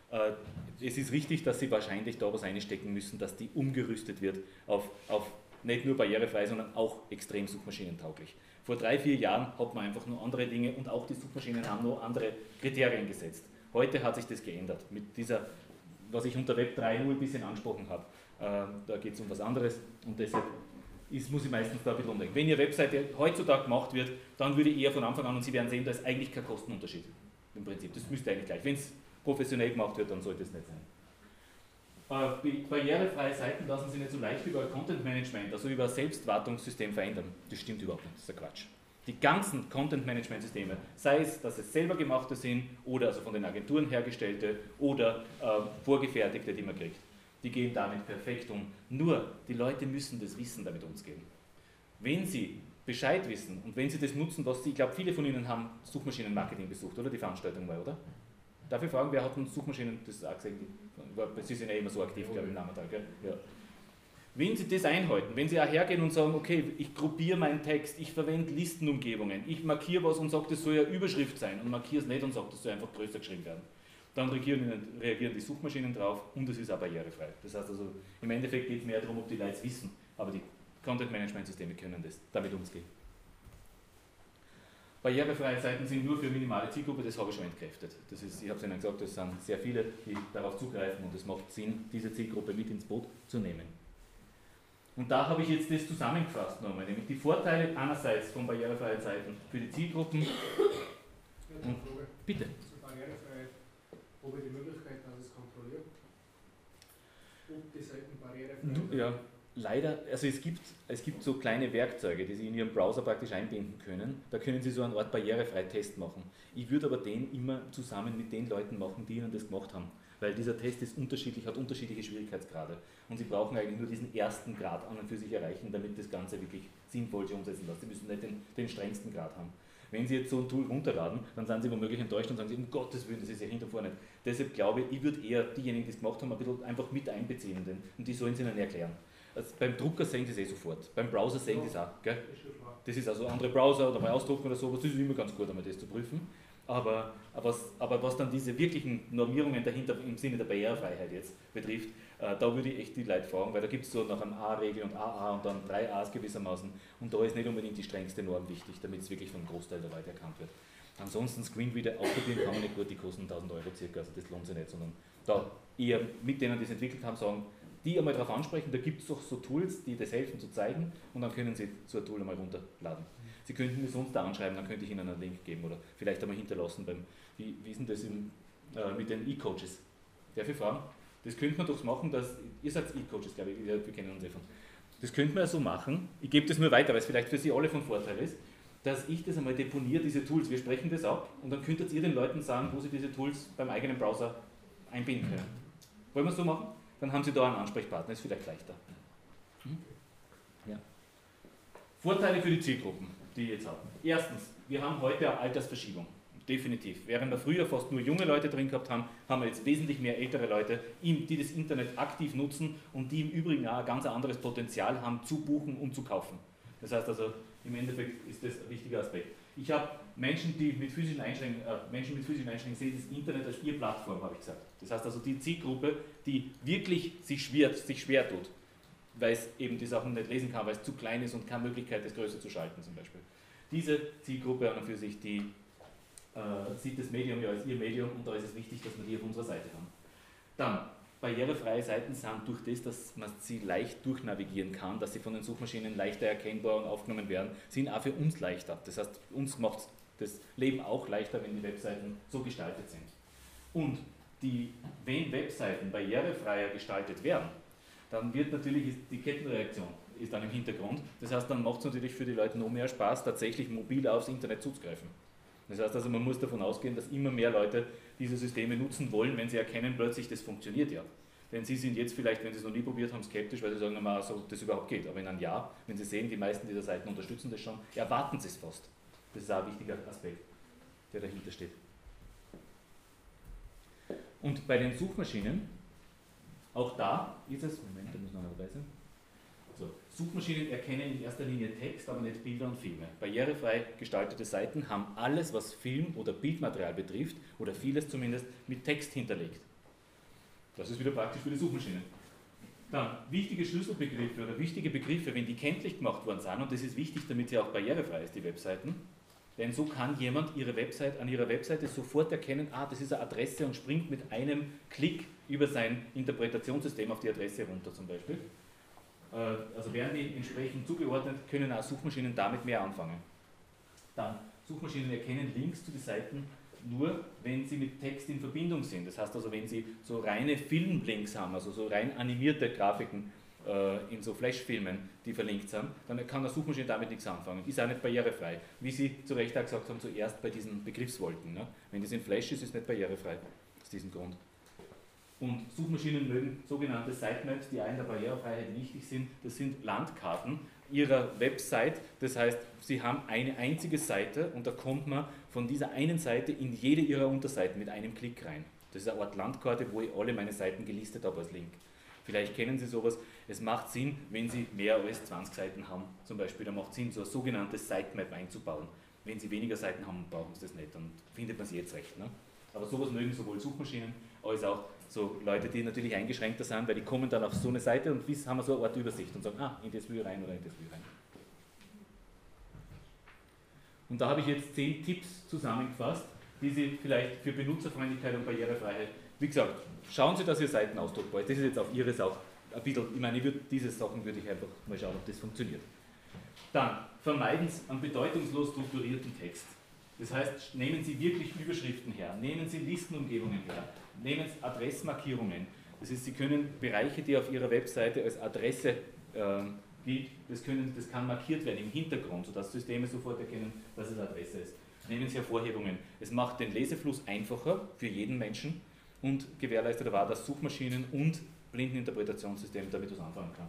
Es ist richtig, dass Sie wahrscheinlich da was einstecken müssen, dass die umgerüstet wird auf nicht nur barrierefrei, sondern auch extrem suchmaschinentauglich. Vor 3-4 Jahren hat man einfach nur andere Dinge und auch die Suchmaschinen haben nur andere Kriterien gesetzt. Heute hat sich das geändert mit dieser, was ich unter Web 3.0 ein bisschen angesprochen habe. Da geht es um was anderes und deshalb muss ich meistens da ein bisschen umdenken. Wenn Ihre Webseite heutzutage gemacht wird, dann würde ich eher von Anfang an, und Sie werden sehen, da ist eigentlich kein Kostenunterschied im Prinzip. Das müsste eigentlich gleich. Wenn es professionell gemacht wird, dann sollte es nicht sein. Barrierefreie Seiten lassen sich nicht so leicht über Content Management, also über ein Selbstwartungssystem verändern. Das stimmt überhaupt nicht, das ist ein Quatsch. Die ganzen Content Management Systeme, sei es, dass es selber gemachte sind oder also von den Agenturen hergestellte oder vorgefertigte, die man kriegt, die gehen damit perfekt um. Nur, die Leute müssen das Wissen damit umgehen. Wenn sie Bescheid wissen und wenn sie das nutzen, was sie, ich glaube, viele von Ihnen haben Suchmaschinenmarketing besucht, oder? Die Veranstaltung mal, oder? Darf ich fragen, wer hat denn Suchmaschinen, das ist auch gesagt, Sie sind ja immer so aktiv, glaube ich, im Nachmittag, gell? Ja. Wenn Sie das einhalten, wenn Sie auch hergehen und sagen, okay, ich gruppiere meinen Text, ich verwende Listenumgebungen, ich markiere was und sage, das soll ja Überschrift sein und markiere es nicht und sage, das soll einfach größer geschrieben werden, dann reagieren die Suchmaschinen drauf und es ist auch barrierefrei. Das heißt also, im Endeffekt geht es mehr darum, ob die Leute es wissen, aber die Content-Management-Systeme können das, damit umgehen. Barrierefreie Seiten sind nur für minimale Zielgruppe, das habe ich schon entkräftet. Das ist, ich habe es Ihnen gesagt, es sind sehr viele, die darauf zugreifen und es macht Sinn, diese Zielgruppe mit ins Boot zu nehmen. Und da habe ich jetzt das zusammengefasst nochmal, nämlich die Vorteile einerseits von barrierefreien Seiten für die Zielgruppen. Und bitte. Zur Barrierefreiheit, habe ich die Möglichkeit, dass ich es kontrolliere, ob die Seiten barrierefrei sind? Ja, leider, also es gibt so kleine Werkzeuge, die Sie in Ihrem Browser praktisch einbinden können. Da können Sie so eine Art barrierefrei Test machen. Ich würde aber den immer zusammen mit den Leuten machen, die Ihnen das gemacht haben. Weil dieser Test ist unterschiedlich, hat unterschiedliche Schwierigkeitsgrade. Und Sie brauchen eigentlich nur diesen ersten Grad an und für sich erreichen, damit das Ganze wirklich sinnvoll sich umsetzen lässt. Sie müssen nicht den strengsten Grad haben. Wenn Sie jetzt so ein Tool runterladen, dann sind Sie womöglich enttäuscht und sagen Sie, um Gottes Willen, das ist ja hinter vorne nicht. Deshalb glaube ich würde eher diejenigen, die es gemacht haben, ein bisschen einfach mit einbeziehen und die sollen es Ihnen erklären. Also beim Drucker sehen Sie es sofort, beim Browser sehen Sie es auch. Gell? Das ist also andere Browser oder mal ausdrucken oder sowas, das ist immer ganz gut, einmal das zu prüfen. Aber was dann diese wirklichen Normierungen dahinter im Sinne der Barrierefreiheit jetzt betrifft, da würde ich echt die Leute fragen, weil da gibt es so nach einem A-Regel und AA und dann 3 A's gewissermaßen und da ist nicht unbedingt die strengste Norm wichtig, damit es wirklich vom Großteil der Leute erkannt wird. Ansonsten Screenreader ausprobieren kann man nicht gut, die kosten 1.000 Euro circa, also das lohnt sich nicht, sondern da eher mit denen, die es entwickelt haben, sagen, die einmal darauf ansprechen, da gibt es doch so Tools, die das helfen zu zeigen und dann können Sie so ein Tool einmal runterladen. Sie könnten mir sonst da anschreiben, dann könnte ich Ihnen einen Link geben oder vielleicht einmal hinterlassen beim, wie ist denn das mit den E-Coaches? Darf ich fragen? Das könnte man doch machen, dass, ihr seid E-Coaches, glaube ich, wir kennen uns davon. Das könnte man so machen, ich gebe das nur weiter, weil es vielleicht für Sie alle von Vorteil ist, dass ich das einmal deponiere, diese Tools, wir sprechen das ab und dann könntet ihr den Leuten sagen, wo Sie diese Tools beim eigenen Browser einbinden können. Wollen wir es so machen? Dann haben Sie da einen Ansprechpartner, ist vielleicht leichter. Ja. Vorteile für die Zielgruppen, die ich jetzt habe. Erstens, wir haben heute eine Altersverschiebung. Definitiv. Während wir früher fast nur junge Leute drin gehabt haben, haben wir jetzt wesentlich mehr ältere Leute, die das Internet aktiv nutzen und die im Übrigen auch ein ganz anderes Potenzial haben, zu buchen und zu kaufen. Das heißt also, im Endeffekt ist das ein wichtiger Aspekt. Ich habe Menschen mit physischen Einschränkungen sehen das Internet als ihre Plattform, habe ich gesagt. Das heißt also die Zielgruppe, die wirklich sich schwer tut, weil es eben die Sachen nicht lesen kann, weil es zu klein ist und keine Möglichkeit, das größer zu schalten zum Beispiel. Diese Zielgruppe an und für sich, die sieht das Medium ja als ihr Medium und da ist es wichtig, dass wir die auf unserer Seite haben. Dann, barrierefreie Seiten sind durch das, dass man sie leicht durchnavigieren kann, dass sie von den Suchmaschinen leichter erkennbar und aufgenommen werden, sind auch für uns leichter. Das heißt, uns macht das Leben auch leichter, wenn die Webseiten so gestaltet sind. Und wenn Webseiten barrierefreier gestaltet werden, dann wird natürlich die Kettenreaktion ist dann im Hintergrund. Das heißt, dann macht es natürlich für die Leute noch mehr Spaß, tatsächlich mobil aufs Internet zuzugreifen. Das heißt also, man muss davon ausgehen, dass immer mehr Leute diese Systeme nutzen wollen, wenn sie erkennen plötzlich, das funktioniert ja. Denn sie sind jetzt vielleicht, wenn sie es noch nie probiert haben, skeptisch, weil sie sagen, na, so, das überhaupt geht. Aber in einem Jahr, wenn sie sehen, die meisten dieser Seiten unterstützen das schon, erwarten sie es fast. Das ist auch ein wichtiger Aspekt, der dahinter steht. Und bei den Suchmaschinen, auch da ist es, Moment, da muss noch dabei sein. So, Suchmaschinen erkennen in erster Linie Text, aber nicht Bilder und Filme. Barrierefrei gestaltete Seiten haben alles, was Film- oder Bildmaterial betrifft, oder vieles zumindest, mit Text hinterlegt. Das ist wieder praktisch für die Suchmaschinen. Dann, wichtige Schlüsselbegriffe oder wichtige Begriffe, wenn die kenntlich gemacht worden sind, und das ist wichtig, damit sie auch barrierefrei ist, die Webseiten, denn so kann jemand an ihrer Webseite sofort erkennen, das ist eine Adresse und springt mit einem Klick über sein Interpretationssystem auf die Adresse runter zum Beispiel. Also werden die entsprechend zugeordnet, können auch Suchmaschinen damit mehr anfangen. Dann, Suchmaschinen erkennen Links zu den Seiten nur, wenn sie mit Text in Verbindung sind. Das heißt also, wenn sie so reine Filmlinks haben, also so rein animierte Grafiken in so Flashfilmen, die verlinkt sind, dann kann eine Suchmaschine damit nichts anfangen. Ist auch nicht barrierefrei. Wie Sie zu Recht auch gesagt haben, zuerst bei diesen Begriffswolken. Ne? Wenn das in Flash ist, ist es nicht barrierefrei. Aus diesem Grund. Und Suchmaschinen mögen sogenannte Sitemaps, die auch in der Barrierefreiheit wichtig sind. Das sind Landkarten ihrer Website. Das heißt, sie haben eine einzige Seite und da kommt man von dieser einen Seite in jede ihrer Unterseiten mit einem Klick rein. Das ist eine Art Landkarte, wo ich alle meine Seiten gelistet habe als Link. Vielleicht kennen Sie sowas. Es macht Sinn, wenn Sie mehr als 20 Seiten haben, zum Beispiel, dann macht es Sinn, so ein sogenanntes Sitemap einzubauen. Wenn Sie weniger Seiten haben, brauchen Sie das nicht, dann findet man sie jetzt recht. Ne? Aber sowas mögen sowohl Suchmaschinen als auch so Leute, die natürlich eingeschränkter sind, weil die kommen dann auf so eine Seite und haben wir so eine Art Übersicht und sagen, in das will ich rein oder in das will ich rein. Und da habe ich jetzt 10 Tipps zusammengefasst, die Sie vielleicht für Benutzerfreundlichkeit und Barrierefreiheit, wie gesagt, schauen Sie, dass Ihr Seiten ausdruckbar ist. Das ist jetzt auf Ihres auch ein bisschen, ich meine, diese Sachen würde ich einfach mal schauen, ob das funktioniert. Dann, vermeiden Sie einen bedeutungslos strukturierten Text. Das heißt, nehmen Sie wirklich Überschriften her, nehmen Sie Listenumgebungen her, nehmen Sie Adressmarkierungen. Das heißt, Sie können Bereiche, die auf Ihrer Webseite als Adresse Das kann markiert werden im Hintergrund, sodass Systeme sofort erkennen, dass es eine Adresse ist. Nehmen Sie Hervorhebungen. Es macht den Lesefluss einfacher für jeden Menschen und gewährleistet aber auch, dass Suchmaschinen und Blindeninterpretationssysteme damit was anfangen kann.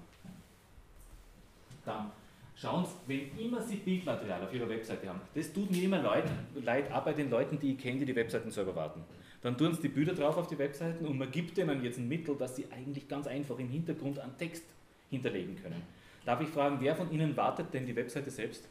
Dann schauen Sie, wenn immer Sie Bildmaterial auf Ihrer Webseite haben, das tut mir immer leid, auch bei den Leuten, die ich kenne, die die Webseiten selber warten. Dann tun Sie die Bilder drauf auf die Webseiten und man gibt denen jetzt ein Mittel, dass sie eigentlich ganz einfach im Hintergrund einen Text hinterlegen können. Darf ich fragen, wer von Ihnen wartet denn die Webseite selbst?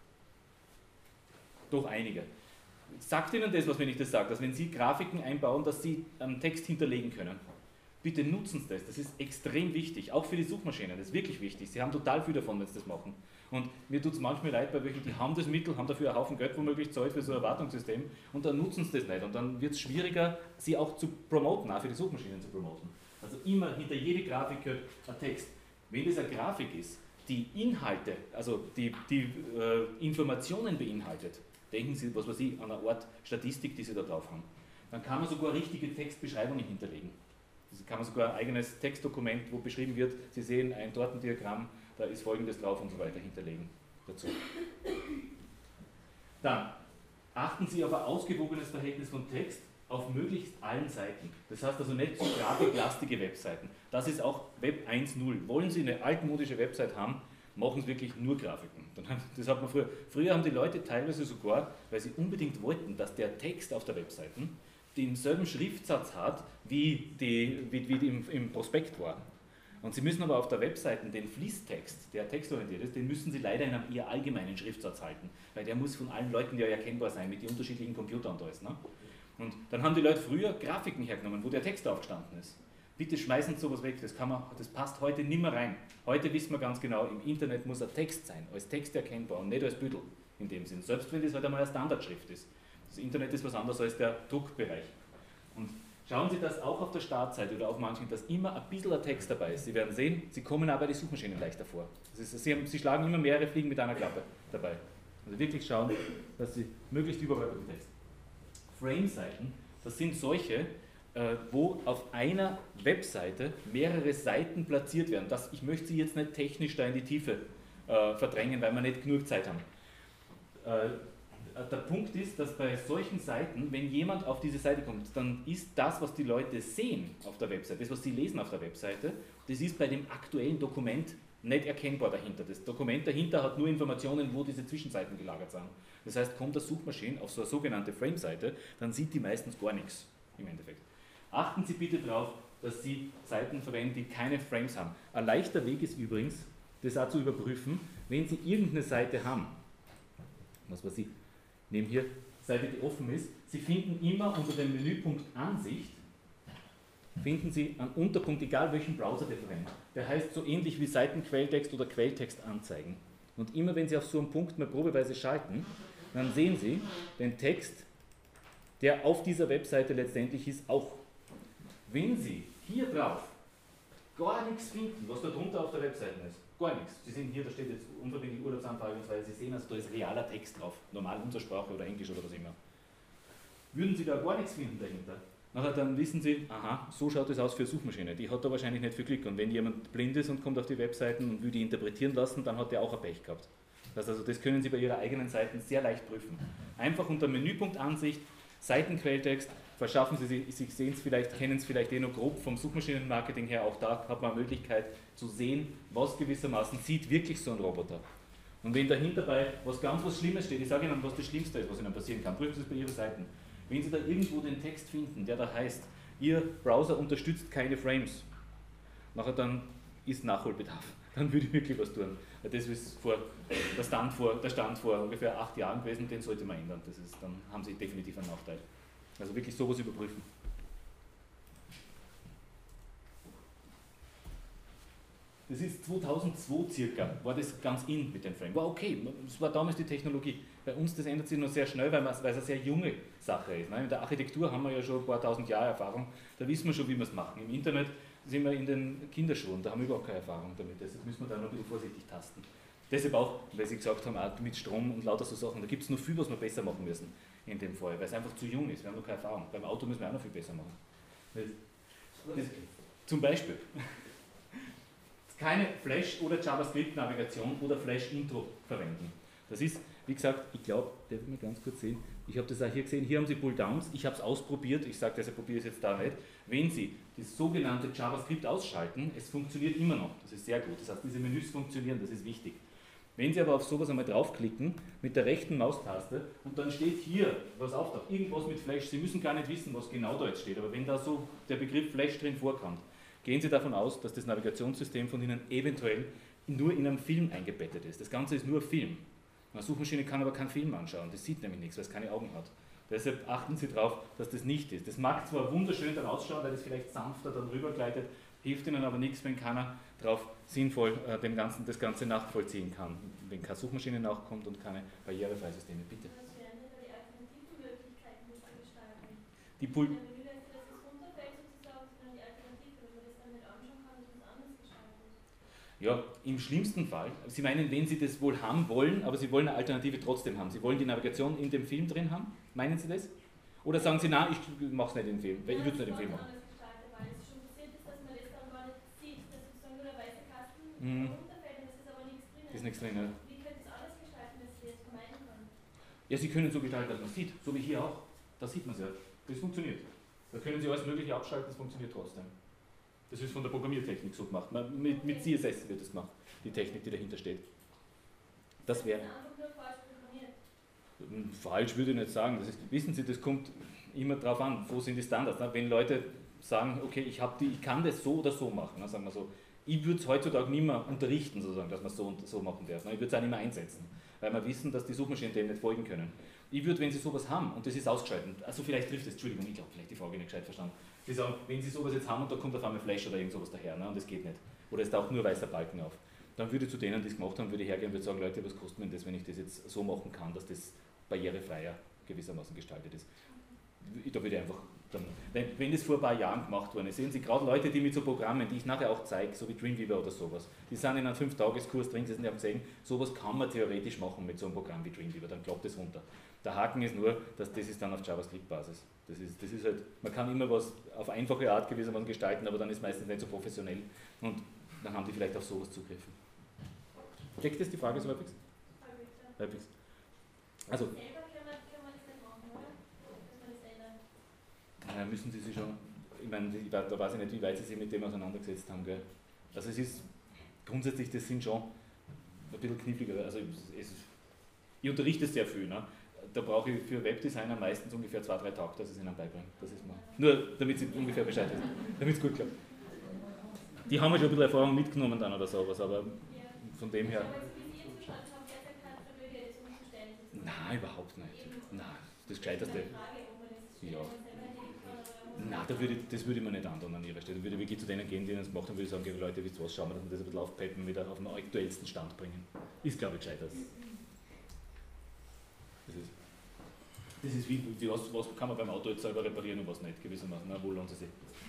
Doch einige. Sagt Ihnen das was, wenn ich das sage, dass wenn Sie Grafiken einbauen, dass Sie einen Text hinterlegen können? Bitte nutzen Sie das, das ist extrem wichtig, auch für die Suchmaschinen, das ist wirklich wichtig. Sie haben total viel davon, wenn Sie das machen. Und mir tut es manchmal leid bei welchen, die haben das Mittel, haben dafür einen Haufen Geld womöglich zahlt für so ein Wartungssystem und dann nutzen Sie das nicht und dann wird es schwieriger, sie auch zu promoten, auch für die Suchmaschinen zu promoten. Also immer hinter jede Grafik gehört ein Text. Wenn das eine Grafik ist, die Inhalte, also die Informationen beinhaltet, denken Sie, was weiß ich, an eine Art Statistik, die Sie da drauf haben, dann kann man sogar richtige Textbeschreibungen hinterlegen. Also kann man sogar ein eigenes Textdokument, wo beschrieben wird, Sie sehen ein Tortendiagramm, da ist Folgendes drauf und so weiter hinterlegen dazu. Dann achten Sie auf ein ausgewogenes Verhältnis von Text auf möglichst allen Seiten. Das heißt also nicht so grafiklastige Webseiten. Das ist auch Web 1.0. Wollen Sie eine altmodische Website haben, machen Sie wirklich nur Grafiken. Das hat man früher haben die Leute teilweise sogar, weil sie unbedingt wollten, dass der Text auf der Webseite denselben Schriftsatz hat, wie im Prospekt war. Und Sie müssen aber auf der Webseite den Fließtext, der textorientiert ist, den müssen Sie leider in einem eher allgemeinen Schriftsatz halten, weil der muss von allen Leuten ja erkennbar sein, mit den unterschiedlichen Computern und alles. Ne? Und dann haben die Leute früher Grafiken hergenommen, wo der Text aufgestanden ist. Bitte schmeißen Sie sowas weg, das passt heute nicht mehr rein. Heute wissen wir ganz genau, im Internet muss ein Text sein, als Text erkennbar und nicht als Büdel in dem Sinn, selbst wenn das halt einmal eine Standardschrift ist. Das Internet ist was anderes als der Druckbereich. Und schauen Sie das auch auf der Startseite oder auf manchen, dass immer ein bisschen ein Text dabei ist. Sie werden sehen, Sie kommen auch bei den Suchmaschinen leichter vor. Sie schlagen immer mehrere Fliegen mit einer Klappe dabei. Also wirklich schauen, dass Sie möglichst überall den Text. Frame-Seiten, das sind solche, wo auf einer Webseite mehrere Seiten platziert werden. Ich möchte Sie jetzt nicht technisch da in die Tiefe verdrängen, weil wir nicht genug Zeit haben. Der Punkt ist, dass bei solchen Seiten, wenn jemand auf diese Seite kommt, dann ist das, was die Leute sehen auf der Webseite, das, was sie lesen auf der Webseite, das ist bei dem aktuellen Dokument nicht erkennbar dahinter. Das Dokument dahinter hat nur Informationen, wo diese Zwischenseiten gelagert sind. Das heißt, kommt der Suchmaschine auf so eine sogenannte Frame-Seite, dann sieht die meistens gar nichts im Endeffekt. Achten Sie bitte darauf, dass Sie Seiten verwenden, die keine Frames haben. Ein leichter Weg ist übrigens, das auch zu überprüfen, wenn Sie irgendeine Seite haben, was weiß ich, nehmen hier Seite, die offen ist, Sie finden immer unter dem Menüpunkt Ansicht, finden Sie einen Unterpunkt, egal welchen Browser der verwendet. Der heißt so ähnlich wie Seitenquelltext oder Quelltext anzeigen. Und immer wenn Sie auf so einen Punkt mal probeweise schalten, dann sehen Sie den Text, der auf dieser Webseite letztendlich ist, auch. Wenn Sie hier drauf gar nichts finden, was da drunter auf der Webseite ist, gar nichts. Sie sehen hier, da steht jetzt unverbindlich Urlaubsanfrage und so weiter. Sie sehen, also da ist realer Text drauf, normal unserer Sprache oder Englisch oder was immer. Würden Sie da gar nichts finden dahinter, nachher dann wissen Sie, aha, so schaut es aus für eine Suchmaschine. Die hat da wahrscheinlich nicht viel Glück. Und wenn jemand blind ist und kommt auf die Webseiten und will die interpretieren lassen, dann hat der auch ein Pech gehabt. Also das können Sie bei Ihrer eigenen Seite sehr leicht prüfen. Einfach unter Menüpunkt Ansicht, Seitenquelltext, verschaffen Sie sehen es vielleicht, kennen es vielleicht noch grob vom Suchmaschinenmarketing her, auch da hat man eine Möglichkeit zu sehen, was gewissermaßen sieht wirklich so ein Roboter. Und wenn dahinter bei was Schlimmes steht, ich sage Ihnen, was das Schlimmste ist, was Ihnen passieren kann, prüfen Sie es bei Ihren Seiten. Wenn Sie da irgendwo den Text finden, der da heißt, Ihr Browser unterstützt keine Frames, nachher dann ist Nachholbedarf. Dann würde ich wirklich was tun. Das ist der Stand vor ungefähr 8 Jahren gewesen, den sollte man ändern. Dann haben Sie definitiv einen Nachteil. Also wirklich sowas überprüfen. Das ist 2002 circa, war das ganz in mit dem Frame. War okay, das war damals die Technologie. Bei uns, das ändert sich noch sehr schnell, weil es eine sehr junge Sache ist. In der Architektur haben wir ja schon ein paar tausend Jahre Erfahrung, da wissen wir schon, wie wir es machen. Im Internet sind wir in den Kinderschuhen, da haben wir überhaupt keine Erfahrung damit, deshalb müssen wir da noch ein bisschen vorsichtig tasten. Deshalb auch, weil Sie gesagt haben, auch mit Strom und lauter so Sachen, da gibt es noch viel, was wir besser machen müssen in dem Fall, weil es einfach zu jung ist, wir haben noch keine Erfahrung. Beim Auto müssen wir auch noch viel besser machen. Zum Beispiel. keine Flash- oder JavaScript-Navigation oder Flash-Intro verwenden. Das ist, wie gesagt, ich glaube, darf ich mal ganz kurz sehen, ich habe das auch hier gesehen, hier haben Sie Pulldowns, ich habe es ausprobiert, ich sage, also probiere es jetzt da nicht. Wenn Sie das sogenannte JavaScript ausschalten, es funktioniert immer noch, das ist sehr gut, das heißt, diese Menüs funktionieren, das ist wichtig. Wenn Sie aber auf sowas einmal draufklicken, mit der rechten Maustaste, und dann steht hier, was auftaucht, irgendwas mit Flash, Sie müssen gar nicht wissen, was genau da jetzt steht, aber wenn da so der Begriff Flash drin vorkommt, gehen Sie davon aus, dass das Navigationssystem von Ihnen eventuell nur in einem Film eingebettet ist. Das Ganze ist nur Film. Eine Suchmaschine kann aber keinen Film anschauen, das sieht nämlich nichts, weil es keine Augen hat. Deshalb achten Sie darauf, dass das nicht ist. Das mag zwar wunderschön dann ausschauen, weil es vielleicht sanfter dann rübergleitet, hilft Ihnen aber nichts, wenn keiner darauf sinnvoll das Ganze nachvollziehen kann, wenn keine Suchmaschine nachkommt und keine barrierefreie Systeme. Bitte. Was wären denn da die alternativen Möglichkeiten, das zu gestalten? Die Wenn man will, dass das runterfällt sozusagen, sondern die Alternative, wenn man das dann nicht anschauen kann, dass man es anders gestaltet. Ja, im schlimmsten Fall, Sie meinen, wenn Sie das wohl haben wollen, aber Sie wollen eine Alternative trotzdem haben. Sie wollen die Navigation in dem Film drin haben? Meinen Sie das? Oder sagen Sie, nein, ich mache es nicht im Film, weil ich würde es nicht im Film machen. Weil es schon passiert ist, dass man das dann gar nicht sieht, dass sozusagen nur der weiße Kasten runterfällt und es ist aber nichts drin. Da ist nichts drin, ja. Wie könnte es anders gestalten, dass Sie das vermeiden können? Ja, Sie können so gestalten, dass man es sieht, so wie hier auch. Da sieht man es ja. Das funktioniert. Da können Sie alles Mögliche abschalten, das funktioniert trotzdem. Das ist von der Programmiertechnik so gemacht. Mit CSS wird das gemacht, die Technik, die dahinter steht. Das wäre. Einfach nur falsch programmiert. Falsch würde ich nicht sagen. Wissen Sie, das kommt immer darauf an, wo sind die Standards. Wenn Leute sagen, okay, ich kann das so oder so machen, sagen wir so. Ich würde es heutzutage nicht mehr unterrichten, sozusagen, dass man so und so machen darf. Ich würde es auch nicht mehr einsetzen, weil wir wissen, dass die Suchmaschinen dem nicht folgen können. Ich würde, wenn Sie sowas haben und das ist ausgeschaltet, also vielleicht trifft es, Entschuldigung, ich glaube, vielleicht die Frage nicht gescheit verstanden. Sie sagen, wenn Sie sowas jetzt haben und da kommt auf einmal Flash oder irgend sowas daher, und das geht nicht, oder es taucht nur weißer Balken auf, dann würde ich zu denen, die es gemacht haben, würde ich hergehen und würde sagen, Leute, was kostet mir das, wenn ich das jetzt so machen kann, dass das barrierefreier gewissermaßen gestaltet ist. Da würde ich einfach, wenn das vor ein paar Jahren gemacht worden ist, sehen Sie gerade Leute, die mit so Programmen, die ich nachher auch zeige, so wie Dreamweaver oder sowas, die sind in einem 5-Tageskurs drin, die haben gesehen, sowas kann man theoretisch machen mit so einem Programm wie Dreamweaver, dann klappt das runter. Der Haken ist nur, dass das ist dann auf JavaScript-Basis. Das ist halt, man kann immer was auf einfache Art gewissermaßen gestalten, aber dann ist es meistens nicht so professionell und dann haben die vielleicht auf sowas Zugriff. Checkt das die Frage so halbwegs? Halbwegs. Also, Selber kann man das nicht machen, oder? Dass man das ändert. müssen Sie sich schon, ich meine, da weiß ich nicht, wie weit Sie sich mit dem auseinandergesetzt haben. Gell? Also es ist grundsätzlich, das sind schon ein bisschen kniffliger, also ich unterrichte sehr viel. Ne? Da brauche ich für Webdesigner meistens ungefähr 2-3 Tage, dass ich es ihnen beibringe. Das ist mal. Nur damit sie ungefähr Bescheid wissen, damit es gut klappt. Die haben ja schon ein bisschen Erfahrung mitgenommen dann oder sowas, aber von dem her. Nein, überhaupt nicht. Nein, das Gescheiterste. Ja. Nein, das würde ich mir nicht antun an ihrer Stelle. Da würde ich wirklich zu denen gehen, die das gemacht haben, würde ich sagen, Leute, wisst ihr was, schauen wir, dass wir das ein bisschen aufpeppen, wieder auf den aktuellsten Stand bringen. Ist, glaube ich, gescheiter. Das ist wie, was kann man beim Auto jetzt selber reparieren und was nicht, gewissermaßen. Na, wo lohnt es sich?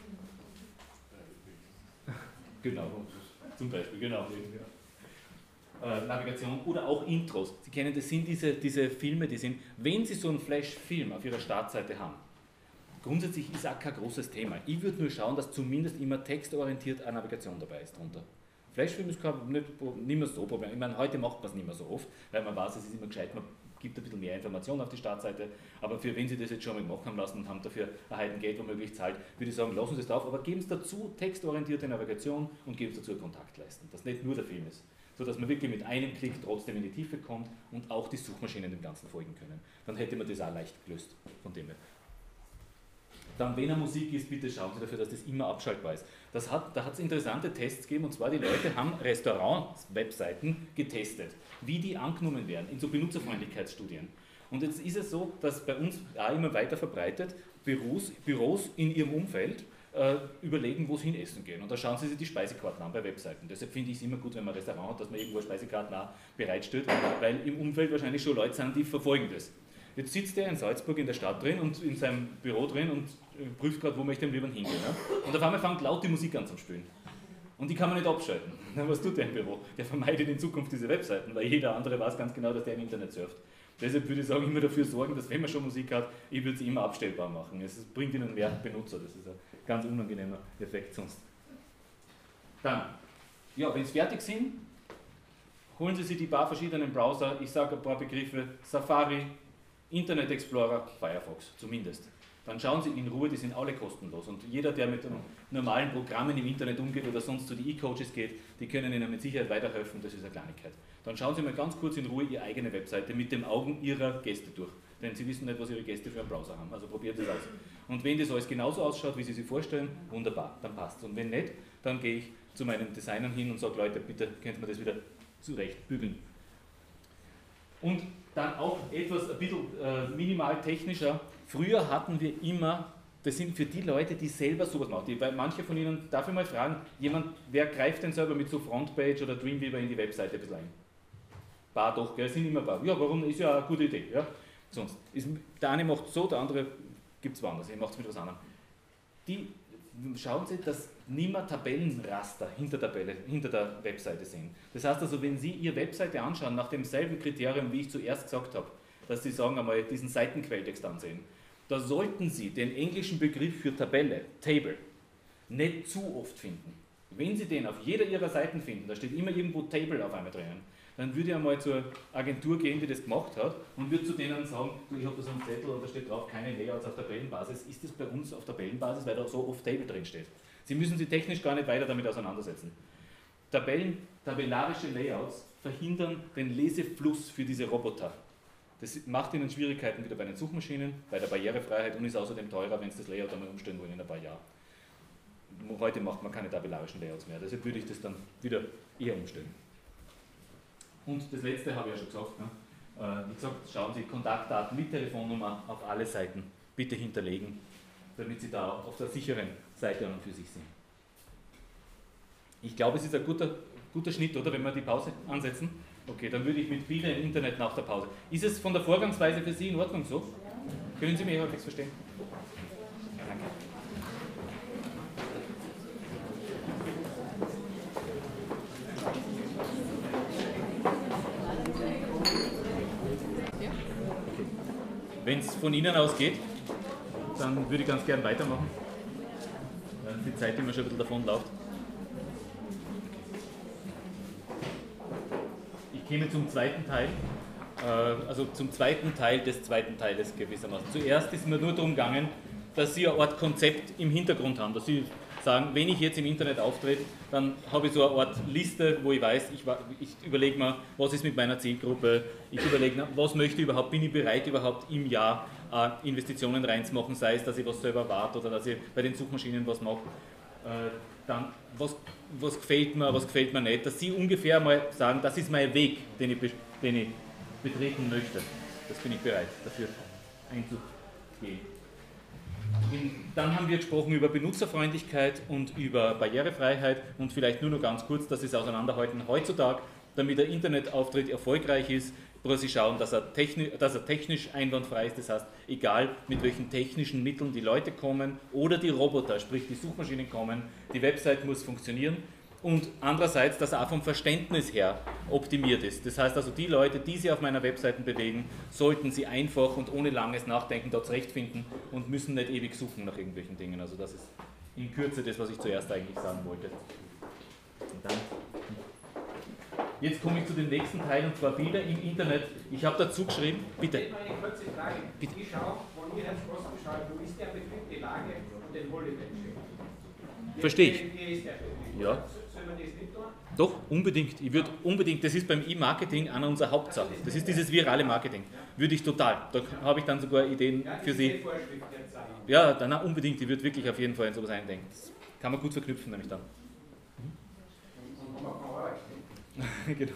Genau, zum Beispiel, genau. Navigation oder auch Intros. Sie kennen, das sind diese Filme, die sind, wenn Sie so einen Flash-Film auf Ihrer Startseite haben, grundsätzlich ist auch kein großes Thema. Ich würde nur schauen, dass zumindest immer textorientiert eine Navigation dabei ist drunter. Flashfilm ist nicht mehr so Problem. Ich meine, heute macht man es nicht mehr so oft, weil man weiß, es ist immer gescheit, man gibt ein bisschen mehr Informationen auf die Startseite, aber für wenn Sie das jetzt schon mal gemacht haben lassen und haben dafür ein Heidengeld womöglich zahlt, würde ich sagen, lassen Sie es drauf, aber geben Sie dazu textorientierte Navigation und geben Sie dazu Kontaktleisten, dass nicht nur der Film ist, sodass man wirklich mit einem Klick trotzdem in die Tiefe kommt und auch die Suchmaschinen dem Ganzen folgen können. Dann hätte man das auch leicht gelöst von dem her. Dann, wenn er Musik ist, bitte schauen Sie dafür, dass das immer abschaltbar ist. Da hat es interessante Tests gegeben, und zwar die Leute haben Restaurant-Webseiten getestet, wie die angenommen werden in so Benutzerfreundlichkeitsstudien. Und jetzt ist es so, dass bei uns auch immer weiter verbreitet Büros in ihrem Umfeld überlegen, wo sie hin essen gehen. Und da schauen sie sich die Speisekarten an bei Webseiten. Deshalb finde ich es immer gut, wenn man ein Restaurant hat, dass man irgendwo Speisekarten auch bereitstellt, weil im Umfeld wahrscheinlich schon Leute sind, die verfolgen das. Jetzt sitzt er in Salzburg in der Stadt drin und in seinem Büro drin und prüft gerade, wo möchte ich am liebsten hingehen. Ja? Und auf einmal fängt laut die Musik an zu spielen. Und die kann man nicht abschalten. Was tut der im Büro? Der vermeidet in Zukunft diese Webseiten, weil jeder andere weiß ganz genau, dass der im Internet surft. Deshalb würde ich sagen, immer dafür sorgen, dass wenn man schon Musik hat, ich würde sie immer abstellbar machen. Es bringt ihnen mehr Benutzer. Das ist ein ganz unangenehmer Effekt sonst. Dann, ja, wenn Sie fertig sind, holen Sie sich die paar verschiedenen Browser, ich sage ein paar Begriffe, Safari, Internet Explorer, Firefox zumindest. Dann schauen Sie in Ruhe, die sind alle kostenlos. Und jeder, der mit normalen Programmen im Internet umgeht oder sonst zu den E-Coaches geht, die können Ihnen mit Sicherheit weiterhelfen, das ist eine Kleinigkeit. Dann schauen Sie mal ganz kurz in Ruhe Ihre eigene Webseite mit den Augen Ihrer Gäste durch. Denn Sie wissen nicht, was Ihre Gäste für einen Browser haben. Also probiert es aus. Und wenn das alles genauso ausschaut, wie Sie sich vorstellen, wunderbar, dann passt es. Und wenn nicht, dann gehe ich zu meinen Designern hin und sage, Leute, bitte könnt ihr mir das wieder zurecht bügeln. Und dann auch etwas ein bisschen minimal technischer. Früher hatten wir immer, das sind für die Leute, die selber sowas machen, weil manche von Ihnen, darf ich mal fragen, wer greift denn selber mit so Frontpage oder Dreamweaver in die Webseite ein bisschen ein? Paar doch, gell, sind immer paar. Ja, warum? Ist ja eine gute Idee. Ja? Sonst. Der eine macht so, der andere gibt es woanders, er macht es mit was anderem. Schauen Sie, dass niemand Tabellenraster hinter der Webseite sehen. Das heißt also, wenn Sie Ihre Webseite anschauen, nach demselben Kriterium, wie ich zuerst gesagt habe, dass Sie sagen einmal diesen Seitenquelltext ansehen, da sollten Sie den englischen Begriff für Tabelle, Table, nicht zu oft finden. Wenn Sie den auf jeder Ihrer Seiten finden, da steht immer irgendwo Table auf einmal drinnen, dann würde ich einmal zur Agentur gehen, die das gemacht hat, und würde zu denen sagen, du, ich habe da so einen Zettel und da steht drauf, keine Layouts auf Tabellenbasis. Ist das bei uns auf Tabellenbasis, weil da so oft Table drin steht? Sie müssen sich technisch gar nicht weiter damit auseinandersetzen. Tabellarische Layouts verhindern den Lesefluss für diese Roboter. Das macht ihnen Schwierigkeiten wieder bei den Suchmaschinen, bei der Barrierefreiheit und ist außerdem teurer, wenn sie das Layout einmal umstellen wollen in ein paar Jahren. Heute macht man keine tabellarischen Layouts mehr, deshalb würde ich das dann wieder eher umstellen. Und das letzte habe ich ja schon gesagt. Ne? Wie gesagt, schauen Sie Kontaktdaten mit Telefonnummer auf alle Seiten bitte hinterlegen, damit Sie da auch auf der sicheren Seite an und für sich sind. Ich glaube, es ist ein guter Schnitt, oder, wenn wir die Pause ansetzen. Okay, dann würde ich mit Bilder im Internet nach der Pause. Ist es von der Vorgangsweise für Sie in Ordnung so? Können Sie mich halbwegs verstehen? Danke. Wenn es von Ihnen aus geht, dann würde ich ganz gern weitermachen, weil die Zeit immer schon ein bisschen davonläuft. Ich käme zum zweiten Teil, zum zweiten Teil des zweiten Teiles gewissermaßen. Zuerst ist mir nur darum gegangen, dass Sie eine Art Konzept im Hintergrund haben, dass Sie sagen, wenn ich jetzt im Internet auftrete, dann habe ich so eine Art Liste, wo ich weiß, ich überlege mir, was ist mit meiner Zielgruppe, ich überlege mir, was möchte ich überhaupt, bin ich bereit überhaupt im Jahr Investitionen reinzumachen, sei es, dass ich was selber warte oder dass ich bei den Suchmaschinen was mache, dann was gefällt mir nicht, dass Sie ungefähr mal sagen, das ist mein Weg, den ich betreten möchte. Das bin ich bereit, dafür einzugehen. Dann haben wir gesprochen über Benutzerfreundlichkeit und über Barrierefreiheit und vielleicht nur noch ganz kurz, dass Sie es auseinanderhalten. Heutzutage, damit der Internetauftritt erfolgreich ist, muss ich schauen, dass er technisch einwandfrei ist. Das heißt, egal mit welchen technischen Mitteln die Leute kommen oder die Roboter, sprich die Suchmaschinen kommen, die Website muss funktionieren. Und andererseits, dass er auch vom Verständnis her optimiert ist. Das heißt also, die Leute, die sich auf meiner Webseite bewegen, sollten sie einfach und ohne langes Nachdenken dort zurechtfinden und müssen nicht ewig suchen nach irgendwelchen Dingen. Also das ist in Kürze das, was ich zuerst eigentlich sagen wollte. Und dann, jetzt komme ich zu dem nächsten Teil, und zwar Bilder im Internet. Ich habe dazu geschrieben, bitte. Ich habe eine kurze Frage. Bitte. Ich schaue von Ihrer Kostenbeschreibung, ist der Betrieb die Lage und den Holiday-Check? Verstehe ich. Wie ist der Betrieb? Ja. Soll man das nicht tun? Doch, unbedingt. Ich würde unbedingt, das ist beim E-Marketing einer unserer Hauptsachen. Das ist dieses virale Marketing. Würde ich total. Da habe ich dann sogar Ideen für Sie. Ja, dann unbedingt. Ich würde wirklich auf jeden Fall in sowas eindenken. Das kann man gut verknüpfen, nämlich dann. Genau.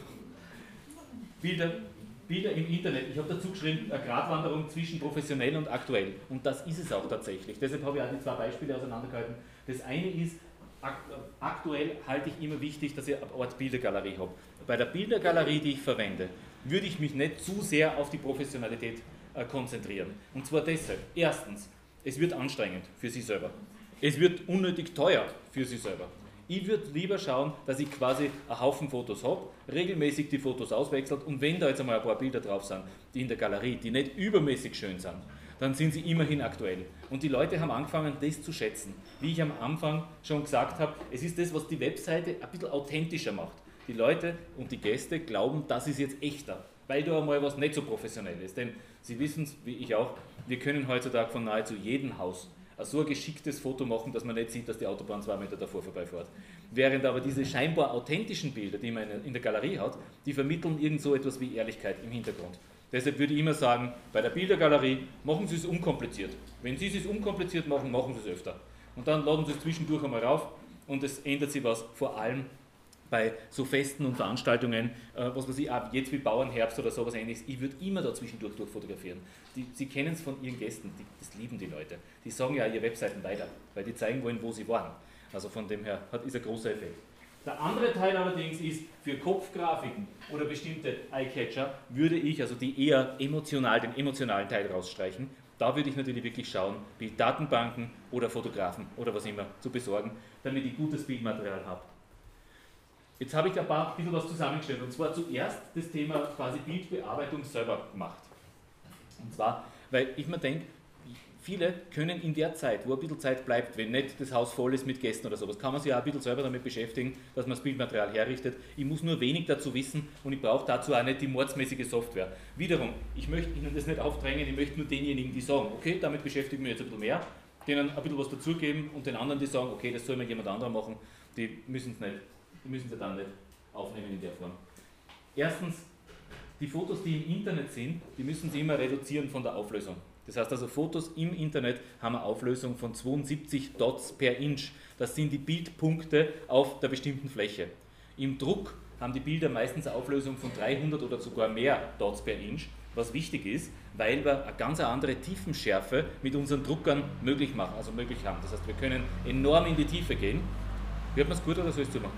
Bilder im Internet. Ich habe dazu geschrieben, eine Gratwanderung zwischen professionell und aktuell. Und das ist es auch tatsächlich. Deshalb habe ich auch die zwei Beispiele auseinandergehalten. Das eine ist, aktuell halte ich immer wichtig, dass ich eine Art Bildergalerie habe. Bei der Bildergalerie, die ich verwende, würde ich mich nicht zu sehr auf die Professionalität konzentrieren. Und zwar deshalb. Erstens, es wird anstrengend für Sie selber. Es wird unnötig teuer für Sie selber. Ich würde lieber schauen, dass ich quasi einen Haufen Fotos habe, regelmäßig die Fotos auswechselt, und wenn da jetzt einmal ein paar Bilder drauf sind, die in der Galerie, die nicht übermäßig schön sind, dann sind sie immerhin aktuell. Und die Leute haben angefangen, das zu schätzen. Wie ich am Anfang schon gesagt habe, es ist das, was die Webseite ein bisschen authentischer macht. Die Leute und die Gäste glauben, das ist jetzt echter, weil da einmal was nicht so professionell ist. Denn sie wissen es, wie ich auch, wir können heutzutage von nahezu jedem Haus so ein geschicktes Foto machen, dass man nicht sieht, dass die Autobahn 2 Meter davor vorbeifährt. Während aber diese scheinbar authentischen Bilder, die man in der Galerie hat, die vermitteln irgend so etwas wie Ehrlichkeit im Hintergrund. Deshalb würde ich immer sagen, bei der Bildergalerie machen Sie es unkompliziert. Wenn Sie es unkompliziert machen, machen Sie es öfter. Und dann laden Sie es zwischendurch einmal rauf und es ändert sich was, vor allem bei so Festen und Veranstaltungen, was weiß ich, ab jetzt wie Bauernherbst oder sowas ähnliches, ich würde immer da zwischendurch fotografieren. Sie kennen es von Ihren Gästen, das lieben die Leute. Die sagen ja ihre Webseiten weiter, weil die zeigen wollen, wo sie waren. Also von dem her ist ein großer Effekt. Der andere Teil allerdings ist, für Kopfgrafiken oder bestimmte Eyecatcher würde ich also die eher den emotionalen Teil rausstreichen. Da würde ich natürlich wirklich schauen, Bilddatenbanken oder Fotografen oder was immer zu besorgen, damit ich gutes Bildmaterial habe. Jetzt habe ich ein bisschen was zusammengestellt, und zwar zuerst das Thema quasi Bildbearbeitung selber gemacht. Und zwar, weil ich mir denke, viele können in der Zeit, wo ein bisschen Zeit bleibt, wenn nicht das Haus voll ist mit Gästen oder sowas, kann man sich ja ein bisschen selber damit beschäftigen, dass man das Bildmaterial herrichtet. Ich muss nur wenig dazu wissen und ich brauche dazu auch nicht die mordsmäßige Software. Wiederum, ich möchte Ihnen das nicht aufdrängen, ich möchte nur denjenigen, die sagen, okay, damit beschäftige ich mich jetzt ein bisschen mehr, denen ein bisschen was dazugeben und den anderen, die sagen, okay, das soll mir jemand anderer machen, die müssen sie dann nicht aufnehmen in der Form. Erstens, die Fotos, die im Internet sind, die müssen Sie immer reduzieren von der Auflösung. Das heißt also, Fotos im Internet haben eine Auflösung von 72 Dots per Inch. Das sind die Bildpunkte auf der bestimmten Fläche. Im Druck haben die Bilder meistens eine Auflösung von 300 oder sogar mehr Dots per Inch, was wichtig ist, weil wir eine ganz andere Tiefenschärfe mit unseren Druckern möglich haben. Das heißt, wir können enorm in die Tiefe gehen. Hört man es gut oder soll ich es zumachen?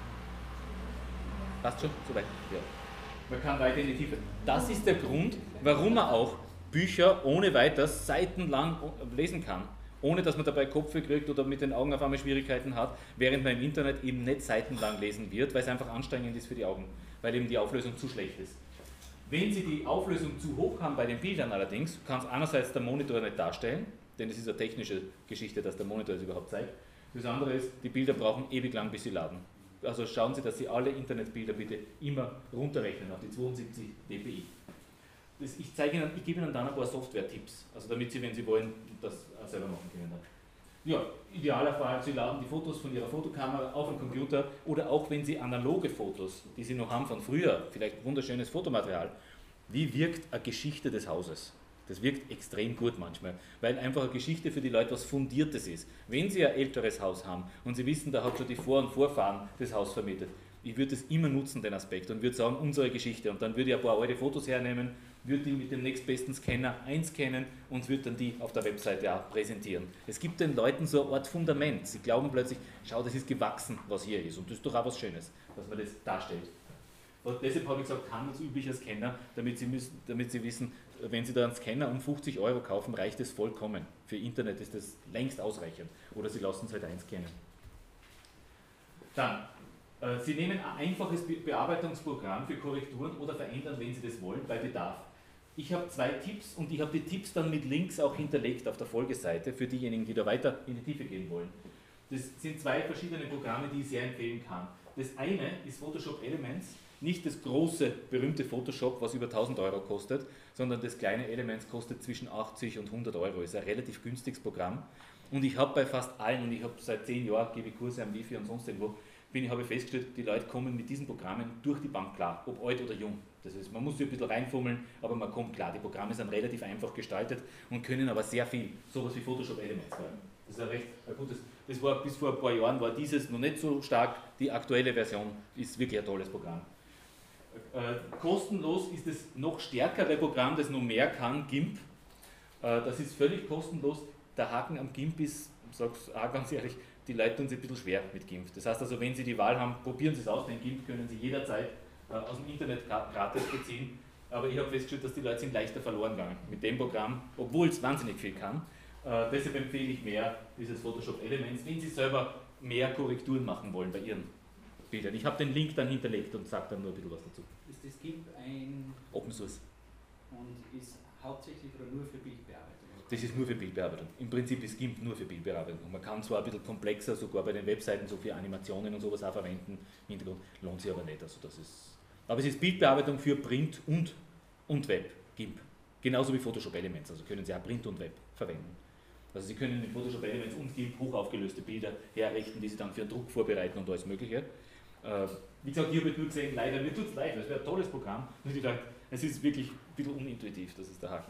Passt schon? Soweit? Ja. Man kann weiter in die Tiefe. Das ist der Grund, warum man auch Bücher ohne weiteres seitenlang lesen kann, ohne dass man dabei Kopfweh kriegt oder mit den Augen auf einmal Schwierigkeiten hat, während man im Internet eben nicht seitenlang lesen wird, weil es einfach anstrengend ist für die Augen, weil eben die Auflösung zu schlecht ist. Wenn Sie die Auflösung zu hoch haben bei den Bildern allerdings, kann es einerseits der Monitor nicht darstellen, denn es ist eine technische Geschichte, dass der Monitor es überhaupt zeigt. Das andere ist, die Bilder brauchen ewig lang, bis sie laden. Also schauen Sie, dass Sie alle Internetbilder bitte immer runterrechnen auf die 72 dpi. Ich gebe Ihnen dann ein paar Software-Tipps, also damit Sie, wenn Sie wollen, das selber machen können. Ja, idealerweise, Sie laden die Fotos von Ihrer Fotokamera auf den Computer oder auch wenn Sie analoge Fotos, die Sie noch haben von früher, vielleicht wunderschönes Fotomaterial, wie wirkt eine Geschichte des Hauses? Das wirkt extrem gut manchmal, weil einfach eine Geschichte für die Leute was Fundiertes ist. Wenn Sie ein älteres Haus haben und Sie wissen, da hat schon die Vor- und Vorfahren das Haus vermietet, ich würde es immer nutzen, den Aspekt, und würde sagen, unsere Geschichte. Und dann würde ich ein paar alte Fotos hernehmen, würde die mit dem nächstbesten Scanner einscannen und würde dann die auf der Webseite auch präsentieren. Es gibt den Leuten so eine Art Fundament. Sie glauben plötzlich, schau, das ist gewachsen, was hier ist. Und das ist doch auch was Schönes, dass man das darstellt. Und deshalb habe ich gesagt, handelsüblicher Scanner, damit Sie wissen, wenn Sie da einen Scanner um 50 € kaufen, reicht es vollkommen. Für Internet ist das längst ausreichend. Oder Sie lassen es halt einscannen. Dann, Sie nehmen ein einfaches Bearbeitungsprogramm für Korrekturen oder verändern, wenn Sie das wollen, bei Bedarf. Ich habe 2 Tipps und ich habe die Tipps dann mit Links auch hinterlegt auf der Folgeseite für diejenigen, die da weiter in die Tiefe gehen wollen. Das sind 2 verschiedene Programme, die ich sehr empfehlen kann. Das eine ist Photoshop Elements, nicht das große, berühmte Photoshop, was über 1000 € kostet, sondern das kleine Elements kostet zwischen 80 und 100 €. Ist ein relativ günstiges Programm. Und ich habe bei fast allen, und ich habe seit 10 Jahren, gebe ich Kurse am Wifi und sonst irgendwo, habe ich festgestellt, die Leute kommen mit diesen Programmen durch die Bank klar, ob alt oder jung. Das heißt, man muss sich ein bisschen reinfummeln, aber man kommt klar. Die Programme sind relativ einfach gestaltet und können aber sehr viel, sowas wie Photoshop Elements. Das ist ein recht gutes, das war bis vor ein paar Jahren war dieses noch nicht so stark, die aktuelle Version ist wirklich ein tolles Programm. Kostenlos ist das noch stärkere Programm, das noch mehr kann, GIMP. Das ist völlig kostenlos. Der Haken am GIMP ist, ich sage es auch ganz ehrlich, die Leute tun sich ein bisschen schwer mit GIMP. Das heißt also, wenn Sie die Wahl haben, probieren Sie es aus, denn GIMP können Sie jederzeit aus dem Internet gratis beziehen. Aber ich habe festgestellt, dass die Leute sind leichter verloren gegangen mit dem Programm, obwohl es wahnsinnig viel kann. Deshalb empfehle ich mehr dieses Photoshop Elements, wenn Sie selber mehr Korrekturen machen wollen bei Ihren Bildern. Ich habe den Link dann hinterlegt und sage dann nur ein bisschen was dazu. Ist das GIMP ein Open Source. und ist hauptsächlich oder nur für Bildbearbeitung? Das ist nur für Bildbearbeitung. Im Prinzip ist GIMP nur für Bildbearbeitung. Man kann zwar ein bisschen komplexer, sogar bei den Webseiten, so für Animationen und sowas auch verwenden, im Hintergrund, lohnt sich aber nicht. Also das ist, aber es ist Bildbearbeitung für Print und Web, GIMP. Genauso wie Photoshop Elements, also können Sie auch Print und Web verwenden. Also Sie können in Photoshop Elements und GIMP hochaufgelöste Bilder herrichten, die Sie dann für Druck vorbereiten und alles Mögliche. Wie gesagt, ich habe nur gesehen, leider, mir tut es leid, das wäre ein tolles Programm. Und ich dachte, es ist wirklich ein bisschen unintuitiv, das ist der Haken.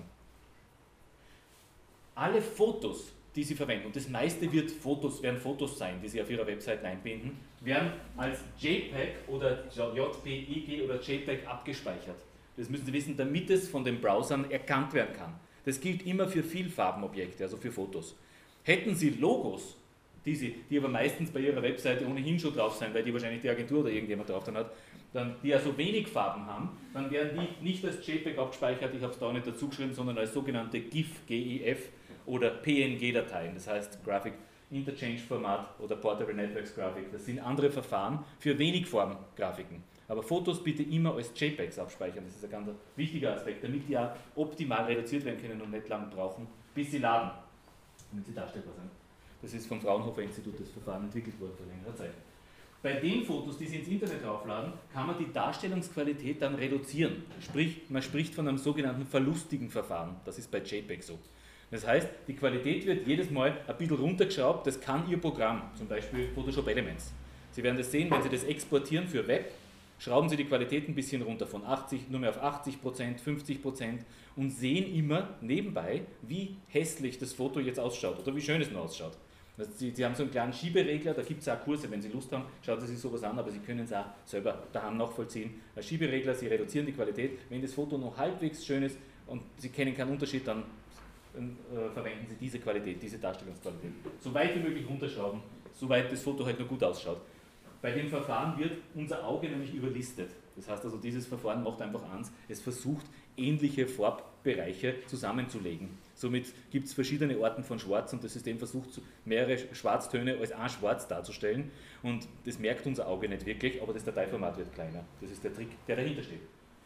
Alle Fotos, die Sie verwenden, und das meiste werden Fotos sein, die Sie auf Ihrer Website einbinden, werden als JPEG oder JPEG oder JPEG abgespeichert. Das müssen Sie wissen, damit es von den Browsern erkannt werden kann. Das gilt immer für Vielfarbenobjekte, also für Fotos. Hätten Sie Logos, die aber meistens bei Ihrer Webseite ohnehin schon drauf sein, weil die wahrscheinlich die Agentur oder irgendjemand drauf dann hat, die ja so wenig Farben haben, dann werden die nicht als JPEG abgespeichert, ich habe es da auch nicht dazu geschrieben, sondern als sogenannte GIF, GIF oder PNG-Dateien, das heißt Graphic Interchange Format oder Portable Networks Graphic. Das sind andere Verfahren für Wenigform-Grafiken. Aber Fotos bitte immer als JPEGs abspeichern, das ist ein ganz wichtiger Aspekt, damit die auch optimal reduziert werden können und nicht lange brauchen, bis sie laden, damit sie darstellbar sind. Das ist vom Fraunhofer Institut das Verfahren entwickelt worden vor längerer Zeit. Bei den Fotos, die Sie ins Internet draufladen, kann man die Darstellungsqualität dann reduzieren. Sprich, man spricht von einem sogenannten verlustigen Verfahren. Das ist bei JPEG so. Das heißt, die Qualität wird jedes Mal ein bisschen runtergeschraubt. Das kann Ihr Programm, zum Beispiel Photoshop Elements. Sie werden das sehen, wenn Sie das exportieren für Web, schrauben Sie die Qualität ein bisschen runter, von 80 nur mehr auf 80%, 50% und sehen immer nebenbei, wie hässlich das Foto jetzt ausschaut oder wie schön es nur ausschaut. Sie haben so einen kleinen Schieberegler, da gibt es auch Kurse, wenn Sie Lust haben, schauen Sie sich sowas an, aber Sie können es auch selber daheim nachvollziehen. Ein Schieberegler, Sie reduzieren die Qualität. Wenn das Foto noch halbwegs schön ist und Sie kennen keinen Unterschied, dann verwenden Sie diese Qualität, diese Darstellungsqualität. So weit wie möglich runterschrauben, soweit das Foto halt nur gut ausschaut. Bei dem Verfahren wird unser Auge nämlich überlistet. Das heißt also, dieses Verfahren macht einfach eins, es versucht, ähnliche Farbbereiche zusammenzulegen. Somit gibt es verschiedene Arten von Schwarz und das System versucht, mehrere Schwarztöne als ein Schwarz darzustellen und das merkt unser Auge nicht wirklich, aber das Dateiformat wird kleiner. Das ist der Trick, der dahinter steht.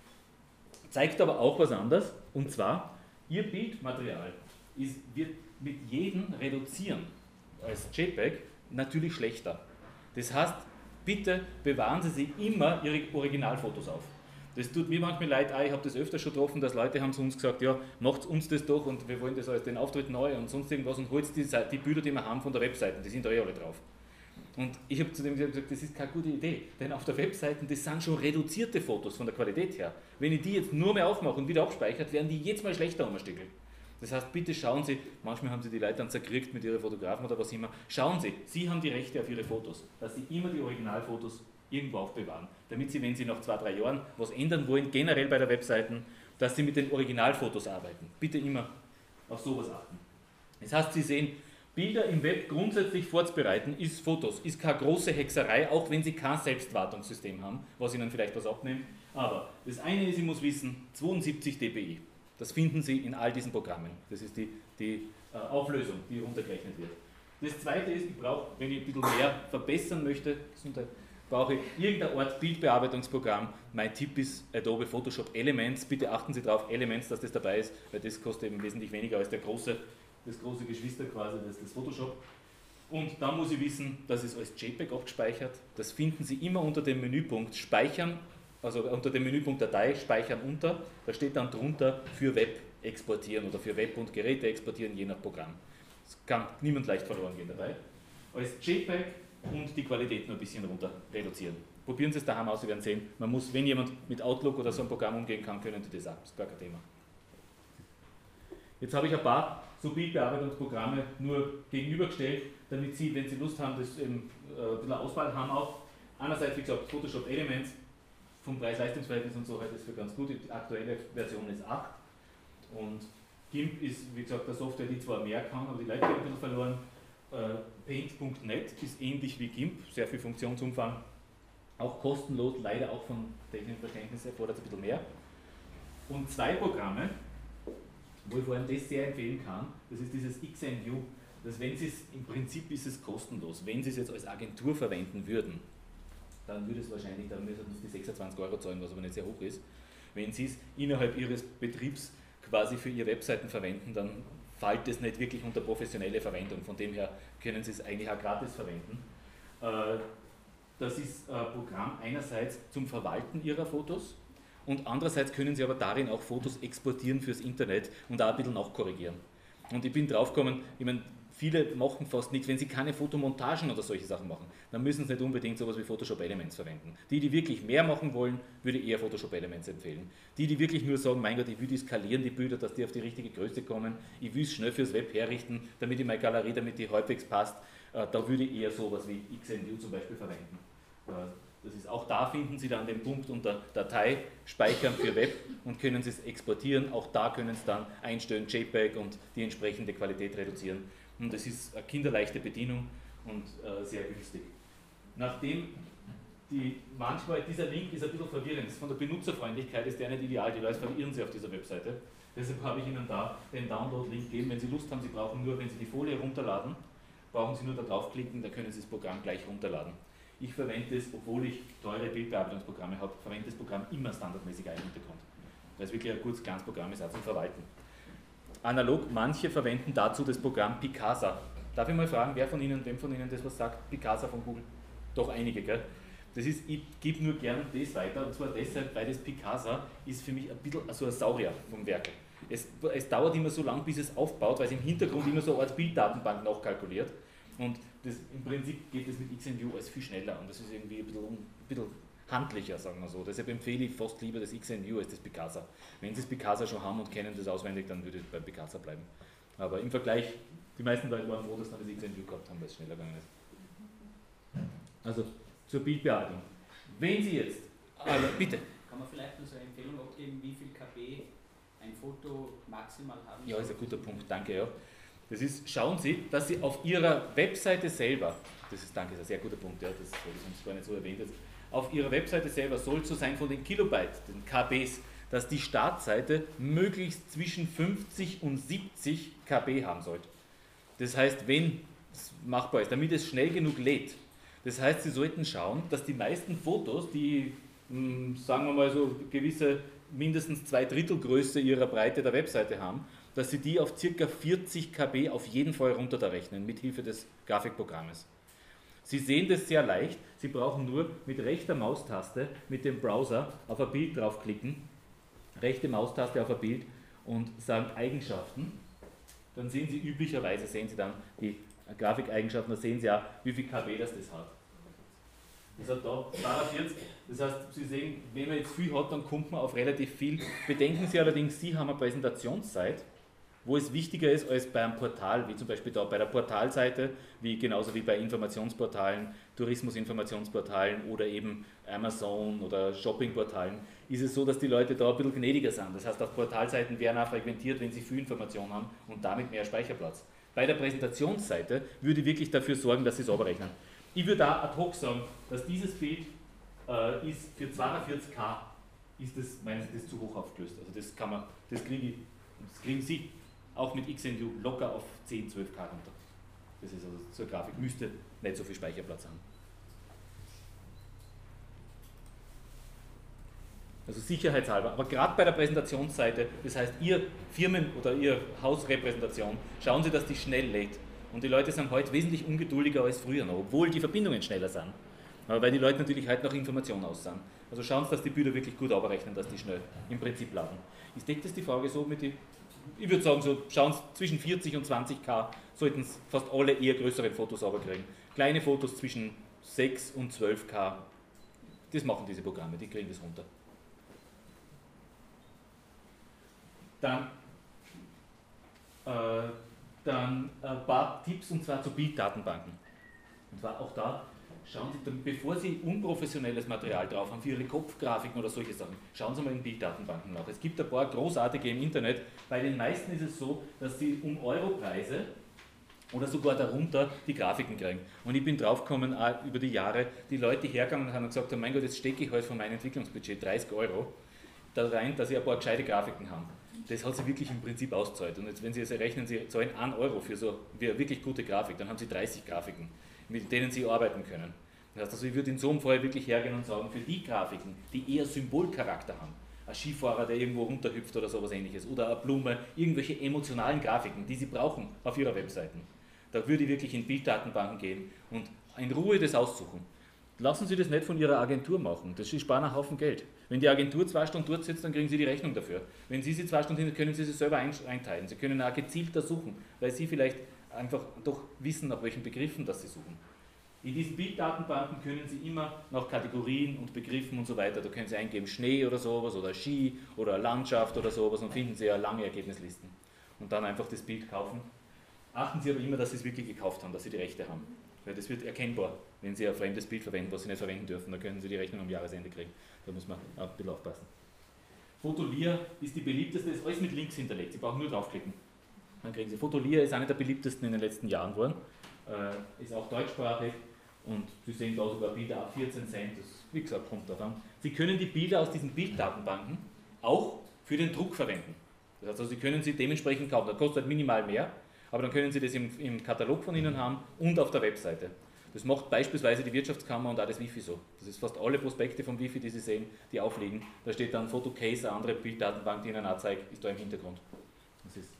Zeigt aber auch was anderes, und zwar, Ihr Bildmaterial wird mit jedem Reduzieren als JPEG natürlich schlechter. Das heißt, bitte bewahren Sie sich immer Ihre Originalfotos auf. Das tut mir manchmal leid, ich habe das öfter schon getroffen, dass Leute haben zu uns gesagt, ja, macht uns das doch und wir wollen das als den Auftritt neu und sonst irgendwas und holt die Bilder, die wir haben von der Webseite, die sind da alle drauf. Und ich habe zu dem gesagt, das ist keine gute Idee, denn auf der Webseite, das sind schon reduzierte Fotos von der Qualität her. Wenn ich die jetzt nur mehr aufmache und wieder abspeichert, werden die jetzt mal schlechter umstückelt. Das heißt, bitte schauen Sie, manchmal haben Sie die Leute dann zerkriegt mit Ihren Fotografen oder was immer, schauen Sie, Sie haben die Rechte auf Ihre Fotos, dass Sie immer die Originalfotos irgendwo aufbewahren, damit Sie, wenn Sie nach 2-3 Jahren was ändern wollen, generell bei der Webseite, dass Sie mit den Originalfotos arbeiten. Bitte immer auf sowas achten. Das heißt, Sie sehen, Bilder im Web grundsätzlich vorzubereiten, ist Fotos, ist keine große Hexerei, auch wenn Sie kein Selbstwartungssystem haben, was Ihnen vielleicht was abnimmt. Aber das eine ist, ich muss wissen, 72 dpi. Das finden Sie in all diesen Programmen. Das ist die Auflösung, die runtergerechnet wird. Das zweite ist, ich brauche, wenn ich ein bisschen mehr verbessern möchte, brauche ich irgendeine Art Bildbearbeitungsprogramm. Mein Tipp ist Adobe Photoshop Elements. Bitte achten Sie darauf, Elements, dass das dabei ist, weil das kostet eben wesentlich weniger als das große Geschwister quasi, das ist das Photoshop. Und dann muss ich wissen, das ist als JPEG abgespeichert. Das finden Sie immer unter dem Menüpunkt Speichern, also unter dem Menüpunkt Datei, Speichern unter. Da steht dann drunter für Web exportieren oder für Web und Geräte exportieren, je nach Programm. Das kann niemand leicht verloren gehen dabei. Als JPEG und die Qualität noch ein bisschen runter reduzieren. Probieren Sie es daheim aus, Sie werden sehen, man muss, wenn jemand mit Outlook oder so einem Programm umgehen kann, können Sie das auch, das ist gar kein Thema. Jetzt habe ich ein paar so Bildbearbeitungsprogramme nur gegenübergestellt, damit Sie, wenn Sie Lust haben, das eben, ein bisschen Auswahl haben auch. Einerseits, wie gesagt, Photoshop Elements, vom Preis-Leistungs-Verhältnis und so halt ist für ganz gut, die aktuelle Version ist 8 und GIMP ist, wie gesagt, eine Software, die zwar mehr kann, aber die Leute haben ein bisschen verloren. Paint.net ist ähnlich wie GIMP, sehr viel Funktionsumfang, auch kostenlos, leider auch von technischem Verständnis erfordert es ein bisschen mehr. Und 2 Programme, wo ich vor allem das sehr empfehlen kann, das ist dieses XNU. Das, wenn Sie es, im Prinzip ist es kostenlos, wenn Sie es jetzt als Agentur verwenden würden, dann würde es wahrscheinlich, dann müssen Sie die 26 € zahlen, was aber nicht sehr hoch ist. Wenn Sie es innerhalb Ihres Betriebs quasi für Ihre Webseiten verwenden, dann fällt es nicht wirklich unter professionelle Verwendung. Von dem her können Sie es eigentlich auch gratis verwenden. Das ist ein Programm einerseits zum Verwalten Ihrer Fotos und andererseits können Sie aber darin auch Fotos exportieren fürs Internet und auch ein bisschen nachkorrigieren. Und ich bin drauf gekommen, ich meine, viele machen fast nichts, wenn sie keine Fotomontagen oder solche Sachen machen, dann müssen sie nicht unbedingt sowas wie Photoshop Elements verwenden. Die wirklich mehr machen wollen, würde ich eher Photoshop Elements empfehlen. Die wirklich nur sagen, mein Gott, ich will die skalieren, die Bilder, dass die auf die richtige Größe kommen, ich will es schnell fürs Web herrichten, damit ich meine Galerie, damit die halbwegs passt, da würde ich eher sowas wie XNView zum Beispiel verwenden. Das ist, auch da finden Sie dann den Punkt unter Datei, Speichern für Web und können Sie es exportieren. Auch da können Sie dann einstellen JPEG und die entsprechende Qualität reduzieren. Und es ist eine kinderleichte Bedienung und sehr günstig. Nachdem manchmal dieser Link ist ein bisschen verwirrend, von der Benutzerfreundlichkeit ist der nicht ideal, die Leute verirren sich auf dieser Webseite. Deshalb habe ich Ihnen da den Download-Link gegeben. Wenn Sie Lust haben, Sie brauchen nur, wenn Sie die Folie runterladen, brauchen Sie nur da draufklicken, dann können Sie das Programm gleich runterladen. Ich verwende es, obwohl ich teure Bildbearbeitungsprogramme habe, verwende das Programm immer standardmäßig im Hintergrund. Weil es wirklich ein gutes, kleines Programm ist, auch zum Verwalten. Analog, manche verwenden dazu das Programm Picasa. Darf ich mal fragen, wem von Ihnen das was sagt? Picasa von Google? Doch einige, gell? Das ist, ich gebe nur gerne das weiter, und zwar deshalb, weil das Picasa ist für mich ein bisschen so ein Saurier vom Werk. Es dauert immer so lang, bis es aufbaut, weil es im Hintergrund immer so als Bilddatenbank nachkalkuliert. Und im Prinzip geht es mit XNView als viel schneller und das ist irgendwie ein bisschen handlicher, sagen wir so. Deshalb empfehle ich fast lieber das XNView als das Picasa. Wenn Sie das Picasa schon haben und kennen das auswendig, dann würde ich beim Picasa bleiben. Aber im Vergleich, die meisten Leute waren froh, dass dann das XNView gehabt haben, weil es schneller gegangen ist. Also zur Bildbearbeitung. Wenn Sie jetzt, bitte. Kann man vielleicht nur so eine Empfehlung abgeben, wie viel KB ein Foto maximal haben soll? Ja, ist ein guter Punkt, danke. Ja. Das ist, schauen Sie, dass Sie auf Ihrer Webseite selber, danke, ist ein sehr guter Punkt, ja, das habe ich sonst gar nicht so erwähnt, auf Ihrer Webseite selber soll es so sein von den Kilobyte, den KBs, dass die Startseite möglichst zwischen 50 und 70 KB haben sollte. Das heißt, wenn es machbar ist, damit es schnell genug lädt. Das heißt, Sie sollten schauen, dass die meisten Fotos, die, sagen wir mal so gewisse mindestens 2/3 Größe ihrer Breite der Webseite haben, dass Sie die auf ca. 40 KB auf jeden Fall runterrechnen, mit Hilfe des Grafikprogrammes. Sie sehen das sehr leicht, Sie brauchen nur mit rechter Maustaste mit dem Browser auf ein Bild draufklicken, rechte Maustaste auf ein Bild und sagen Eigenschaften. Dann sehen Sie üblicherweise, dann die Grafikeigenschaften, da sehen Sie auch, wie viel KB das hat. Das hat da 42, das heißt, Sie sehen, wenn man jetzt viel hat, dann kommt man auf relativ viel. Bedenken Sie allerdings, Sie haben eine Präsentationszeit, wo es wichtiger ist als bei einem Portal, wie zum Beispiel da bei der Portalseite, genauso wie bei Informationsportalen, Tourismusinformationsportalen oder eben Amazon oder Shoppingportalen, ist es so, dass die Leute da ein bisschen gnädiger sind. Das heißt, auf Portalseiten werden auch frequentiert, wenn sie viel Information haben und damit mehr Speicherplatz. Bei der Präsentationsseite würde ich wirklich dafür sorgen, dass Sie sauber rechnen. Ich würde da ad hoc sagen, dass dieses Bild ist für 240K ist das zu hoch aufgelöst. Also das kriegen Sie auch mit XNView locker auf 10, 12K runter. Das ist also so eine Grafik, müsste nicht so viel Speicherplatz haben. Also sicherheitshalber, aber gerade bei der Präsentationsseite, das heißt Ihr Firmen- oder Ihr Hausrepräsentation, schauen Sie, dass die schnell lädt. Und die Leute sind heute wesentlich ungeduldiger als früher noch, obwohl die Verbindungen schneller sind. Aber weil die Leute natürlich heute nach Informationen aus sind. Also schauen Sie, dass die Bilder wirklich gut abrechnen, dass die schnell im Prinzip laden. Ist deckt das die Frage so mit die? Ich würde sagen, so schauen Sie zwischen 40 und 20K sollten es fast alle eher größere Fotos sauber kriegen. Kleine Fotos zwischen 6 und 12K, das machen diese Programme, die kriegen das runter. Dann ein paar Tipps und zwar zu Bilddatenbanken. Und zwar auch da, schauen Sie, bevor Sie unprofessionelles Material drauf haben, für Ihre Kopfgrafiken oder solche Sachen, schauen Sie mal in Bilddatenbanken nach. Es gibt ein paar großartige im Internet. Bei den meisten ist es so, dass Sie um Europreise oder sogar darunter die Grafiken kriegen. Und ich bin draufgekommen, auch über die Jahre, die Leute hergegangen haben und gesagt haben, mein Gott, jetzt stecke ich halt von meinem Entwicklungsbudget 30 € da rein, dass ich ein paar gescheite Grafiken habe. Das hat sich wirklich im Prinzip ausgezahlt. Und jetzt, wenn Sie rechnen, Sie zahlen 1 € für so eine wirklich gute Grafik, dann haben Sie 30 Grafiken, mit denen Sie arbeiten können. Das heißt, also ich würde in so einem Fall wirklich hergehen und sagen, für die Grafiken, die eher Symbolcharakter haben, ein Skifahrer, der irgendwo runterhüpft oder sowas ähnliches, oder eine Blume, irgendwelche emotionalen Grafiken, die Sie brauchen auf Ihrer Webseite. Da würde ich wirklich in Bilddatenbanken gehen und in Ruhe das aussuchen. Lassen Sie das nicht von Ihrer Agentur machen, das spart einen Haufen Geld. Wenn die Agentur 2 Stunden dort sitzt, dann kriegen Sie die Rechnung dafür. Wenn Sie 2 Stunden hin, können Sie sie selber einteilen. Sie können auch gezielter suchen, weil Sie vielleicht einfach doch wissen, nach welchen Begriffen das Sie suchen. In diesen Bilddatenbanken können Sie immer nach Kategorien und Begriffen und so weiter, da können Sie eingeben Schnee oder sowas oder Ski oder Landschaft oder sowas und finden Sie ja lange Ergebnislisten. Und dann einfach das Bild kaufen. Achten Sie aber immer, dass Sie es wirklich gekauft haben, dass Sie die Rechte haben. Weil das wird erkennbar, wenn Sie ein fremdes Bild verwenden, was Sie nicht verwenden dürfen, dann können Sie die Rechnung am Jahresende kriegen. Da muss man auch ein bisschen aufpassen. Fotolia ist die beliebteste, ist alles mit Links hinterlegt, Sie brauchen nur draufklicken. Dann kriegen Sie. Fotolia ist eine der beliebtesten in den letzten Jahren geworden, ist auch deutschsprachig und Sie sehen da sogar Bilder ab 14 Cent, das wie gesagt kommt darauf an. Sie können die Bilder aus diesen Bilddatenbanken auch für den Druck verwenden. Das heißt, also Sie können sie dementsprechend kaufen, das kostet halt minimal mehr, aber dann können Sie das im Katalog von Ihnen haben und auf der Webseite. Das macht beispielsweise die Wirtschaftskammer und auch das Wifi so. Das ist fast alle Prospekte vom Wifi, die Sie sehen, die aufliegen. Da steht dann Photocase, eine andere Bilddatenbank, die Ihnen auch zeigt, ist da im Hintergrund. Das ist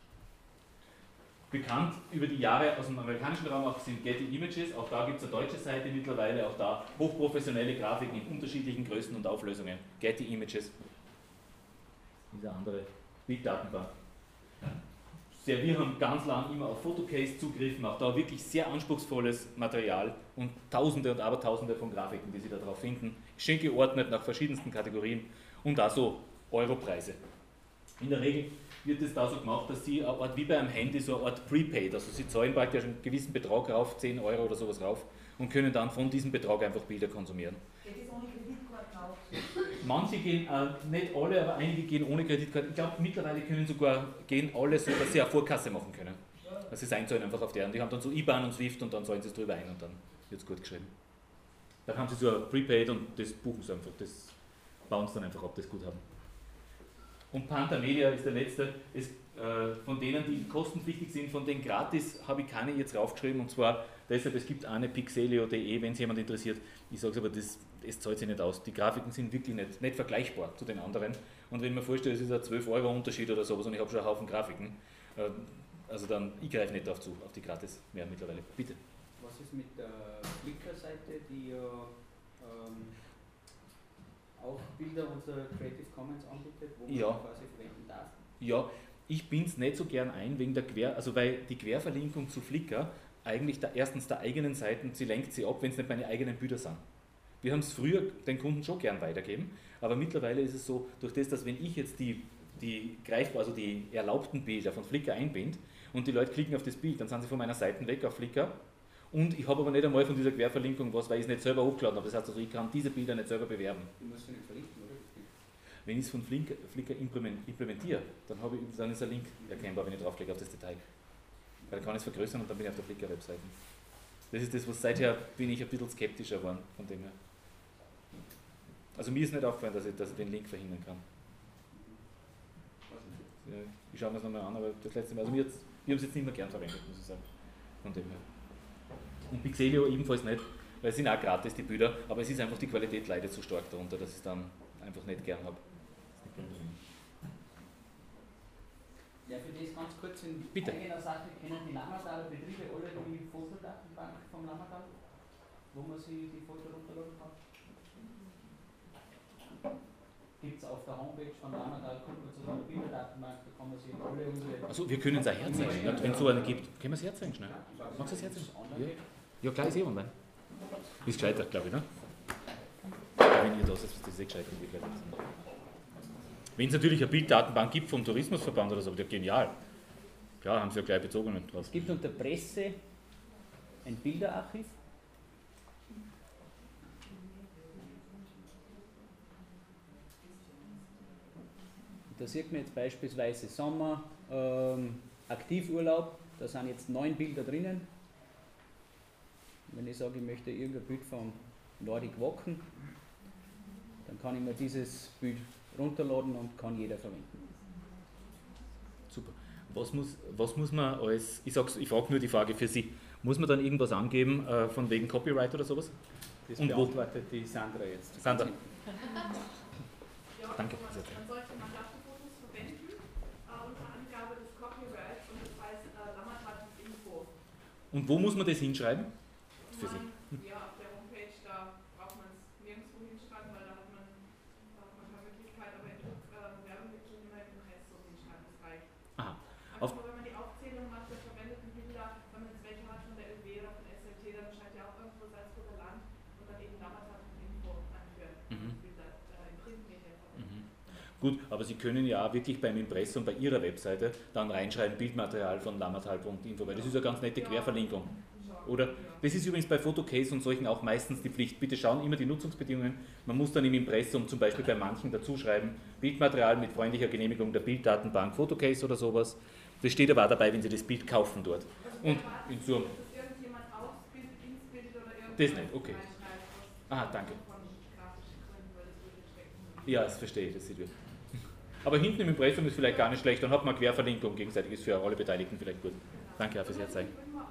bekannt über die Jahre aus dem amerikanischen Raum auch sind Getty Images, auch da gibt es eine deutsche Seite mittlerweile, auch da hochprofessionelle Grafiken in unterschiedlichen Größen und Auflösungen. Getty Images, diese andere Bilddatenbank. Wir haben ganz lang immer auf Photocase zugegriffen, auch da wirklich sehr anspruchsvolles Material und Tausende und Abertausende von Grafiken, die Sie da drauf finden, schön geordnet nach verschiedensten Kategorien und da so Europreise. In der Regel wird es da so gemacht, dass Sie eine Art, wie bei einem Handy, so eine Art Prepaid, also Sie zahlen praktisch einen gewissen Betrag rauf, 10 Euro oder sowas rauf und können dann von diesem Betrag einfach Bilder konsumieren. Geht das ohne Kreditkarte auch? Manche gehen, nicht alle, aber einige gehen ohne Kreditkarte. Ich glaube, mittlerweile gehen alle so, dass sie eine Vorkasse machen können. Also sie sein einfach auf deren. Die haben dann so IBAN und SWIFT und dann zahlen sie es drüber ein und dann wird es gut geschrieben. Dann haben sie so ein Prepaid und das buchen sie einfach, das bauen sie dann einfach ab, das Guthaben. Und Panthermedia ist der letzte, ist, von denen, die kostenpflichtig sind, von denen gratis habe ich keine jetzt raufgeschrieben und zwar deshalb, es gibt eine pixelio.de, wenn es jemand interessiert. Ich sage es aber, das zahlt sich nicht aus. Die Grafiken sind wirklich nicht vergleichbar zu den anderen. Und wenn ich mir vorstelle, es ist ein 12 Euro Unterschied oder sowas und ich habe schon einen Haufen Grafiken, also dann, ich greife nicht darauf zu, auf die gratis mehr mittlerweile. Bitte. Was ist mit der Flickr-Seite, die ja auch Bilder unter Creative Commons anbietet, wo man quasi verwenden darf? Ja, ich bin es nicht so gern ein, wegen der weil die Querverlinkung zu Flickr eigentlich erstens der eigenen Seiten, sie lenkt sie ab, wenn es nicht meine eigenen Bilder sind. Wir haben es früher den Kunden schon gern weitergeben, aber mittlerweile ist es so, durch das, dass wenn ich jetzt die erlaubten Bilder von Flickr einbinde und die Leute klicken auf das Bild, dann sind sie von meiner Seite weg auf Flickr und ich habe aber nicht einmal von dieser Querverlinkung was, weil ich es nicht selber hochgeladen habe. Das heißt also, ich kann diese Bilder nicht selber bewerben. Du musst nicht verlinken, oder? Wenn ich es von Flickr implementiere, dann ist ein Link erkennbar, wenn ich draufklicke auf das Detail. Weil dann kann ich es vergrößern und dann bin ich auf der Flickr-Webseite. Das ist das, was seither bin ich ein bisschen skeptischer geworden von dem her. Also mir ist nicht aufgefallen, dass ich den Link verhindern kann. Ja, ich schaue mir das nochmal an, aber das letzte Mal, also wir haben es jetzt nicht mehr gern verwendet, muss ich sagen. Von dem her. Und Pixelio ebenfalls nicht, weil es sind auch gratis die Bilder, aber es ist einfach, die Qualität leidet so stark darunter, dass ich es dann einfach nicht gern habe. Ja, für das ganz kurz in Bitte. eigener Sache, kennen die Lammertaler Betriebe alle die Fotodatenbank vom Lammertal, wo man sich die Fotos runterladen kann? Gibt es auf der Homepage von Lammertal, guckt man zu so einer Bilderdatenbank, da kann man sich alle unsere... Also wir können es auch herzeigen, wenn es so eine gibt. Können wir es herzeigen schnell? Magst du es herzeigen? Ja, klar, ist online. Ist gescheiter, glaube ich, ne? Wenn ihr da seid, ist das gescheiter. Wenn es natürlich eine Bilddatenbank gibt vom Tourismusverband oder so, ja genial. Klar, haben sie ja gleich bezogen. Es gibt unter Presse ein Bilderarchiv. Da sieht man jetzt beispielsweise Sommer, Aktivurlaub, da sind jetzt 9 Bilder drinnen. Wenn ich sage, ich möchte irgendein Bild von Nordic Walken, dann kann ich mir dieses Bild runterladen und kann jeder verwenden. Super. Was muss man als, ich frage nur die Frage für Sie, muss man dann irgendwas angeben von wegen Copyright oder sowas? Das und beantwortet die Sandra jetzt. Sandra. Ja, Danke. Man sollte Mandantenfotos verwenden unter Angabe des Copyrights und das heißt Lammertat.info. Und wo muss man das hinschreiben? Für Sie. Ja, auf der Homepage, da braucht man es nirgendwo hinschreiben, weil da hat man keine Möglichkeit, aber in Werbemitteln immer im Impressum hinschreiben, das reicht. Aha. Einfach nur, wenn man die Aufzählung macht der verwendeten Bilder, wenn man jetzt welche hat von der LW oder von SLT, dann scheint ja auch irgendwo Salzburger Land und dann eben Lammertat.info anführen. Bilder im Printmedien verwenden. Gut, aber Sie können ja auch wirklich beim Impressum, bei Ihrer Webseite, dann reinschreiben, Bildmaterial von lammertal.info, weil das ist ja ganz nette Querverlinkung. Oder? Das ist übrigens bei Photocase und solchen auch meistens die Pflicht. Bitte schauen immer die Nutzungsbedingungen. Man muss dann im Impressum zum Beispiel bei manchen dazu schreiben, Bildmaterial mit freundlicher Genehmigung der Bilddatenbank Photocase oder sowas. Das steht aber auch dabei, wenn Sie das Bild kaufen dort. Und in so einem. Das nicht, okay. Aha, danke. Ja, das verstehe ich, das sieht wir. Aber hinten im Impressum ist vielleicht gar nicht schlecht, dann hat man Querverlinkung, gegenseitig ist für alle Beteiligten vielleicht gut. Danke, Herr, fürs Herzeigen.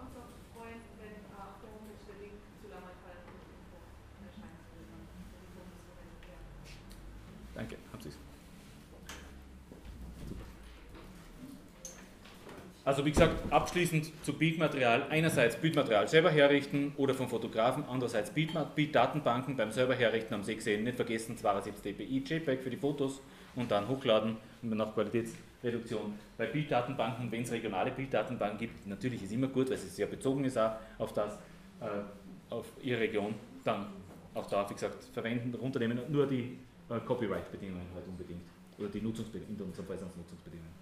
Danke, haben Sie es. Super. Also wie gesagt, abschließend zu Bildmaterial. Einerseits Bildmaterial selber herrichten oder vom Fotografen, andererseits Bilddatenbanken beim selber herrichten, haben Sie gesehen, nicht vergessen, 72 dpi JPEG für die Fotos und dann hochladen nach Qualitätsreduktion. Bei Bilddatenbanken, wenn es regionale Bilddatenbanken gibt, natürlich ist immer gut, weil es sehr bezogen ist auch auf das, auf Ihre Region, dann auch da, wie gesagt, verwenden, runternehmen, nur die Copyright-Bedingungen halt unbedingt. Oder die Nutzungsbedingungen, in unserem Fall sind es Nutzungsbedingungen.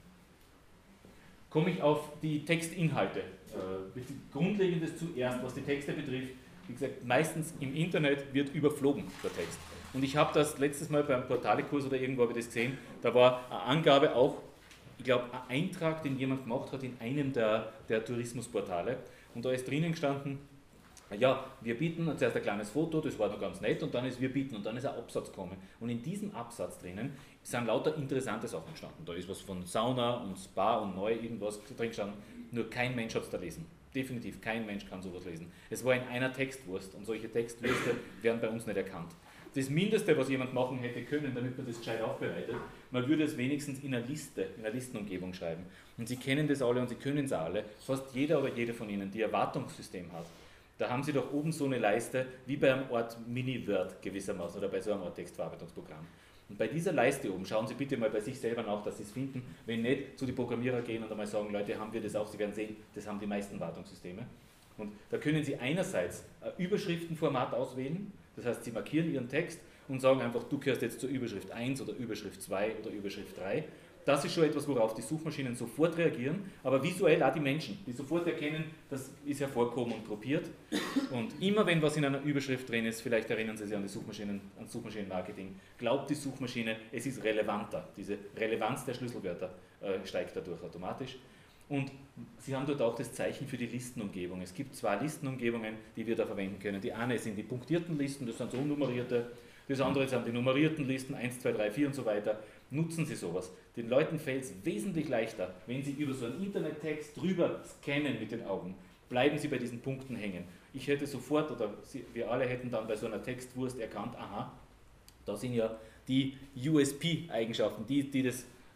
Komme ich auf die Textinhalte. Grundlegendes zuerst, was die Texte betrifft. Wie gesagt, meistens im Internet wird überflogen der Text. Und ich habe das letztes Mal beim Portalekurs oder irgendwo habe ich das gesehen, da war eine Angabe auch, ich glaube, ein Eintrag, den jemand gemacht hat in einem der Tourismusportale. Und da ist drinnen gestanden, ja, wir bieten zuerst ein kleines Foto, das war noch ganz nett, und dann ist wir bieten und dann ist ein Absatz gekommen. Und in diesem Absatz drinnen sind lauter interessante Sachen gestanden. Da ist was von Sauna und Spa und neu irgendwas drin gestanden, nur kein Mensch hat es da lesen. Definitiv, kein Mensch kann sowas lesen. Es war in einer Textwurst und solche Textwürste werden bei uns nicht erkannt. Das Mindeste, was jemand machen hätte können, damit man das gescheit aufbereitet, man würde es wenigstens in einer Liste, in einer Listenumgebung schreiben. Und Sie kennen das alle und Sie können es alle, fast jeder oder jede von Ihnen, die ein Wartungssystem hat. Da haben Sie doch oben so eine Leiste, wie bei einem Art Mini-Word gewissermaßen oder bei so einem Art Textverarbeitungsprogramm. Und bei dieser Leiste oben, schauen Sie bitte mal bei sich selber nach, dass Sie es finden. Wenn nicht, zu den Programmierer gehen und einmal sagen, Leute, haben wir das auch? Sie werden sehen, das haben die meisten Wartungssysteme. Und da können Sie einerseits ein Überschriftenformat auswählen, das heißt, Sie markieren Ihren Text und sagen einfach, du gehörst jetzt zur Überschrift 1 oder Überschrift 2 oder Überschrift 3. Das ist schon etwas, worauf die Suchmaschinen sofort reagieren, aber visuell auch die Menschen, die sofort erkennen, das ist hervorgehoben und gruppiert. Und immer wenn was in einer Überschrift drin ist, vielleicht erinnern Sie sich an die Suchmaschinen, an Suchmaschinenmarketing, glaubt die Suchmaschine, es ist relevanter. Diese Relevanz der Schlüsselwörter steigt dadurch automatisch. Und Sie haben dort auch das Zeichen für die Listenumgebung. Es gibt zwei Listenumgebungen, die wir da verwenden können. Die eine sind die punktierten Listen, das sind so nummerierte. Das andere sind die nummerierten Listen, 1, 2, 3, 4 und so weiter. Nutzen Sie sowas. Den Leuten fällt es wesentlich leichter, wenn Sie über so einen Internettext drüber scannen mit den Augen. Bleiben Sie bei diesen Punkten hängen. Ich hätte sofort, oder wir alle hätten dann bei so einer Textwurst erkannt, aha, da sind ja die USP-Eigenschaften, die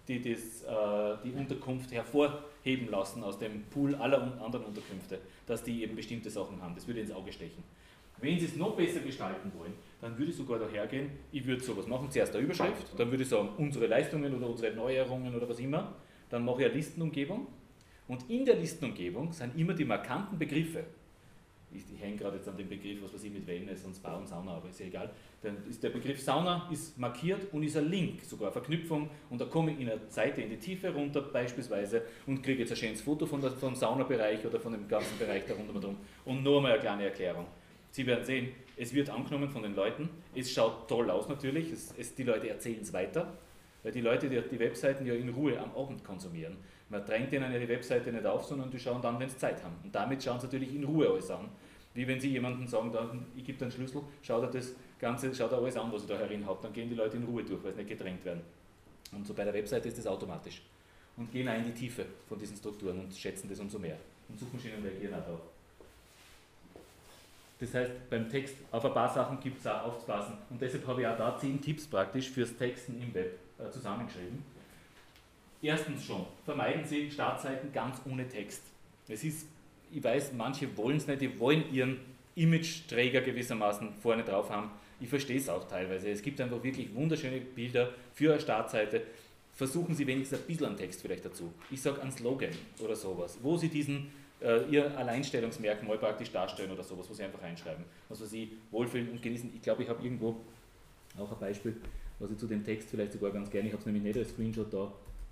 Unterkunft hervorheben lassen aus dem Pool aller anderen Unterkünfte, dass die eben bestimmte Sachen haben. Das würde ins Auge stechen. Wenn Sie es noch besser gestalten wollen, dann würde ich sogar dahergehen, ich würde sowas machen, zuerst eine Überschrift, dann würde ich sagen, unsere Leistungen oder unsere Neuerungen oder was immer, dann mache ich eine Listenumgebung und in der Listenumgebung sind immer die markanten Begriffe. Ich hänge gerade jetzt an dem Begriff, was weiß ich, mit Wellness und Spa und Sauna, aber ist ja egal. Dann ist der Begriff Sauna ist markiert und ist ein Link, sogar eine Verknüpfung, und da komme ich in einer Seite in die Tiefe runter beispielsweise und kriege jetzt ein schönes Foto vom Saunabereich oder von dem ganzen Bereich da rundherum und nur mal eine kleine Erklärung. Sie werden sehen, es wird angenommen von den Leuten, es schaut toll aus natürlich, die Leute erzählen es weiter, weil die Leute die Webseiten ja in Ruhe am Abend konsumieren. Man drängt ihnen ja die Webseite nicht auf, sondern die schauen dann, wenn sie Zeit haben. Und damit schauen sie natürlich in Ruhe alles an. Wie wenn Sie jemandem sagen, ich gebe dir einen Schlüssel, schaut er das Ganze, schaut er alles an, was ich da herin habe, dann gehen die Leute in Ruhe durch, weil sie nicht gedrängt werden. Und so bei der Webseite ist das automatisch. Und gehen auch in die Tiefe von diesen Strukturen und schätzen das umso mehr. Und Suchmaschinen reagieren auch darauf. Das heißt, beim Text auf ein paar Sachen gibt es auch aufzupassen. Und deshalb habe ich auch da 10 Tipps praktisch fürs Texten im Web zusammengeschrieben. Erstens schon, vermeiden Sie Startseiten ganz ohne Text. Es ist, ich weiß, manche wollen es nicht, die wollen ihren Image-Träger gewissermaßen vorne drauf haben. Ich verstehe es auch teilweise. Es gibt einfach wirklich wunderschöne Bilder für eine Startseite. Versuchen Sie wenigstens ein bisschen einen Text vielleicht dazu. Ich sage einen Slogan oder sowas, wo Sie Ihr Alleinstellungsmerkmal praktisch darstellen oder sowas, wo Sie einfach reinschreiben. Also Sie wohlfühlen und genießen. Ich glaube, ich habe irgendwo auch ein Beispiel, was ich zu dem Text vielleicht sogar ganz gerne, ich habe es nämlich nicht als Screenshot da.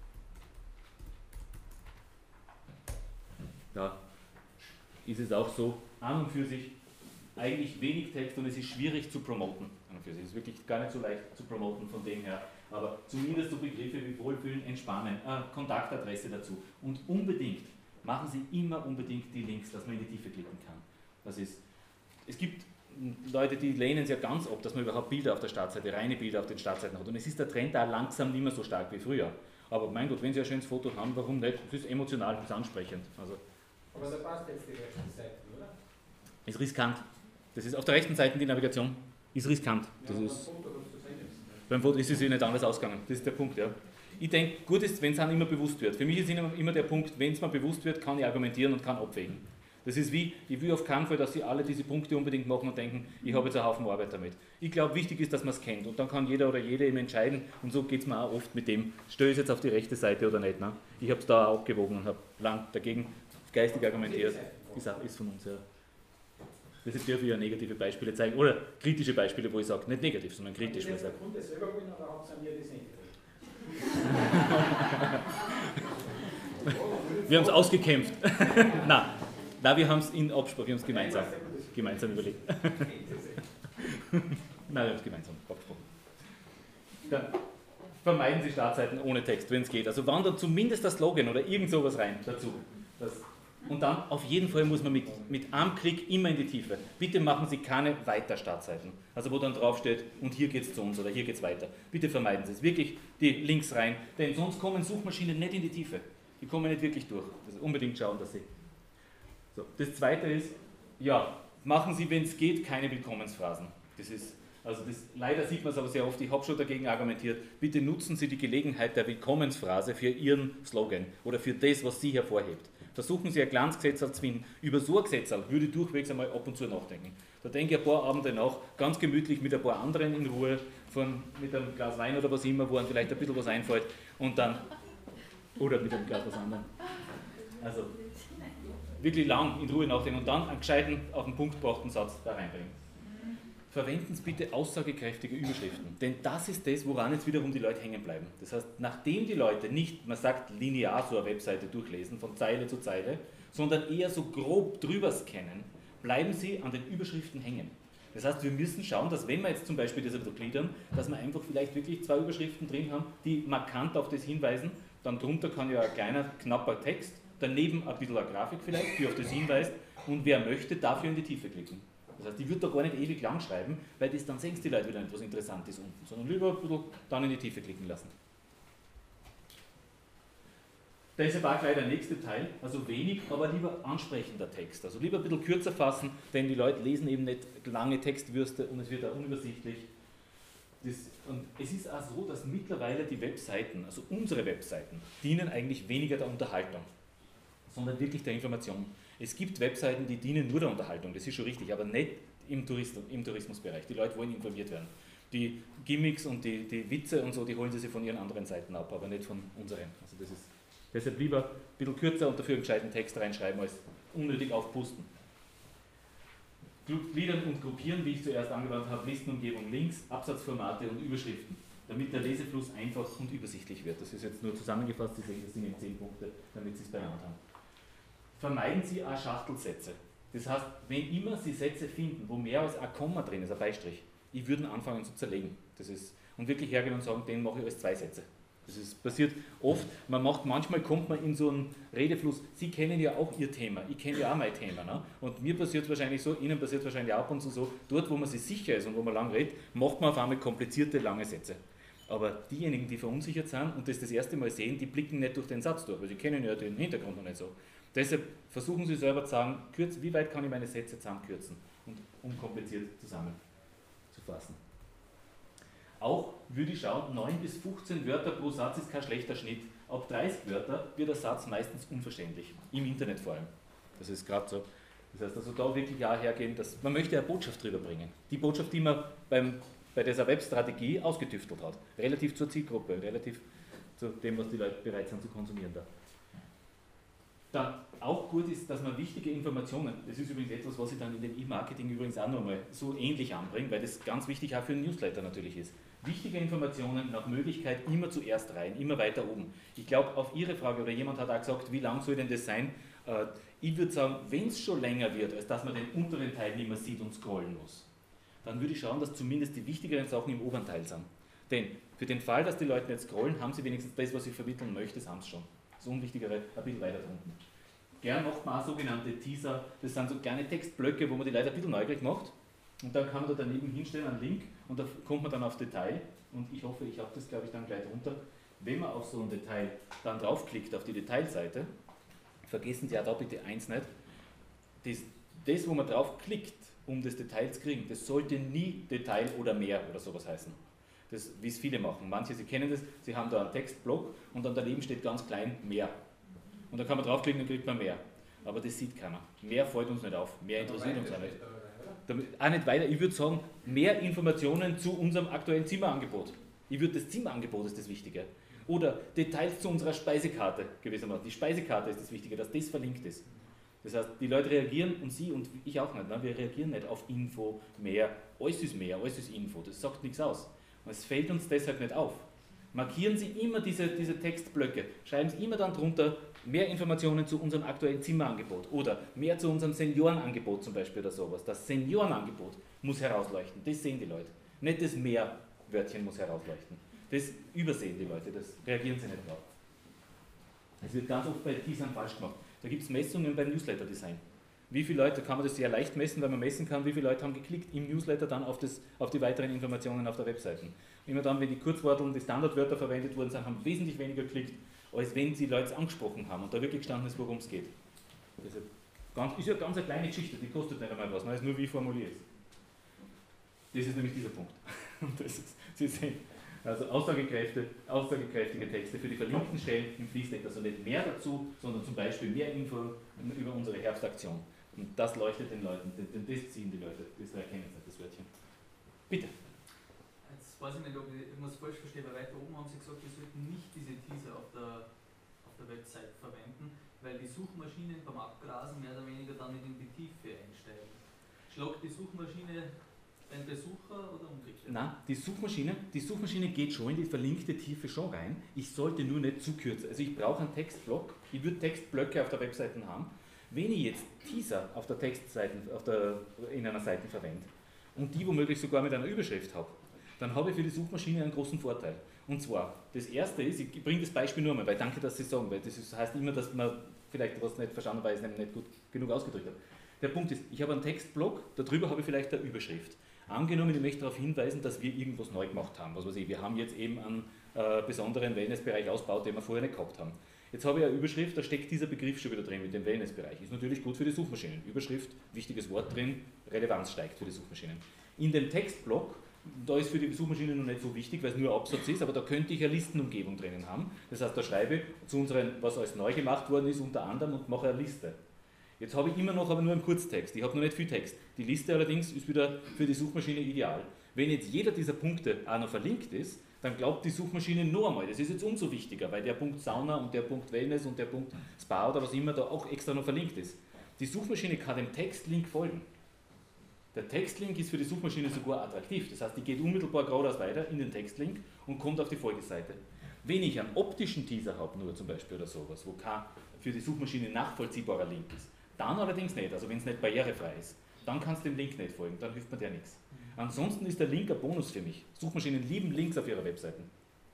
Da ist es auch so, an und für sich eigentlich wenig Text und es ist schwierig zu promoten. An und für sich. Es ist wirklich gar nicht so leicht zu promoten von dem her, aber zumindest so Begriffe wie Wohlfühlen, Entspannen, Kontaktadresse dazu. Und unbedingt, machen Sie immer unbedingt die Links, dass man in die Tiefe klicken kann. Es gibt Leute, die lehnen es ja ganz ab, dass man überhaupt Bilder auf der Startseite, reine Bilder auf den Startseiten hat. Und es ist der Trend da langsam nicht mehr so stark wie früher. Aber mein Gott, wenn Sie ein schönes Foto haben, warum nicht? Es ist emotional, es ist ansprechend. Also, Aber da passt jetzt die rechten Seiten, oder? ist riskant. Das ist auf der rechten Seite die Navigation. Ist riskant. Das ist, beim Foto ist es sich nicht anders ausgegangen. Das ist der Punkt, ja. Ich denke, gut ist, wenn es einem immer bewusst wird. Für mich ist immer der Punkt, wenn es mir bewusst wird, kann ich argumentieren und kann abwägen. Das ist wie, ich will auf keinen Fall, dass Sie alle diese Punkte unbedingt machen und denken, ich habe jetzt einen Haufen Arbeit damit. Ich glaube, wichtig ist, dass man es kennt und dann kann jeder oder jede eben entscheiden und so geht es mir auch oft mit dem, störe ich es jetzt auf die rechte Seite oder nicht. Ne? Ich habe es da auch gewogen und habe lang dagegen geistig argumentiert. Ist von uns, ja. Deshalb dürfen wir ja negative Beispiele zeigen oder kritische Beispiele, wo ich sage, nicht negativ, sondern kritisch. Wenn der Kunde selber will, oder hat es an mir das nicht? Wir haben es ausgekämpft. Nein, wir haben es in Absprache, wir haben es gemeinsam überlegt. Nein, wir haben es gemeinsam abgesprochen. Dann vermeiden Sie Startseiten ohne Text, wenn es geht. Also wandert zumindest das Slogan oder irgend sowas rein dazu. Und dann auf jeden Fall muss man mit einem Klick immer in die Tiefe. Bitte machen Sie keine Weiter-Startseiten. Also wo dann drauf steht, und hier geht es zu uns oder hier geht es weiter. Bitte vermeiden Sie es. Wirklich die Links rein, denn sonst kommen Suchmaschinen nicht in die Tiefe. Die kommen nicht wirklich durch. Also unbedingt schauen, dass Sie... So. Das zweite ist, ja, machen Sie, wenn es geht, keine Willkommensphrasen. Leider sieht man es aber sehr oft, ich habe schon dagegen argumentiert, bitte nutzen Sie die Gelegenheit der Willkommensphrase für Ihren Slogan oder für das, was Sie hervorhebt. Versuchen Sie ein kleines Gesetz zu finden. Über so ein Gesetz würde ich durchwegs einmal ab und zu nachdenken. Da denke ich ein paar Abende nach, ganz gemütlich mit ein paar anderen in Ruhe, mit einem Glas Wein oder was immer, wo einem vielleicht ein bisschen was einfällt und dann, oder mit einem Glas was anderem. Also wirklich lang in Ruhe nachdenken und dann einen gescheiten, auf den Punkt gebrachten Satz da reinbringen. Verwenden Sie bitte aussagekräftige Überschriften, denn das ist das, woran jetzt wiederum die Leute hängen bleiben. Das heißt, nachdem die Leute nicht, man sagt, linear so eine Webseite durchlesen, von Zeile zu Zeile, sondern eher so grob drüber scannen, bleiben sie an den Überschriften hängen. Das heißt, wir müssen schauen, dass wenn wir jetzt zum Beispiel das gliedern, dass wir einfach vielleicht wirklich 2 Überschriften drin haben, die markant auf das hinweisen, dann drunter kann ja ein kleiner, knapper Text, daneben ein bisschen eine Grafik vielleicht, die auf das hinweist und wer möchte, dafür in die Tiefe klicken. Das heißt, ich würde da gar nicht ewig lang schreiben, weil das dann sehen die Leute wieder nicht, was interessant ist unten, sondern lieber ein bisschen dann in die Tiefe klicken lassen. Deshalb auch gleich der nächste Teil, also wenig, aber lieber ansprechender Text. Also lieber ein bisschen kürzer fassen, denn die Leute lesen eben nicht lange Textwürste und es wird auch unübersichtlich. Und es ist auch so, dass mittlerweile die Webseiten, also unsere Webseiten, dienen eigentlich weniger der Unterhaltung, sondern wirklich der Information. Es gibt Webseiten, die dienen nur der Unterhaltung, das ist schon richtig, aber nicht im Tourismusbereich. Die Leute wollen informiert werden. Die Gimmicks und die Witze und so, die holen sie sich von ihren anderen Seiten ab, aber nicht von unseren. Also das ist deshalb lieber ein bisschen kürzer und dafür einen gescheiten Text reinschreiben, als unnötig aufpusten. Gliedern und gruppieren, wie ich zuerst angewandt habe, Listenumgebung links, Absatzformate und Überschriften, damit der Lesefluss einfach und übersichtlich wird. Das ist jetzt nur zusammengefasst, Sie sehen, das sind eben 10 Punkte, damit Sie es beieinander haben. Vermeiden Sie auch Schachtelsätze. Das heißt, wenn immer Sie Sätze finden, wo mehr als ein Komma drin ist, ein Beistrich, ich würde anfangen zu zerlegen. Und wirklich hergehen und sagen, den mache ich als 2 Sätze. Das passiert oft, manchmal kommt man in so einen Redefluss, Sie kennen ja auch Ihr Thema, ich kenne ja auch mein Thema. Ne? Und mir passiert es wahrscheinlich so, Ihnen passiert es wahrscheinlich auch ab und zu so, dort wo man sich sicher ist und wo man lang redet, macht man auf einmal komplizierte, lange Sätze. Aber diejenigen, die verunsichert sind und das erste Mal sehen, die blicken nicht durch den Satz durch, weil sie kennen ja den Hintergrund noch nicht so. Deshalb versuchen Sie selber zu sagen, wie weit kann ich meine Sätze zusammenkürzen. und unkompliziert zusammenzufassen. Auch würde ich schauen, 9 bis 15 Wörter pro Satz ist kein schlechter Schnitt. Ab 30 Wörter wird der Satz meistens unverständlich, im Internet vor allem. Das ist gerade so. Das heißt also da wirklich auch hergehen, dass man möchte eine Botschaft drüber bringen. Die Botschaft, die man bei dieser Webstrategie ausgetüftelt hat. Relativ zur Zielgruppe, relativ zu dem, was die Leute bereit sind zu konsumieren da. Dann auch gut ist, dass man wichtige Informationen, das ist übrigens etwas, was ich dann in dem E-Marketing übrigens auch nochmal so ähnlich anbringe, weil das ganz wichtig auch für einen Newsletter natürlich ist. Wichtige Informationen nach Möglichkeit immer zuerst rein, immer weiter oben. Ich glaube, auf Ihre Frage, oder jemand hat auch gesagt, wie lang soll denn das sein? Ich würde sagen, wenn es schon länger wird, als dass man den unteren Teil nicht mehr sieht und scrollen muss, dann würde ich schauen, dass zumindest die wichtigeren Sachen im oberen Teil sind. Denn für den Fall, dass die Leute nicht scrollen, haben sie wenigstens das, was ich vermitteln möchte, das haben sie schon. Das Unwichtigere ein bisschen weiter drunten. Gern macht man auch sogenannte Teaser, das sind so kleine Textblöcke, wo man die Leute ein bisschen neugierig macht. Und dann kann man da daneben hinstellen einen Link und da kommt man dann auf Detail. Und ich hoffe, ich habe das glaube ich dann gleich drunter. Wenn man auf so ein Detail dann draufklickt, auf die Detailseite, vergessen Sie auch da bitte eins nicht, das wo man draufklickt, um das Detail zu kriegen, das sollte nie Detail oder mehr oder sowas heißen. Das, wie es viele machen. Manche, Sie kennen das, Sie haben da einen Textblock und dann daneben steht ganz klein mehr. Und da kann man draufklicken und kriegt man mehr. Aber das sieht keiner. Mehr fällt uns nicht auf. Mehr interessiert uns auch nicht. Auch nicht weiter. Ich würde sagen, mehr Informationen zu unserem aktuellen Zimmerangebot. Ich würde das Zimmerangebot ist das Wichtige. Oder Details zu unserer Speisekarte gewissermaßen. Die Speisekarte ist das Wichtige, dass das verlinkt ist. Das heißt, die Leute reagieren und Sie und ich auch nicht. Wir reagieren nicht auf Info, mehr, alles ist Info. Das sagt nichts aus. Und es fällt uns deshalb nicht auf. Markieren Sie immer diese Textblöcke. Schreiben Sie immer dann drunter mehr Informationen zu unserem aktuellen Zimmerangebot oder mehr zu unserem Seniorenangebot zum Beispiel oder sowas. Das Seniorenangebot muss herausleuchten. Das sehen die Leute. Nicht das Mehr-Wörtchen muss herausleuchten. Das übersehen die Leute, das reagieren sie nicht drauf. Es wird ganz oft bei Teasern falsch gemacht. Da gibt es Messungen beim Newsletter-Design. Wie viele Leute, kann man das sehr leicht messen, weil man messen kann, wie viele Leute haben geklickt im Newsletter dann auf die weiteren Informationen auf der Webseite. Immer dann, wenn die Kurzworteln, die Standardwörter verwendet worden sind, haben wesentlich weniger geklickt, als wenn sie Leute angesprochen haben und da wirklich gestanden ist, worum es geht. Das ist ja ganz eine kleine Geschichte, die kostet nicht einmal was, man ist nur wie formuliert ist. Das ist nämlich dieser Punkt. Sie sehen, also aussagekräftige Texte für die verlinkten Stellen im Fließtext, also nicht mehr dazu, sondern zum Beispiel mehr Info über unsere Herbstaktion. Und das leuchtet den Leuten, das ziehen die Leute, das erkennen sie nicht, das Wörtchen. Bitte. Jetzt weiß ich nicht, ob ich irgendwas falsch verstehe, weil weiter oben haben Sie gesagt, wir sollten nicht diese Teaser auf der Website verwenden, weil die Suchmaschinen beim Abgrasen mehr oder weniger dann nicht in die Tiefe einsteigen. Schlagt die Suchmaschine den Besucher oder umgekehrt? Nein, die Suchmaschine geht schon in die verlinkte Tiefe schon rein. Ich sollte nur nicht zu kürzen. Also ich brauche einen Textblock, ich würde Textblöcke auf der Webseite haben. Wenn ich jetzt Teaser auf der Textseite, in einer Seite verwende und die womöglich sogar mit einer Überschrift habe, dann habe ich für die Suchmaschine einen großen Vorteil. Und zwar, das erste ist, ich bringe das Beispiel nur einmal, weil danke, dass Sie sagen, weil das heißt immer, dass man vielleicht was nicht verstanden hat, weil ich es nicht gut genug ausgedrückt habe. Der Punkt ist, ich habe einen Textblock, darüber habe ich vielleicht eine Überschrift. Angenommen, ich möchte darauf hinweisen, dass wir irgendwas neu gemacht haben. Was weiß ich, wir haben jetzt eben einen besonderen Wellnessbereich ausgebaut, den wir vorher nicht gehabt haben. Jetzt habe ich eine Überschrift, da steckt dieser Begriff schon wieder drin mit dem Wellnessbereich. Ist natürlich gut für die Suchmaschinen. Überschrift, wichtiges Wort drin, Relevanz steigt für die Suchmaschinen. In dem Textblock, da ist für die Suchmaschine noch nicht so wichtig, weil es nur Absatz ist, aber da könnte ich eine Listenumgebung drinnen haben. Das heißt, da schreibe ich zu unseren, was alles neu gemacht worden ist, unter anderem und mache eine Liste. Jetzt habe ich immer noch aber nur einen Kurztext, ich habe noch nicht viel Text. Die Liste allerdings ist wieder für die Suchmaschine ideal. Wenn jetzt jeder dieser Punkte auch noch verlinkt ist, dann glaubt die Suchmaschine noch einmal, das ist jetzt umso wichtiger, weil der Punkt Sauna und der Punkt Wellness und der Punkt Spa oder was immer da auch extra noch verlinkt ist. Die Suchmaschine kann dem Textlink folgen. Der Textlink ist für die Suchmaschine sogar attraktiv, das heißt, die geht unmittelbar geradeaus weiter in den Textlink und kommt auf die Folgeseite. Wenn ich einen optischen Teaser habe, nur zum Beispiel oder sowas, wo kein für die Suchmaschine nachvollziehbarer Link ist, dann allerdings nicht, also wenn es nicht barrierefrei ist, dann kannst du dem Link nicht folgen, dann hilft mir der nichts. Ansonsten ist der Link ein Bonus für mich. Suchmaschinen lieben Links auf ihrer Webseite.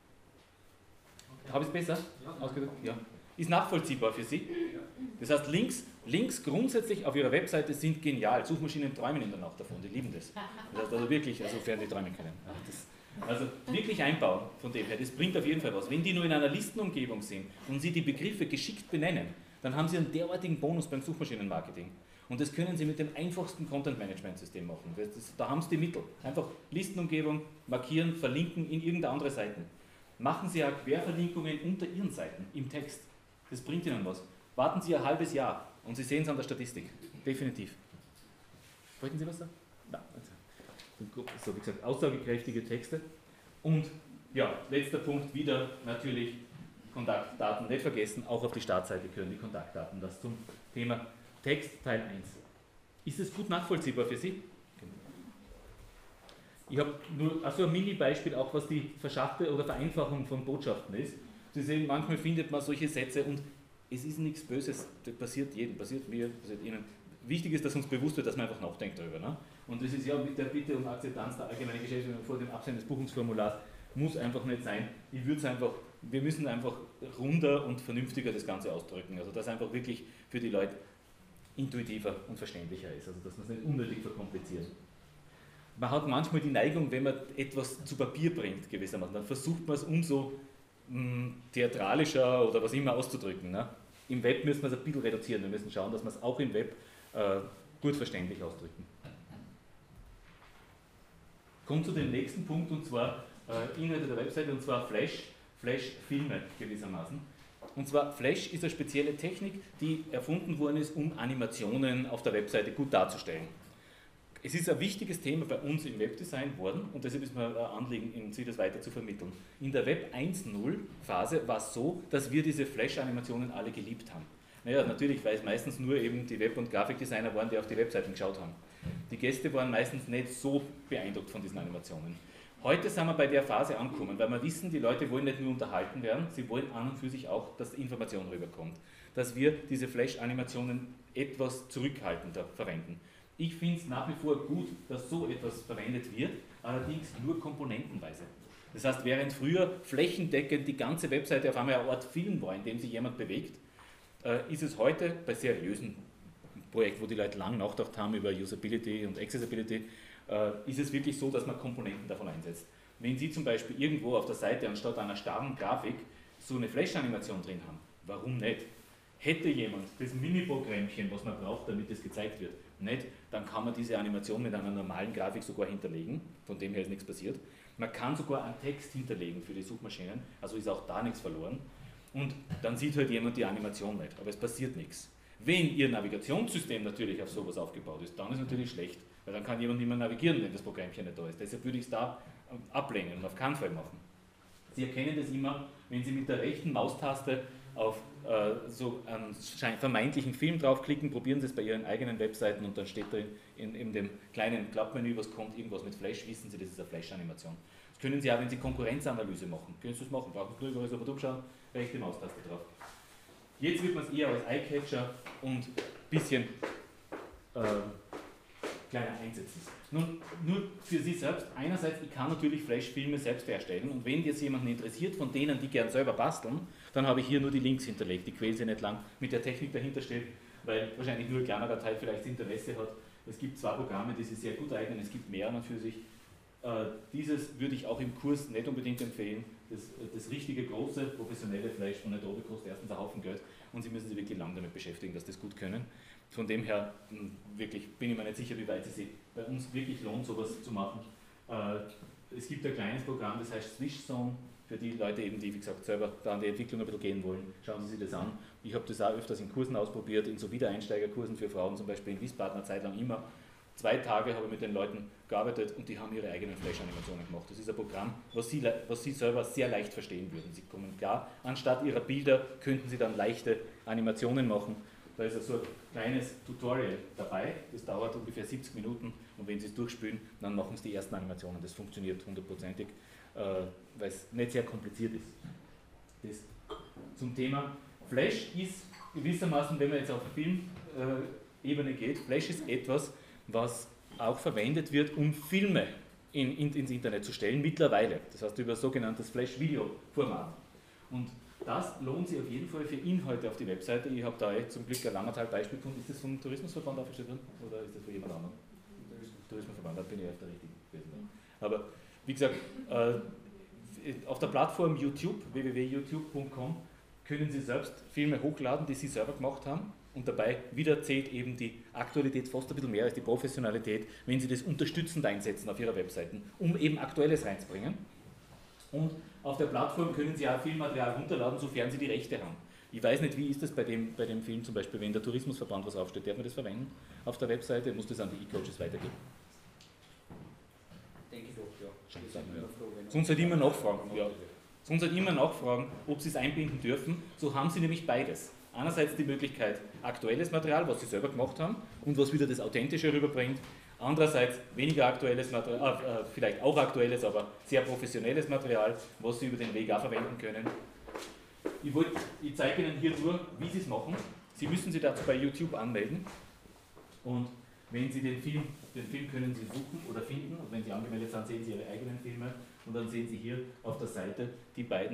Okay. Habe ich es besser ausgedrückt? Ja. Ist nachvollziehbar für Sie. Das heißt, Links grundsätzlich auf Ihrer Webseite sind genial. Suchmaschinen träumen in der Nacht davon, die lieben das. Das heißt also wirklich, sofern die träumen können. Also wirklich einbauen von dem her, das bringt auf jeden Fall was. Wenn die nur in einer Listenumgebung sind und Sie die Begriffe geschickt benennen, dann haben Sie einen derartigen Bonus beim Suchmaschinenmarketing. Und das können Sie mit dem einfachsten Content-Management-System machen. Da haben Sie die Mittel. Einfach Listenumgebung, markieren, verlinken in irgendeine andere Seite. Machen Sie auch Querverlinkungen unter Ihren Seiten im Text. Das bringt Ihnen was. Warten Sie ein halbes Jahr und Sie sehen es an der Statistik. Definitiv. Wollten Sie was sagen? Nein. So, wie gesagt, aussagekräftige Texte. Und ja, letzter Punkt, wieder natürlich Kontaktdaten nicht vergessen, auch auf die Startseite gehören die Kontaktdaten. Das zum Thema Text Teil 1. Ist es gut nachvollziehbar für Sie? Ich habe nur also ein Mini-Beispiel, auch was die Verschachtel oder Vereinfachung von Botschaften ist. Sie sehen, manchmal findet man solche Sätze und es ist nichts Böses, das passiert jedem, passiert mir, passiert Ihnen. Wichtig ist, dass uns bewusst wird, dass man einfach nachdenkt darüber. Ne? Und das ist ja mit der Bitte um Akzeptanz der allgemeinen Geschäftsführung vor dem Absenden des Buchungsformulars, muss einfach nicht sein. Ich würde es einfach, wir müssen einfach runder und vernünftiger das Ganze ausdrücken. Also dass einfach wirklich für die Leute intuitiver und verständlicher ist. Also dass man es nicht unnötig verkompliziert. Man hat manchmal die Neigung, wenn man etwas zu Papier bringt, gewissermaßen, dann versucht man es umso theatralischer oder was immer auszudrücken. Ne? Im Web müssen wir es ein bisschen reduzieren. Wir müssen schauen, dass wir es auch im Web gut verständlich ausdrücken. Kommt zu dem nächsten Punkt, und zwar Inhalte der Webseite, und zwar Flash-Filme gewissermaßen. Und zwar Flash ist eine spezielle Technik, die erfunden worden ist, um Animationen auf der Webseite gut darzustellen. Es ist ein wichtiges Thema bei uns im Webdesign worden und deshalb ist mir ein Anliegen, Sie das weiter zu vermitteln. In der Web 1.0 Phase war es so, dass wir diese Flash-Animationen alle geliebt haben. Naja, natürlich, weil es meistens nur eben die Web- und Grafikdesigner waren, die auf die Webseiten geschaut haben. Die Gäste waren meistens nicht so beeindruckt von diesen Animationen. Heute sind wir bei der Phase angekommen, weil wir wissen, die Leute wollen nicht nur unterhalten werden, sie wollen an und für sich auch, dass Information rüberkommt. Dass wir diese Flash-Animationen etwas zurückhaltender verwenden. Ich finde es nach wie vor gut, dass so etwas verwendet wird, allerdings nur komponentenweise. Das heißt, während früher flächendeckend die ganze Webseite auf einmal eine Art Film war, in dem sich jemand bewegt, ist es heute bei seriösen Projekten, wo die Leute lang nachgedacht haben über Usability und Accessibility, ist es wirklich so, dass man Komponenten davon einsetzt. Wenn Sie zum Beispiel irgendwo auf der Seite anstatt einer starren Grafik so eine Flash-Animation drin haben, warum nicht? Hätte jemand das Mini-Programmchen, was man braucht, damit es gezeigt wird, nicht, dann kann man diese Animation mit einer normalen Grafik sogar hinterlegen, von dem her ist nichts passiert. Man kann sogar einen Text hinterlegen für die Suchmaschinen, also ist auch da nichts verloren. Und dann sieht halt jemand die Animation nicht, aber es passiert nichts. Wenn Ihr Navigationssystem natürlich auf sowas aufgebaut ist, dann ist es natürlich schlecht, weil dann kann jemand nicht mehr navigieren, wenn das Programmchen nicht da ist. Deshalb würde ich es da ablehnen und auf keinen Fall machen. Sie erkennen das immer, wenn Sie mit der rechten Maustaste auf so einen vermeintlichen Film draufklicken, probieren Sie es bei Ihren eigenen Webseiten und dann steht da in dem kleinen Klappmenü, was kommt, irgendwas mit Flash, wissen Sie, das ist eine Flash-Animation. Das können Sie auch, wenn Sie Konkurrenzanalyse machen, können Sie das machen, brauchen Sie nur über das Produkt schauen, rechte Maustaste drauf. Jetzt wird man es eher als Eyecatcher und ein bisschen kleiner einsetzen. Nun, nur für Sie selbst, einerseits, ich kann natürlich Flash-Filme selbst erstellen und wenn jetzt jemanden interessiert, von denen, die gern selber basteln, dann habe ich hier nur die Links hinterlegt, die quälen Sie nicht lang mit der Technik dahinter steht, weil wahrscheinlich nur ein kleinerer Teil vielleicht das Interesse hat. Es gibt 2 Programme, die sich sehr gut eignen, es gibt mehr an und für sich. Dieses würde ich auch im Kurs nicht unbedingt empfehlen. Das richtige, große, professionelle Flash von Adobe kostet erstens einen Haufen Geld und Sie müssen sich wirklich lange damit beschäftigen, dass das gut können. Von dem her wirklich bin ich mir nicht sicher, wie weit es sich bei uns wirklich lohnt, sowas zu machen. Es gibt ein kleines Programm, das heißt SwishZone, für die Leute eben, die wie gesagt selber da an die Entwicklung ein bisschen gehen wollen. Schauen Sie sich das an. Ich habe das auch öfters in Kursen ausprobiert, in so Wiedereinsteigerkursen für Frauen, zum Beispiel in Wiesbaden eine Zeit lang immer. 2 Tage habe ich mit den Leuten gearbeitet und die haben ihre eigenen Flash-Animationen gemacht. Das ist ein Programm, was Sie selber sehr leicht verstehen würden. Sie kommen klar, anstatt Ihrer Bilder könnten Sie dann leichte Animationen machen. Da ist so ein kleines Tutorial dabei, das dauert ungefähr 70 Minuten und wenn Sie es durchspülen, dann machen Sie die ersten Animationen. Das funktioniert 100%ig, weil es nicht sehr kompliziert ist. Das zum Thema Flash ist gewissermaßen, wenn man jetzt auf Filmebene geht, Flash ist etwas, was auch verwendet wird, um Filme ins Internet zu stellen, mittlerweile. Das heißt über sogenanntes Flash-Video-Format. Und das lohnt sich auf jeden Fall für Inhalte auf die Webseite. Ich habe da zum Glück ein Langertal-Beispiel gefunden. Ist das vom Tourismusverband aufgestellt worden oder ist das von jemand anderem? Tourismusverband, da bin ich auf der richtigen gewesen. Aber wie gesagt, auf der Plattform YouTube, www.youtube.com, können Sie selbst Filme hochladen, die Sie selber gemacht haben Und dabei wieder zählt eben die Aktualität fast ein bisschen mehr als die Professionalität, wenn Sie das unterstützend einsetzen auf Ihrer Webseiten, um eben Aktuelles reinzubringen. Und auf der Plattform können Sie auch viel Material runterladen, sofern Sie die Rechte haben. Ich weiß nicht, wie ist das bei dem Film zum Beispiel, wenn der Tourismusverband was aufsteht, darf man das verwenden auf der Webseite, muss das an die E-Coaches weitergeben? Denke ich doch, ja. Sonst halt immer nachfragen. Ja. Sonst halt immer nachfragen, ob Sie es einbinden dürfen. So haben Sie nämlich beides. Einerseits die Möglichkeit, aktuelles Material, was Sie selber gemacht haben und was wieder das Authentische rüberbringt. Andererseits weniger aktuelles Material, vielleicht auch aktuelles, aber sehr professionelles Material, was Sie über den Weg auch verwenden können. Ich zeige Ihnen hier nur, wie Sie es machen. Sie müssen sich dazu bei YouTube anmelden und wenn Sie den Film können Sie suchen oder finden und wenn Sie angemeldet sind, sehen Sie Ihre eigenen Filme und dann sehen Sie hier auf der Seite die beiden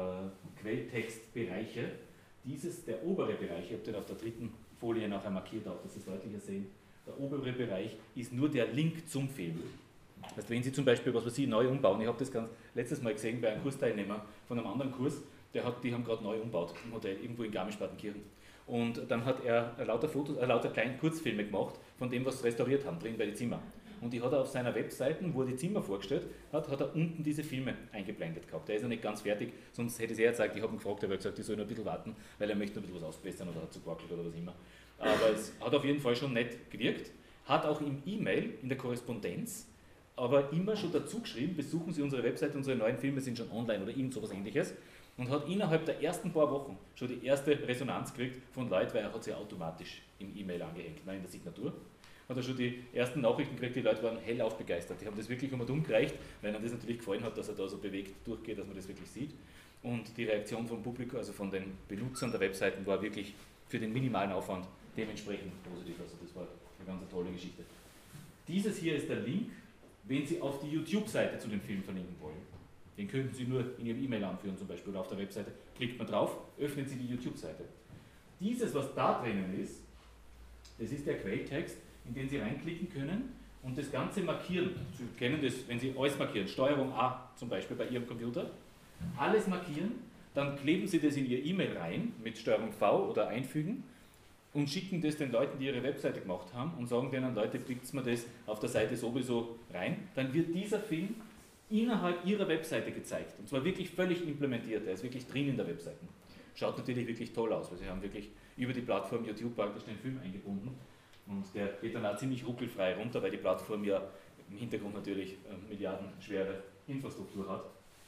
Quelltextbereiche. Der obere Bereich, ich habe den auf der dritten Folie nachher markiert, auch dass Sie es deutlicher sehen, der obere Bereich ist nur der Link zum Film. Das heißt, wenn Sie zum Beispiel, was weiß ich, neu umbauen, ich habe das letztes Mal gesehen bei einem Kursteilnehmer von einem anderen Kurs, die haben gerade neu umgebaut im Hotel, irgendwo in Garmisch-Partenkirchen. Und dann hat er lauter kleine Kurzfilme gemacht, von dem, was sie restauriert haben, drin bei den Zimmern. Und die hat er auf seiner Webseite, wo er die Zimmer vorgestellt hat, hat er unten diese Filme eingeblendet gehabt. Der ist noch nicht ganz fertig, sonst hätte es er gezeigt, ich habe ihn gefragt, er hat gesagt, ich soll noch ein bisschen warten, weil er möchte noch ein bisschen was ausbessern oder hat zu gewackelt oder was immer. Aber es hat auf jeden Fall schon nett gewirkt. Hat auch im E-Mail, in der Korrespondenz, aber immer schon dazu geschrieben, besuchen Sie unsere Webseite, unsere neuen Filme sind schon online oder irgend sowas Ähnliches. Und hat innerhalb der ersten paar Wochen schon die erste Resonanz gekriegt von Leuten, weil er hat sie automatisch im E-Mail angehängt, in der Signatur. Hat er schon die ersten Nachrichten gekriegt, die Leute waren hellauf begeistert. Die haben das wirklich um und um gereicht, weil ihnen das natürlich gefallen hat, dass er da so bewegt durchgeht, dass man das wirklich sieht. Und die Reaktion vom Publikum, also von den Benutzern der Webseiten, war wirklich für den minimalen Aufwand dementsprechend positiv. Also das war eine ganz tolle Geschichte. Dieses hier ist der Link, wenn Sie auf die YouTube-Seite zu dem Film verlinken wollen. Den könnten Sie nur in Ihrem E-Mail anführen zum Beispiel oder auf der Webseite. Klickt man drauf, öffnen Sie die YouTube-Seite. Dieses, was da drinnen ist, das ist der Quelltext, in den Sie reinklicken können und das Ganze markieren. Sie kennen das, wenn Sie alles markieren, Steuerung A zum Beispiel bei Ihrem Computer, alles markieren, dann kleben Sie das in Ihr E-Mail rein mit Steuerung V oder einfügen und schicken das den Leuten, die ihre Webseite gemacht haben und sagen denen, Leute, klickt mir das auf der Seite sowieso rein. Dann wird dieser Film innerhalb Ihrer Webseite gezeigt. Und zwar wirklich völlig implementiert. Er ist wirklich drin in der Webseite. Schaut natürlich wirklich toll aus, weil Sie haben wirklich über die Plattform YouTube praktisch den Film eingebunden. Und der geht dann auch ziemlich ruckelfrei runter, weil die Plattform ja im Hintergrund natürlich milliardenschwere Infrastruktur hat.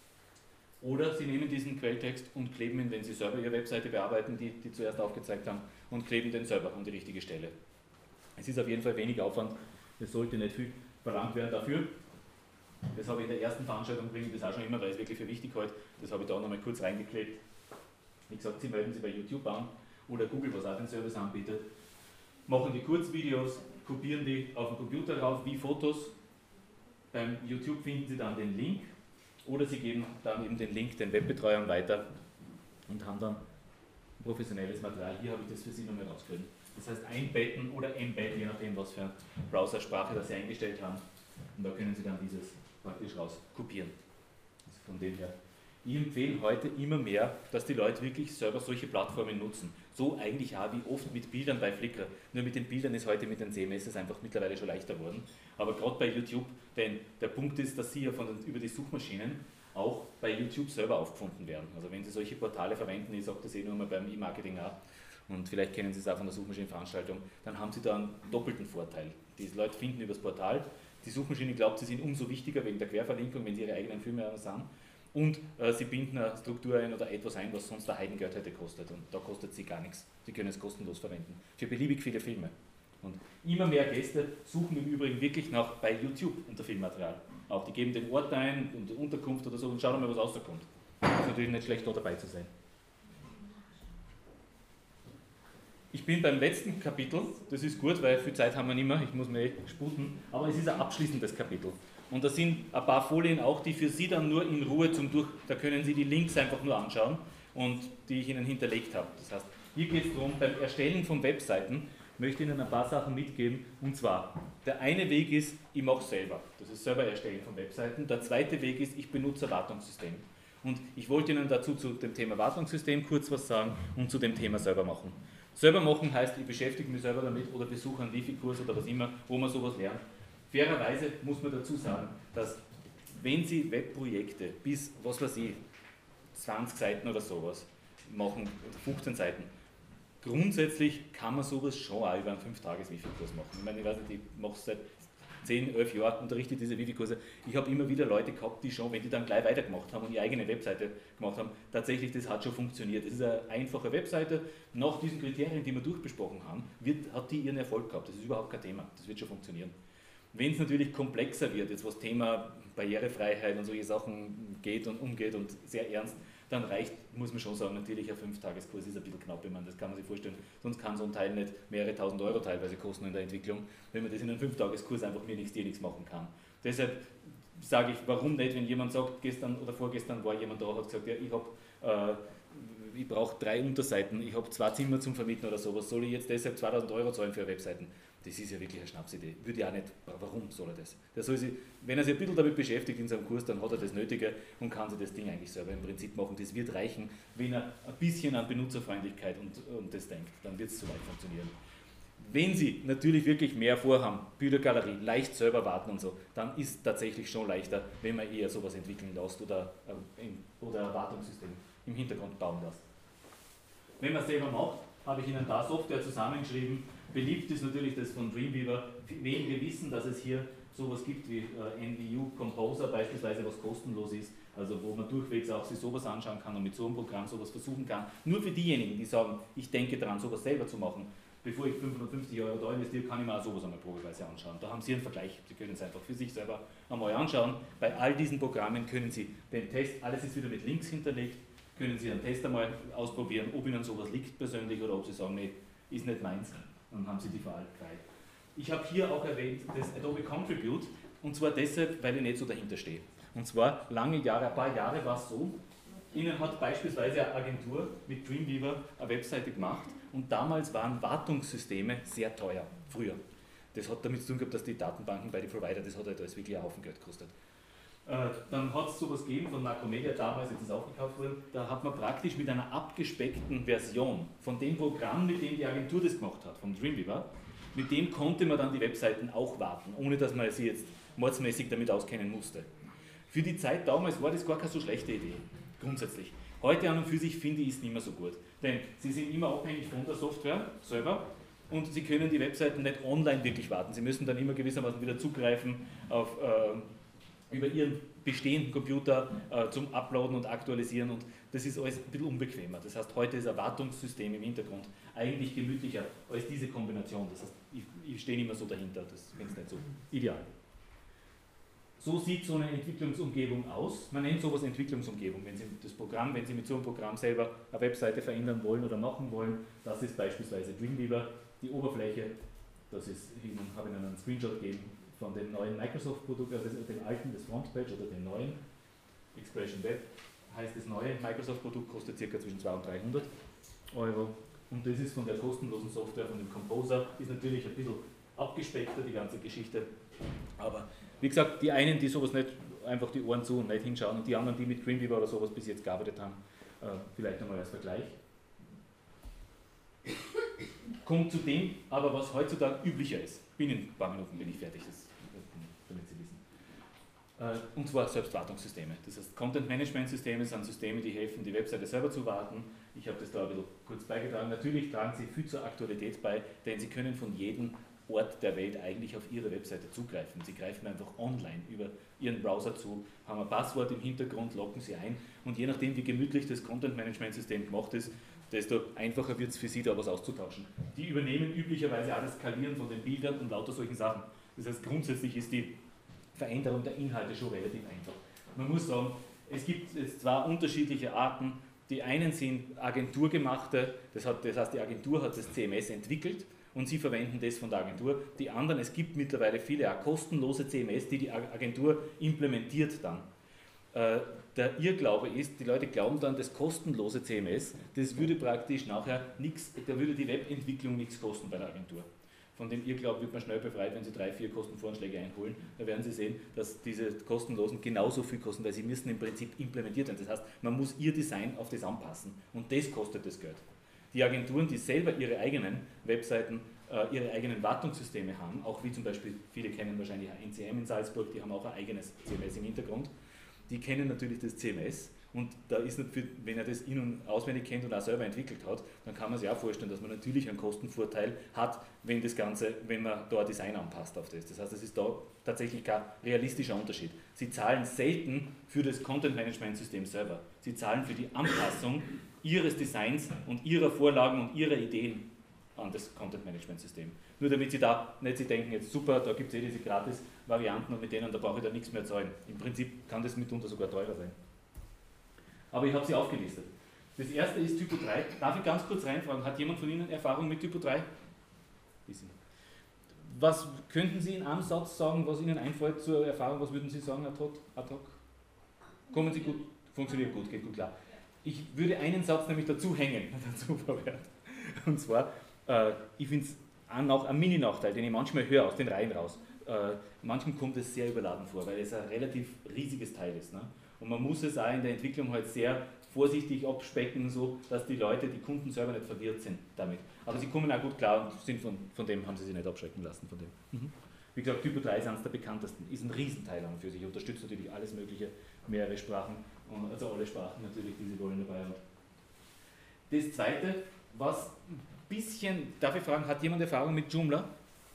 Oder Sie nehmen diesen Quelltext und kleben ihn, wenn Sie selber Ihre Webseite bearbeiten, die zuerst aufgezeigt haben, und kleben den selber an die richtige Stelle. Es ist auf jeden Fall wenig Aufwand. Es sollte nicht viel verlangt werden dafür. Das habe ich in der ersten Veranstaltung, bringe ich das auch schon immer, weil es wirklich für wichtig heute. Das habe ich da nochmal kurz reingeklebt. Wie gesagt, Sie melden sich bei YouTube an oder Google, was auch den Service anbietet, machen die Kurzvideos, kopieren die auf den Computer rauf wie Fotos. Beim YouTube finden Sie dann den Link oder Sie geben dann eben den Link den Webbetreuern weiter und haben dann professionelles Material. Hier habe ich das für Sie nochmal rausgefunden. Das heißt einbetten oder embedden, je nachdem, was für eine Browsersprache das Sie eingestellt haben. Und da können Sie dann dieses praktisch raus kopieren. Also von dem her. Ich empfehle heute immer mehr, dass die Leute wirklich selber solche Plattformen nutzen. So eigentlich auch wie oft mit Bildern bei Flickr. Nur mit den Bildern ist heute mit den CMS einfach mittlerweile schon leichter geworden. Aber gerade bei YouTube, denn der Punkt ist, dass Sie ja über die Suchmaschinen auch bei YouTube selber aufgefunden werden. Also wenn Sie solche Portale verwenden, ich sage das nur mal beim E-Marketing auch, und vielleicht kennen Sie es auch von der Suchmaschinenveranstaltung, dann haben Sie da einen doppelten Vorteil. Die Leute finden über das Portal, die Suchmaschine glaubt, sie sind umso wichtiger wegen der Querverlinkung, wenn sie ihre eigenen Filme sind. Und sie binden eine Struktur ein oder etwas ein, was sonst ein Heidengeld hätte gekostet. Und da kostet sie gar nichts. Sie können es kostenlos verwenden. Für beliebig viele Filme. Und immer mehr Gäste suchen im Übrigen wirklich bei YouTube unter Filmmaterial. Auch die geben den Ort ein und die Unterkunft oder so und schauen mal, was rauskommt. Ist natürlich nicht schlecht, da dabei zu sein. Ich bin beim letzten Kapitel, das ist gut, weil viel Zeit haben wir nicht mehr, ich muss mir sputen, aber es ist ein abschließendes Kapitel. Und da sind ein paar Folien auch, die für Sie dann nur in Ruhe da können Sie die Links einfach nur anschauen und die ich Ihnen hinterlegt habe. Das heißt, hier geht es darum, beim Erstellen von Webseiten möchte ich Ihnen ein paar Sachen mitgeben. Und zwar, der eine Weg ist, ich mache es selber. Das ist selber Erstellen von Webseiten. Der zweite Weg ist, ich benutze ein Wartungssystem. Und ich wollte Ihnen dazu zu dem Thema Wartungssystem kurz was sagen und zu dem Thema selber machen. Selber machen heißt, ich beschäftige mich selber damit oder besuche einen Wifi-Kurs oder was immer, wo man sowas lernt. Fairerweise muss man dazu sagen, dass wenn Sie Webprojekte bis, was weiß ich, 20 Seiten oder sowas machen, 15 Seiten, grundsätzlich kann man sowas schon auch über einen 5-Tages-Wifi-Kurs machen. Ich meine, ich weiß nicht, ich mache es seit 10, 11 Jahren, unterrichte diese Wifi-Kurse. Ich habe immer wieder Leute gehabt, die schon, wenn die dann gleich weitergemacht haben und ihre eigene Webseite gemacht haben, tatsächlich, das hat schon funktioniert. Das ist eine einfache Webseite. Nach diesen Kriterien, die wir durchbesprochen haben, hat die ihren Erfolg gehabt. Das ist überhaupt kein Thema. Das wird schon funktionieren. Wenn es natürlich komplexer wird, jetzt was Thema Barrierefreiheit und solche Sachen geht und umgeht und sehr ernst, dann reicht, muss man schon sagen, natürlich ein 5-Tageskurs ist ein bisschen knapp, wenn man, das kann man sich vorstellen, sonst kann so ein Teil nicht mehrere tausend Euro teilweise kosten in der Entwicklung, wenn man das in einem 5-Tageskurs einfach mir nichts, dir nichts machen kann. Deshalb sage ich, warum nicht, wenn jemand sagt, gestern oder vorgestern war jemand da, hat gesagt, ja, ich brauche 3 Unterseiten, ich habe 2 Zimmer zum Vermieten oder sowas, soll ich jetzt deshalb 2000 Euro zahlen für Webseiten? Das ist ja wirklich eine Schnapsidee. Würde ich auch nicht, warum soll er das? Der soll sich, wenn er sich ein bisschen damit beschäftigt in seinem Kurs, dann hat er das Nötige und kann sich das Ding eigentlich selber im Prinzip machen. Das wird reichen, wenn er ein bisschen an Benutzerfreundlichkeit und das denkt, dann wird es soweit funktionieren. Wenn Sie natürlich wirklich mehr vorhaben, Bildergalerie, leicht selber warten und so, dann ist es tatsächlich schon leichter, wenn man eher sowas entwickeln lässt oder ein Wartungssystem im Hintergrund bauen lässt. Wenn man es selber macht, habe ich Ihnen da Software zusammengeschrieben. Beliebt ist natürlich das von Dreamweaver. Wenige wissen, dass es hier sowas gibt wie NVU Composer beispielsweise, was kostenlos ist, also wo man durchwegs auch sich sowas anschauen kann und mit so einem Programm sowas versuchen kann. Nur für diejenigen, die sagen, ich denke daran, sowas selber zu machen, bevor ich 550 Euro da investiere, kann ich mir auch sowas einmal probeweise anschauen. Da haben Sie einen Vergleich. Sie können es einfach für sich selber einmal anschauen. Bei all diesen Programmen können Sie den Test, alles ist wieder mit Links hinterlegt, können Sie einen Test einmal ausprobieren, ob Ihnen sowas liegt persönlich oder ob Sie sagen, nee, ist nicht meins. Dann haben Sie die Wahl frei. Ich habe hier auch erwähnt das Adobe Contribute, und zwar deshalb, weil ich nicht so dahinter stehe. Und zwar lange Jahre, ein paar Jahre war es so, Ihnen hat beispielsweise eine Agentur mit Dreamweaver eine Webseite gemacht und damals waren Wartungssysteme sehr teuer, früher. Das hat damit zu tun gehabt, dass die Datenbanken bei den Provider, das hat halt alles wirklich einen Haufen Geld gekostet. Dann hat es sowas gegeben von Macromedia damals, jetzt ist es aufgekauft worden, da hat man praktisch mit einer abgespeckten Version von dem Programm, mit dem die Agentur das gemacht hat, von Dreamweaver, mit dem konnte man dann die Webseiten auch warten, ohne dass man sie jetzt mordsmäßig damit auskennen musste. Für die Zeit damals war das gar keine so schlechte Idee, grundsätzlich. Heute an und für sich finde ich es nicht mehr so gut, denn sie sind immer abhängig von der Software selber und sie können die Webseiten nicht online wirklich warten. Sie müssen dann immer gewissermaßen wieder zugreifen auf über Ihren bestehenden Computer zum Uploaden und Aktualisieren und das ist alles ein bisschen unbequemer. Das heißt, heute ist ein Wartungssystem im Hintergrund eigentlich gemütlicher als diese Kombination. Das heißt, ich stehe nicht mehr so dahinter, das finde ich nicht so ideal. So sieht so eine Entwicklungsumgebung aus. Man nennt sowas Entwicklungsumgebung. Wenn Sie mit so einem Programm selber eine Webseite verändern wollen oder machen wollen, das ist beispielsweise Dreamweaver. Die Oberfläche, das ist, habe ich Ihnen einen Screenshot gegeben, von dem neuen Microsoft-Produkt, also dem alten, das Frontpage oder dem neuen. Expression Web heißt das neue Microsoft-Produkt, kostet ca. zwischen 200 und 300 Euro. Und das ist von der kostenlosen Software, von dem Composer, ist natürlich ein bisschen abgespeckter, die ganze Geschichte. Aber wie gesagt, die einen, die sowas nicht, einfach die Ohren zu und nicht hinschauen, und die anderen, die mit Dreamweaver oder sowas bis jetzt gearbeitet haben, vielleicht einmal als Vergleich. Kommt zu dem, aber was heutzutage üblicher ist. Binnen ein paar Minuten bin ich fertig, damit Sie wissen. Und zwar Selbstwartungssysteme. Das heißt, Content-Management-Systeme sind Systeme, die helfen, die Webseite selber zu warten. Ich habe das da ein bisschen kurz beigetragen. Natürlich tragen sie viel zur Aktualität bei, denn Sie können von jedem Ort der Welt eigentlich auf Ihre Webseite zugreifen. Sie greifen einfach online über Ihren Browser zu, haben ein Passwort im Hintergrund, loggen Sie ein und je nachdem, wie gemütlich das Content-Management-System gemacht ist, desto einfacher wird es für Sie, da was auszutauschen. Die übernehmen üblicherweise alles Skalieren von den Bildern und lauter solchen Sachen. Das heißt, grundsätzlich ist die Veränderung der Inhalte schon relativ einfach. Man muss sagen, es gibt jetzt zwei unterschiedliche Arten. Die einen sind agenturgemachte, das heißt, die Agentur hat das CMS entwickelt und Sie verwenden das von der Agentur. Die anderen, es gibt mittlerweile viele auch kostenlose CMS, die die Agentur implementiert dann. Der Irrglaube ist, die Leute glauben dann, das kostenlose CMS, das würde praktisch nachher nichts, da würde die Webentwicklung nichts kosten bei der Agentur. Von dem Irrglauben wird man schnell befreit, wenn Sie 3, 4 Kostenvoranschläge einholen. Da werden Sie sehen, dass diese kostenlosen genauso viel kosten, weil sie müssen im Prinzip implementiert werden. Das heißt, man muss Ihr Design auf das anpassen und das kostet das Geld. Die Agenturen, die selber ihre eigenen Webseiten, ihre eigenen Wartungssysteme haben, auch wie zum Beispiel, viele kennen wahrscheinlich NCM in Salzburg, die haben auch ein eigenes CMS im Hintergrund, die kennen natürlich das CMS und da ist natürlich, wenn er das in- und auswendig kennt und auch selber entwickelt hat, dann kann man sich auch vorstellen, dass man natürlich einen Kostenvorteil hat, wenn man da ein Design anpasst auf das. Das heißt, es ist da tatsächlich kein realistischer Unterschied. Sie zahlen selten für das Content-Management-System selber. Sie zahlen für die Anpassung ihres Designs und ihrer Vorlagen und ihrer Ideen an das Content-Management-System. Nur damit Sie da nicht Sie denken, jetzt super, da gibt es diese Gratis-Varianten und mit denen, da brauche ich da nichts mehr zahlen. Im Prinzip kann das mitunter sogar teurer sein. Aber ich habe sie aufgelistet. Das erste ist Typo 3. Darf ich ganz kurz reinfragen, hat jemand von Ihnen Erfahrung mit Typo 3? Was könnten Sie in einem Satz sagen, was Ihnen einfällt zur Erfahrung? Was würden Sie sagen ad hoc? Kommen Sie gut? Funktioniert gut, geht gut klar. Ich würde einen Satz nämlich dazu hängen, dazu verwerten. Und zwar, ich finde es auch ein Mini-Nachteil, den ich manchmal höre aus den Reihen raus. Manchem kommt es sehr überladen vor, weil es ein relativ riesiges Teil ist. Ne? Und man muss es auch in der Entwicklung halt sehr vorsichtig abspecken, so dass die Leute, die Kunden selber nicht verwirrt sind damit. Aber sie kommen auch gut klar und sind von dem haben sie sich nicht abschrecken lassen. Von dem. Wie gesagt, Typo 3 ist eines der bekanntesten, ist ein Riesenteil an und für sich, unterstützt natürlich alles Mögliche, mehrere Sprachen, also alle Sprachen natürlich, die sie wollen dabei haben. Das zweite, was ein bisschen, darf ich fragen, hat jemand Erfahrung mit Joomla?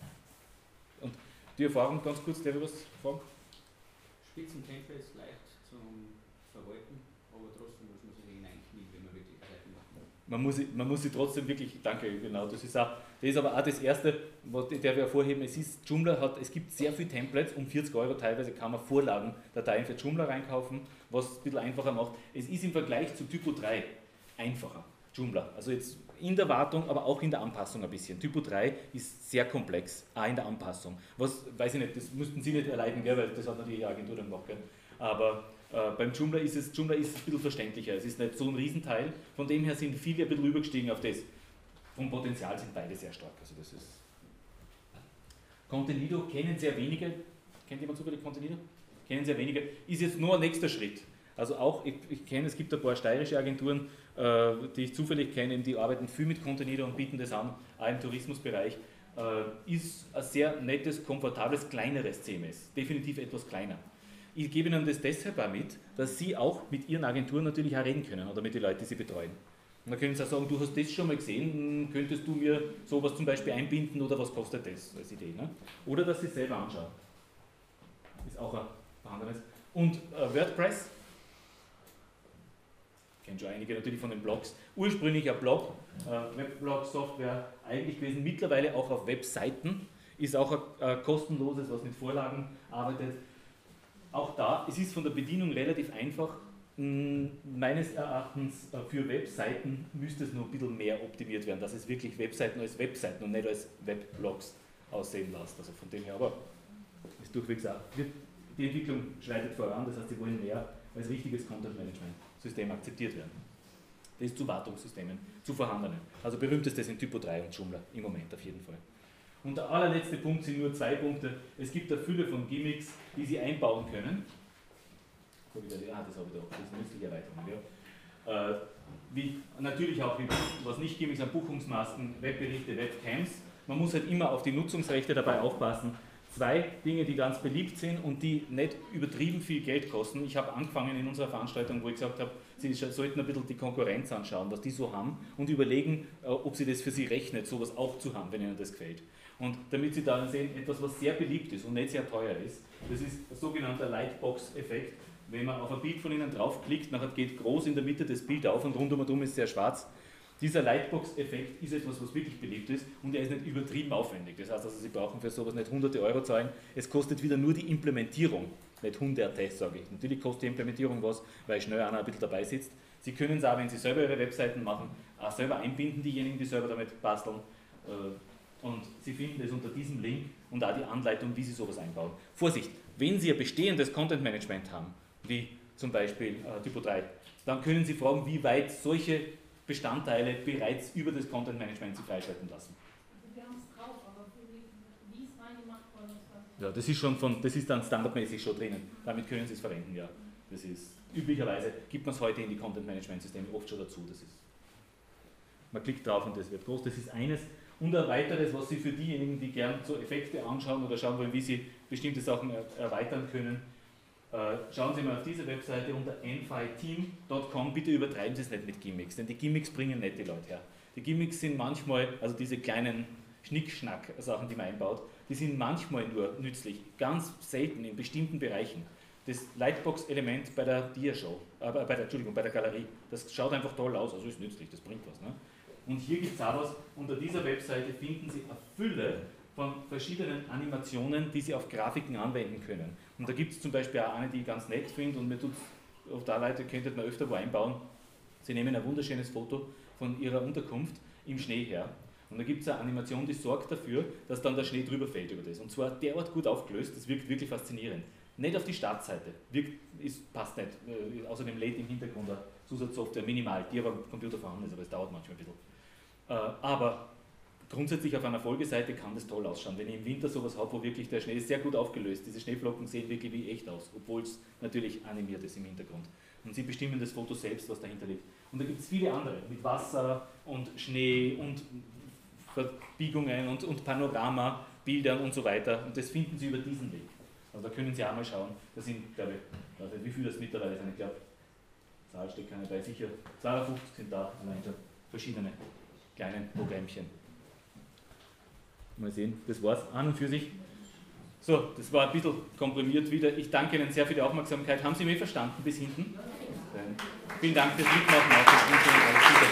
Und die Erfahrung, ganz kurz, darf ich was fragen? Spitzentemplates leicht zum Verwalten, aber trotzdem muss man sich hineinknien, wenn man wirklich Seiten macht. Man muss sie trotzdem wirklich, danke, genau, das ist aber auch das Erste, was ich hervorheben, Joomla es gibt sehr viele Templates, um 40 € teilweise kann man Vorlagendateien für Joomla reinkaufen, was es ein bisschen einfacher macht. Es ist im Vergleich zu Typo 3 einfacher, Joomla, also jetzt in der Wartung, aber auch in der Anpassung ein bisschen. Typo 3 ist sehr komplex, auch in der Anpassung. Was, weiß ich nicht, das müssten Sie nicht erleiden, gell, weil das hat natürlich die Agentur dann gemacht. Gell. Aber beim Joomla ist es ein bisschen verständlicher. Es ist nicht so ein Riesenteil. Von dem her sind viele ein bisschen übergestiegen auf das. Vom Potenzial sind beide sehr stark. Also das ist Contenido kennen sehr wenige. Kennt jemand zufällig Contenido? Kennen sehr wenige. Ist jetzt nur ein nächster Schritt. Also auch, ich kenne, es gibt ein paar steirische Agenturen, die ich zufällig kenne, die arbeiten viel mit Contenido und bieten das an, auch im Tourismusbereich. Ist ein sehr nettes, komfortables, kleineres CMS. Definitiv etwas kleiner. Ich gebe Ihnen das deshalb auch mit, dass Sie auch mit Ihren Agenturen natürlich auch reden können oder mit den Leuten, die Sie betreuen. Und dann können Sie auch sagen, du hast das schon mal gesehen, könntest du mir sowas zum Beispiel einbinden oder was kostet das als Idee. Ne? Oder dass Sie es selber anschauen. Ist auch ein anderes. Und WordPress, kennt schon einige natürlich von den Blogs. Ursprünglich ein Blog, Webblog-Software eigentlich gewesen, mittlerweile auch auf Webseiten, ist auch ein kostenloses, was mit Vorlagen arbeitet. Auch da, es ist von der Bedienung relativ einfach. Meines Erachtens für Webseiten müsste es noch ein bisschen mehr optimiert werden, dass es wirklich Webseiten als Webseiten und nicht als Webblogs aussehen lässt. Also von dem her, aber ist durchwegs auch. Die Entwicklung schreitet voran, das heißt, sie wollen mehr als richtiges Content-Management-System akzeptiert werden. Das ist zu Wartungssystemen, zu vorhandenen. Also berühmtestes sind Typo 3 und Joomla im Moment auf jeden Fall. Und der allerletzte Punkt sind nur 2 Punkte. Es gibt eine Fülle von Gimmicks, die Sie einbauen können. Das habe ich da, das ist eine nützliche Erweiterung. Ja. Natürlich auch, was nicht Gimmicks an Buchungsmasken, Webberichte, Webcams. Man muss halt immer auf die Nutzungsrechte dabei aufpassen. 2 Dinge, die ganz beliebt sind und die nicht übertrieben viel Geld kosten. Ich habe angefangen in unserer Veranstaltung, wo ich gesagt habe, Sie sollten ein bisschen die Konkurrenz anschauen, was die so haben und überlegen, ob Sie das für Sie rechnet, sowas auch zu haben, wenn Ihnen das gefällt. Und damit Sie dann sehen, etwas, was sehr beliebt ist und nicht sehr teuer ist, das ist ein sogenannter Lightbox-Effekt. Wenn man auf ein Bild von Ihnen draufklickt, nachher geht groß in der Mitte das Bild auf und rundum ist sehr schwarz. Dieser Lightbox-Effekt ist etwas, was wirklich beliebt ist und er ist nicht übertrieben aufwendig. Das heißt also, Sie brauchen für sowas nicht hunderte € zahlen. Es kostet wieder nur die Implementierung, nicht hunderte, sage ich. Natürlich kostet die Implementierung was, weil schnell einer ein bisschen dabei sitzt. Sie können es auch, wenn Sie selber Ihre Webseiten machen, auch selber einbinden, diejenigen, die selber damit basteln. Und Sie finden es unter diesem Link und auch die Anleitung, wie Sie sowas einbauen. Vorsicht, wenn Sie ein bestehendes Content-Management haben, wie zum Beispiel Typo 3, dann können Sie fragen, wie weit solche Bestandteile bereits über das Content-Management sich freischalten lassen. Also wir haben es drauf, aber wie es reingemacht worden ist. Ja, das ist dann standardmäßig schon drinnen. Damit können Sie es verwenden, ja. Das ist, üblicherweise gibt man es heute in die Content-Management-Systeme oft schon dazu. Das ist Man klickt drauf und das wird groß. Das ist eines. Und ein weiteres, was Sie für diejenigen, die gern so Effekte anschauen oder schauen wollen, wie Sie bestimmte Sachen erweitern können, schauen Sie mal auf diese Webseite unter nfiteam.com. Bitte übertreiben Sie es nicht mit Gimmicks, denn die Gimmicks bringen nicht die Leute her. Die Gimmicks sind manchmal, also diese kleinen Schnickschnack-Sachen, die man einbaut, die sind manchmal nur nützlich, ganz selten in bestimmten Bereichen. Das Lightbox-Element bei der Diashow, bei der Galerie, das schaut einfach toll aus, also ist nützlich, das bringt was. Ne? Und hier gibt es auch was, unter dieser Webseite finden Sie eine Fülle von verschiedenen Animationen, die Sie auf Grafiken anwenden können. Und da gibt es zum Beispiel auch eine, die ich ganz nett finde und mir tut es auf der Leute, könnte man öfter wo einbauen. Sie nehmen ein wunderschönes Foto von Ihrer Unterkunft im Schnee her. Und da gibt es eine Animation, die sorgt dafür, dass dann der Schnee drüber fällt über das. Und zwar derart gut aufgelöst, das wirkt wirklich faszinierend. Nicht auf die Startseite, passt nicht. Außerdem lädt im Hintergrund eine Zusatzsoftware minimal, die aber am Computer vorhanden ist, aber es dauert manchmal ein bisschen. Aber grundsätzlich auf einer Folgeseite kann das toll ausschauen. Wenn ich im Winter sowas habe, wo wirklich der Schnee ist sehr gut aufgelöst, diese Schneeflocken sehen wirklich wie echt aus, obwohl es natürlich animiert ist im Hintergrund. Und Sie bestimmen das Foto selbst, was dahinter liegt. Und da gibt es viele andere, mit Wasser und Schnee und Verbiegungen und Panorama, Bildern und so weiter. Und das finden Sie über diesen Weg. Also da können Sie auch mal schauen. Da sind, glaube ich, weiß nicht, wie viele das mittlerweile sind. Ich glaube, Zahl steht keine bei, sicher 52 sind da, allein schon verschiedene kleinen Programmchen. Mal sehen, das war's an und für sich. So, das war ein bisschen komprimiert wieder. Ich danke Ihnen sehr für die Aufmerksamkeit. Haben Sie mich verstanden bis hinten? Vielen Dank fürs Mitmachen. Auch fürs Mitmachen. Alles Gute.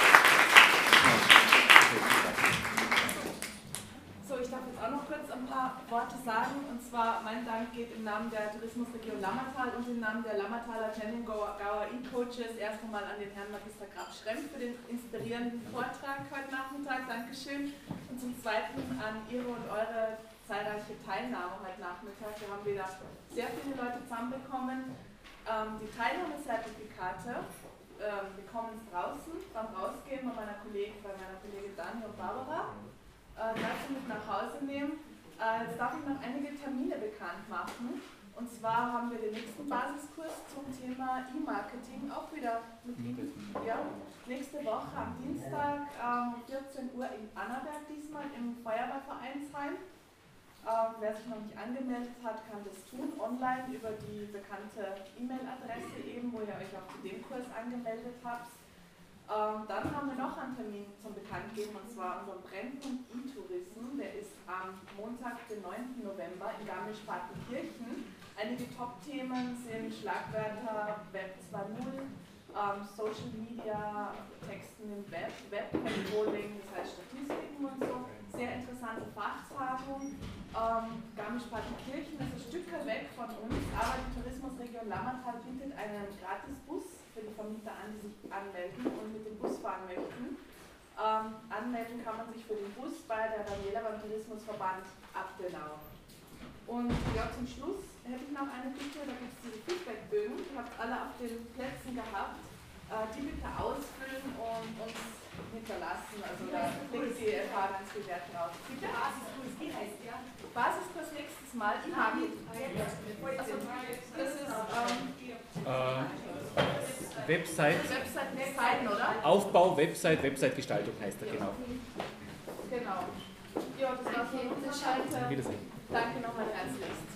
So, ich darf jetzt auch noch kurz ein paar Worte sagen. Und zwar, mein Dank geht im Namen der Tourismusregion Lammertal und im Namen der Lammertaler Tennengauer E-Coaches erst einmal an den Herrn Magister Graf Schrempf für den inspirierenden Vortrag heute Nachmittag. Dankeschön. Und zum Zweiten an Ihre und eure zahlreiche Teilnahme heute Nachmittag. Wir haben wieder sehr viele Leute zusammenbekommen. Die Teilnahmezertifikate bekommen es draußen beim Rausgehen bei meiner Kollegin Dani und Barbara. Dazu mit nach Hause nehmen. Jetzt darf ich noch einige Termine bekannt machen. Und zwar haben wir den nächsten Basiskurs zum Thema E-Marketing auch wieder mit Ihnen. Ja, nächste Woche am Dienstag um 14 Uhr in Annaberg, diesmal im Feuerwehrvereinsheim. Wer sich noch nicht angemeldet hat, kann das tun, online über die bekannte E-Mail-Adresse eben, wo ihr euch auch zu dem Kurs angemeldet habt. Dann haben wir noch einen Termin zum Bekanntgeben, und zwar unseren Brennpunkt E-Tourism. Der ist am Montag, den 9. November in Garmisch-Partenkirchen. Einige Top-Themen sind Schlagwörter Web 2.0, Social Media, Texten im Web, Web-Controlling, das heißt Statistiken und so. Sehr interessante Fachtagung. Garmisch-Partenkirchen ist ein Stück weg von uns, aber die Tourismusregion Lammertal bietet einen Gratisbus für die Vermieter an, die sich anmelden und mit dem Bus fahren möchten. Anmelden kann man sich für den Bus bei der Daniela beim Tourismusverband Abtenau. Und ja, zum Schluss hätte ich noch eine Bitte, da gibt es diese Feedbackbögen, die habt alle auf den Plätzen gehabt, die bitte ausfüllen und uns hinterlassen, also da legt die FH ganz viel Wert drauf. Bitte? Basiskurs, wie heißt der? Basiskurs nächstes Mal, also, das ist Website-Design, oder? Aufbau, Website-Gestaltung heißt er, genau. Genau. Ja, das war von unserer Seite. Wiedersehen. Danke nochmal herzlichst.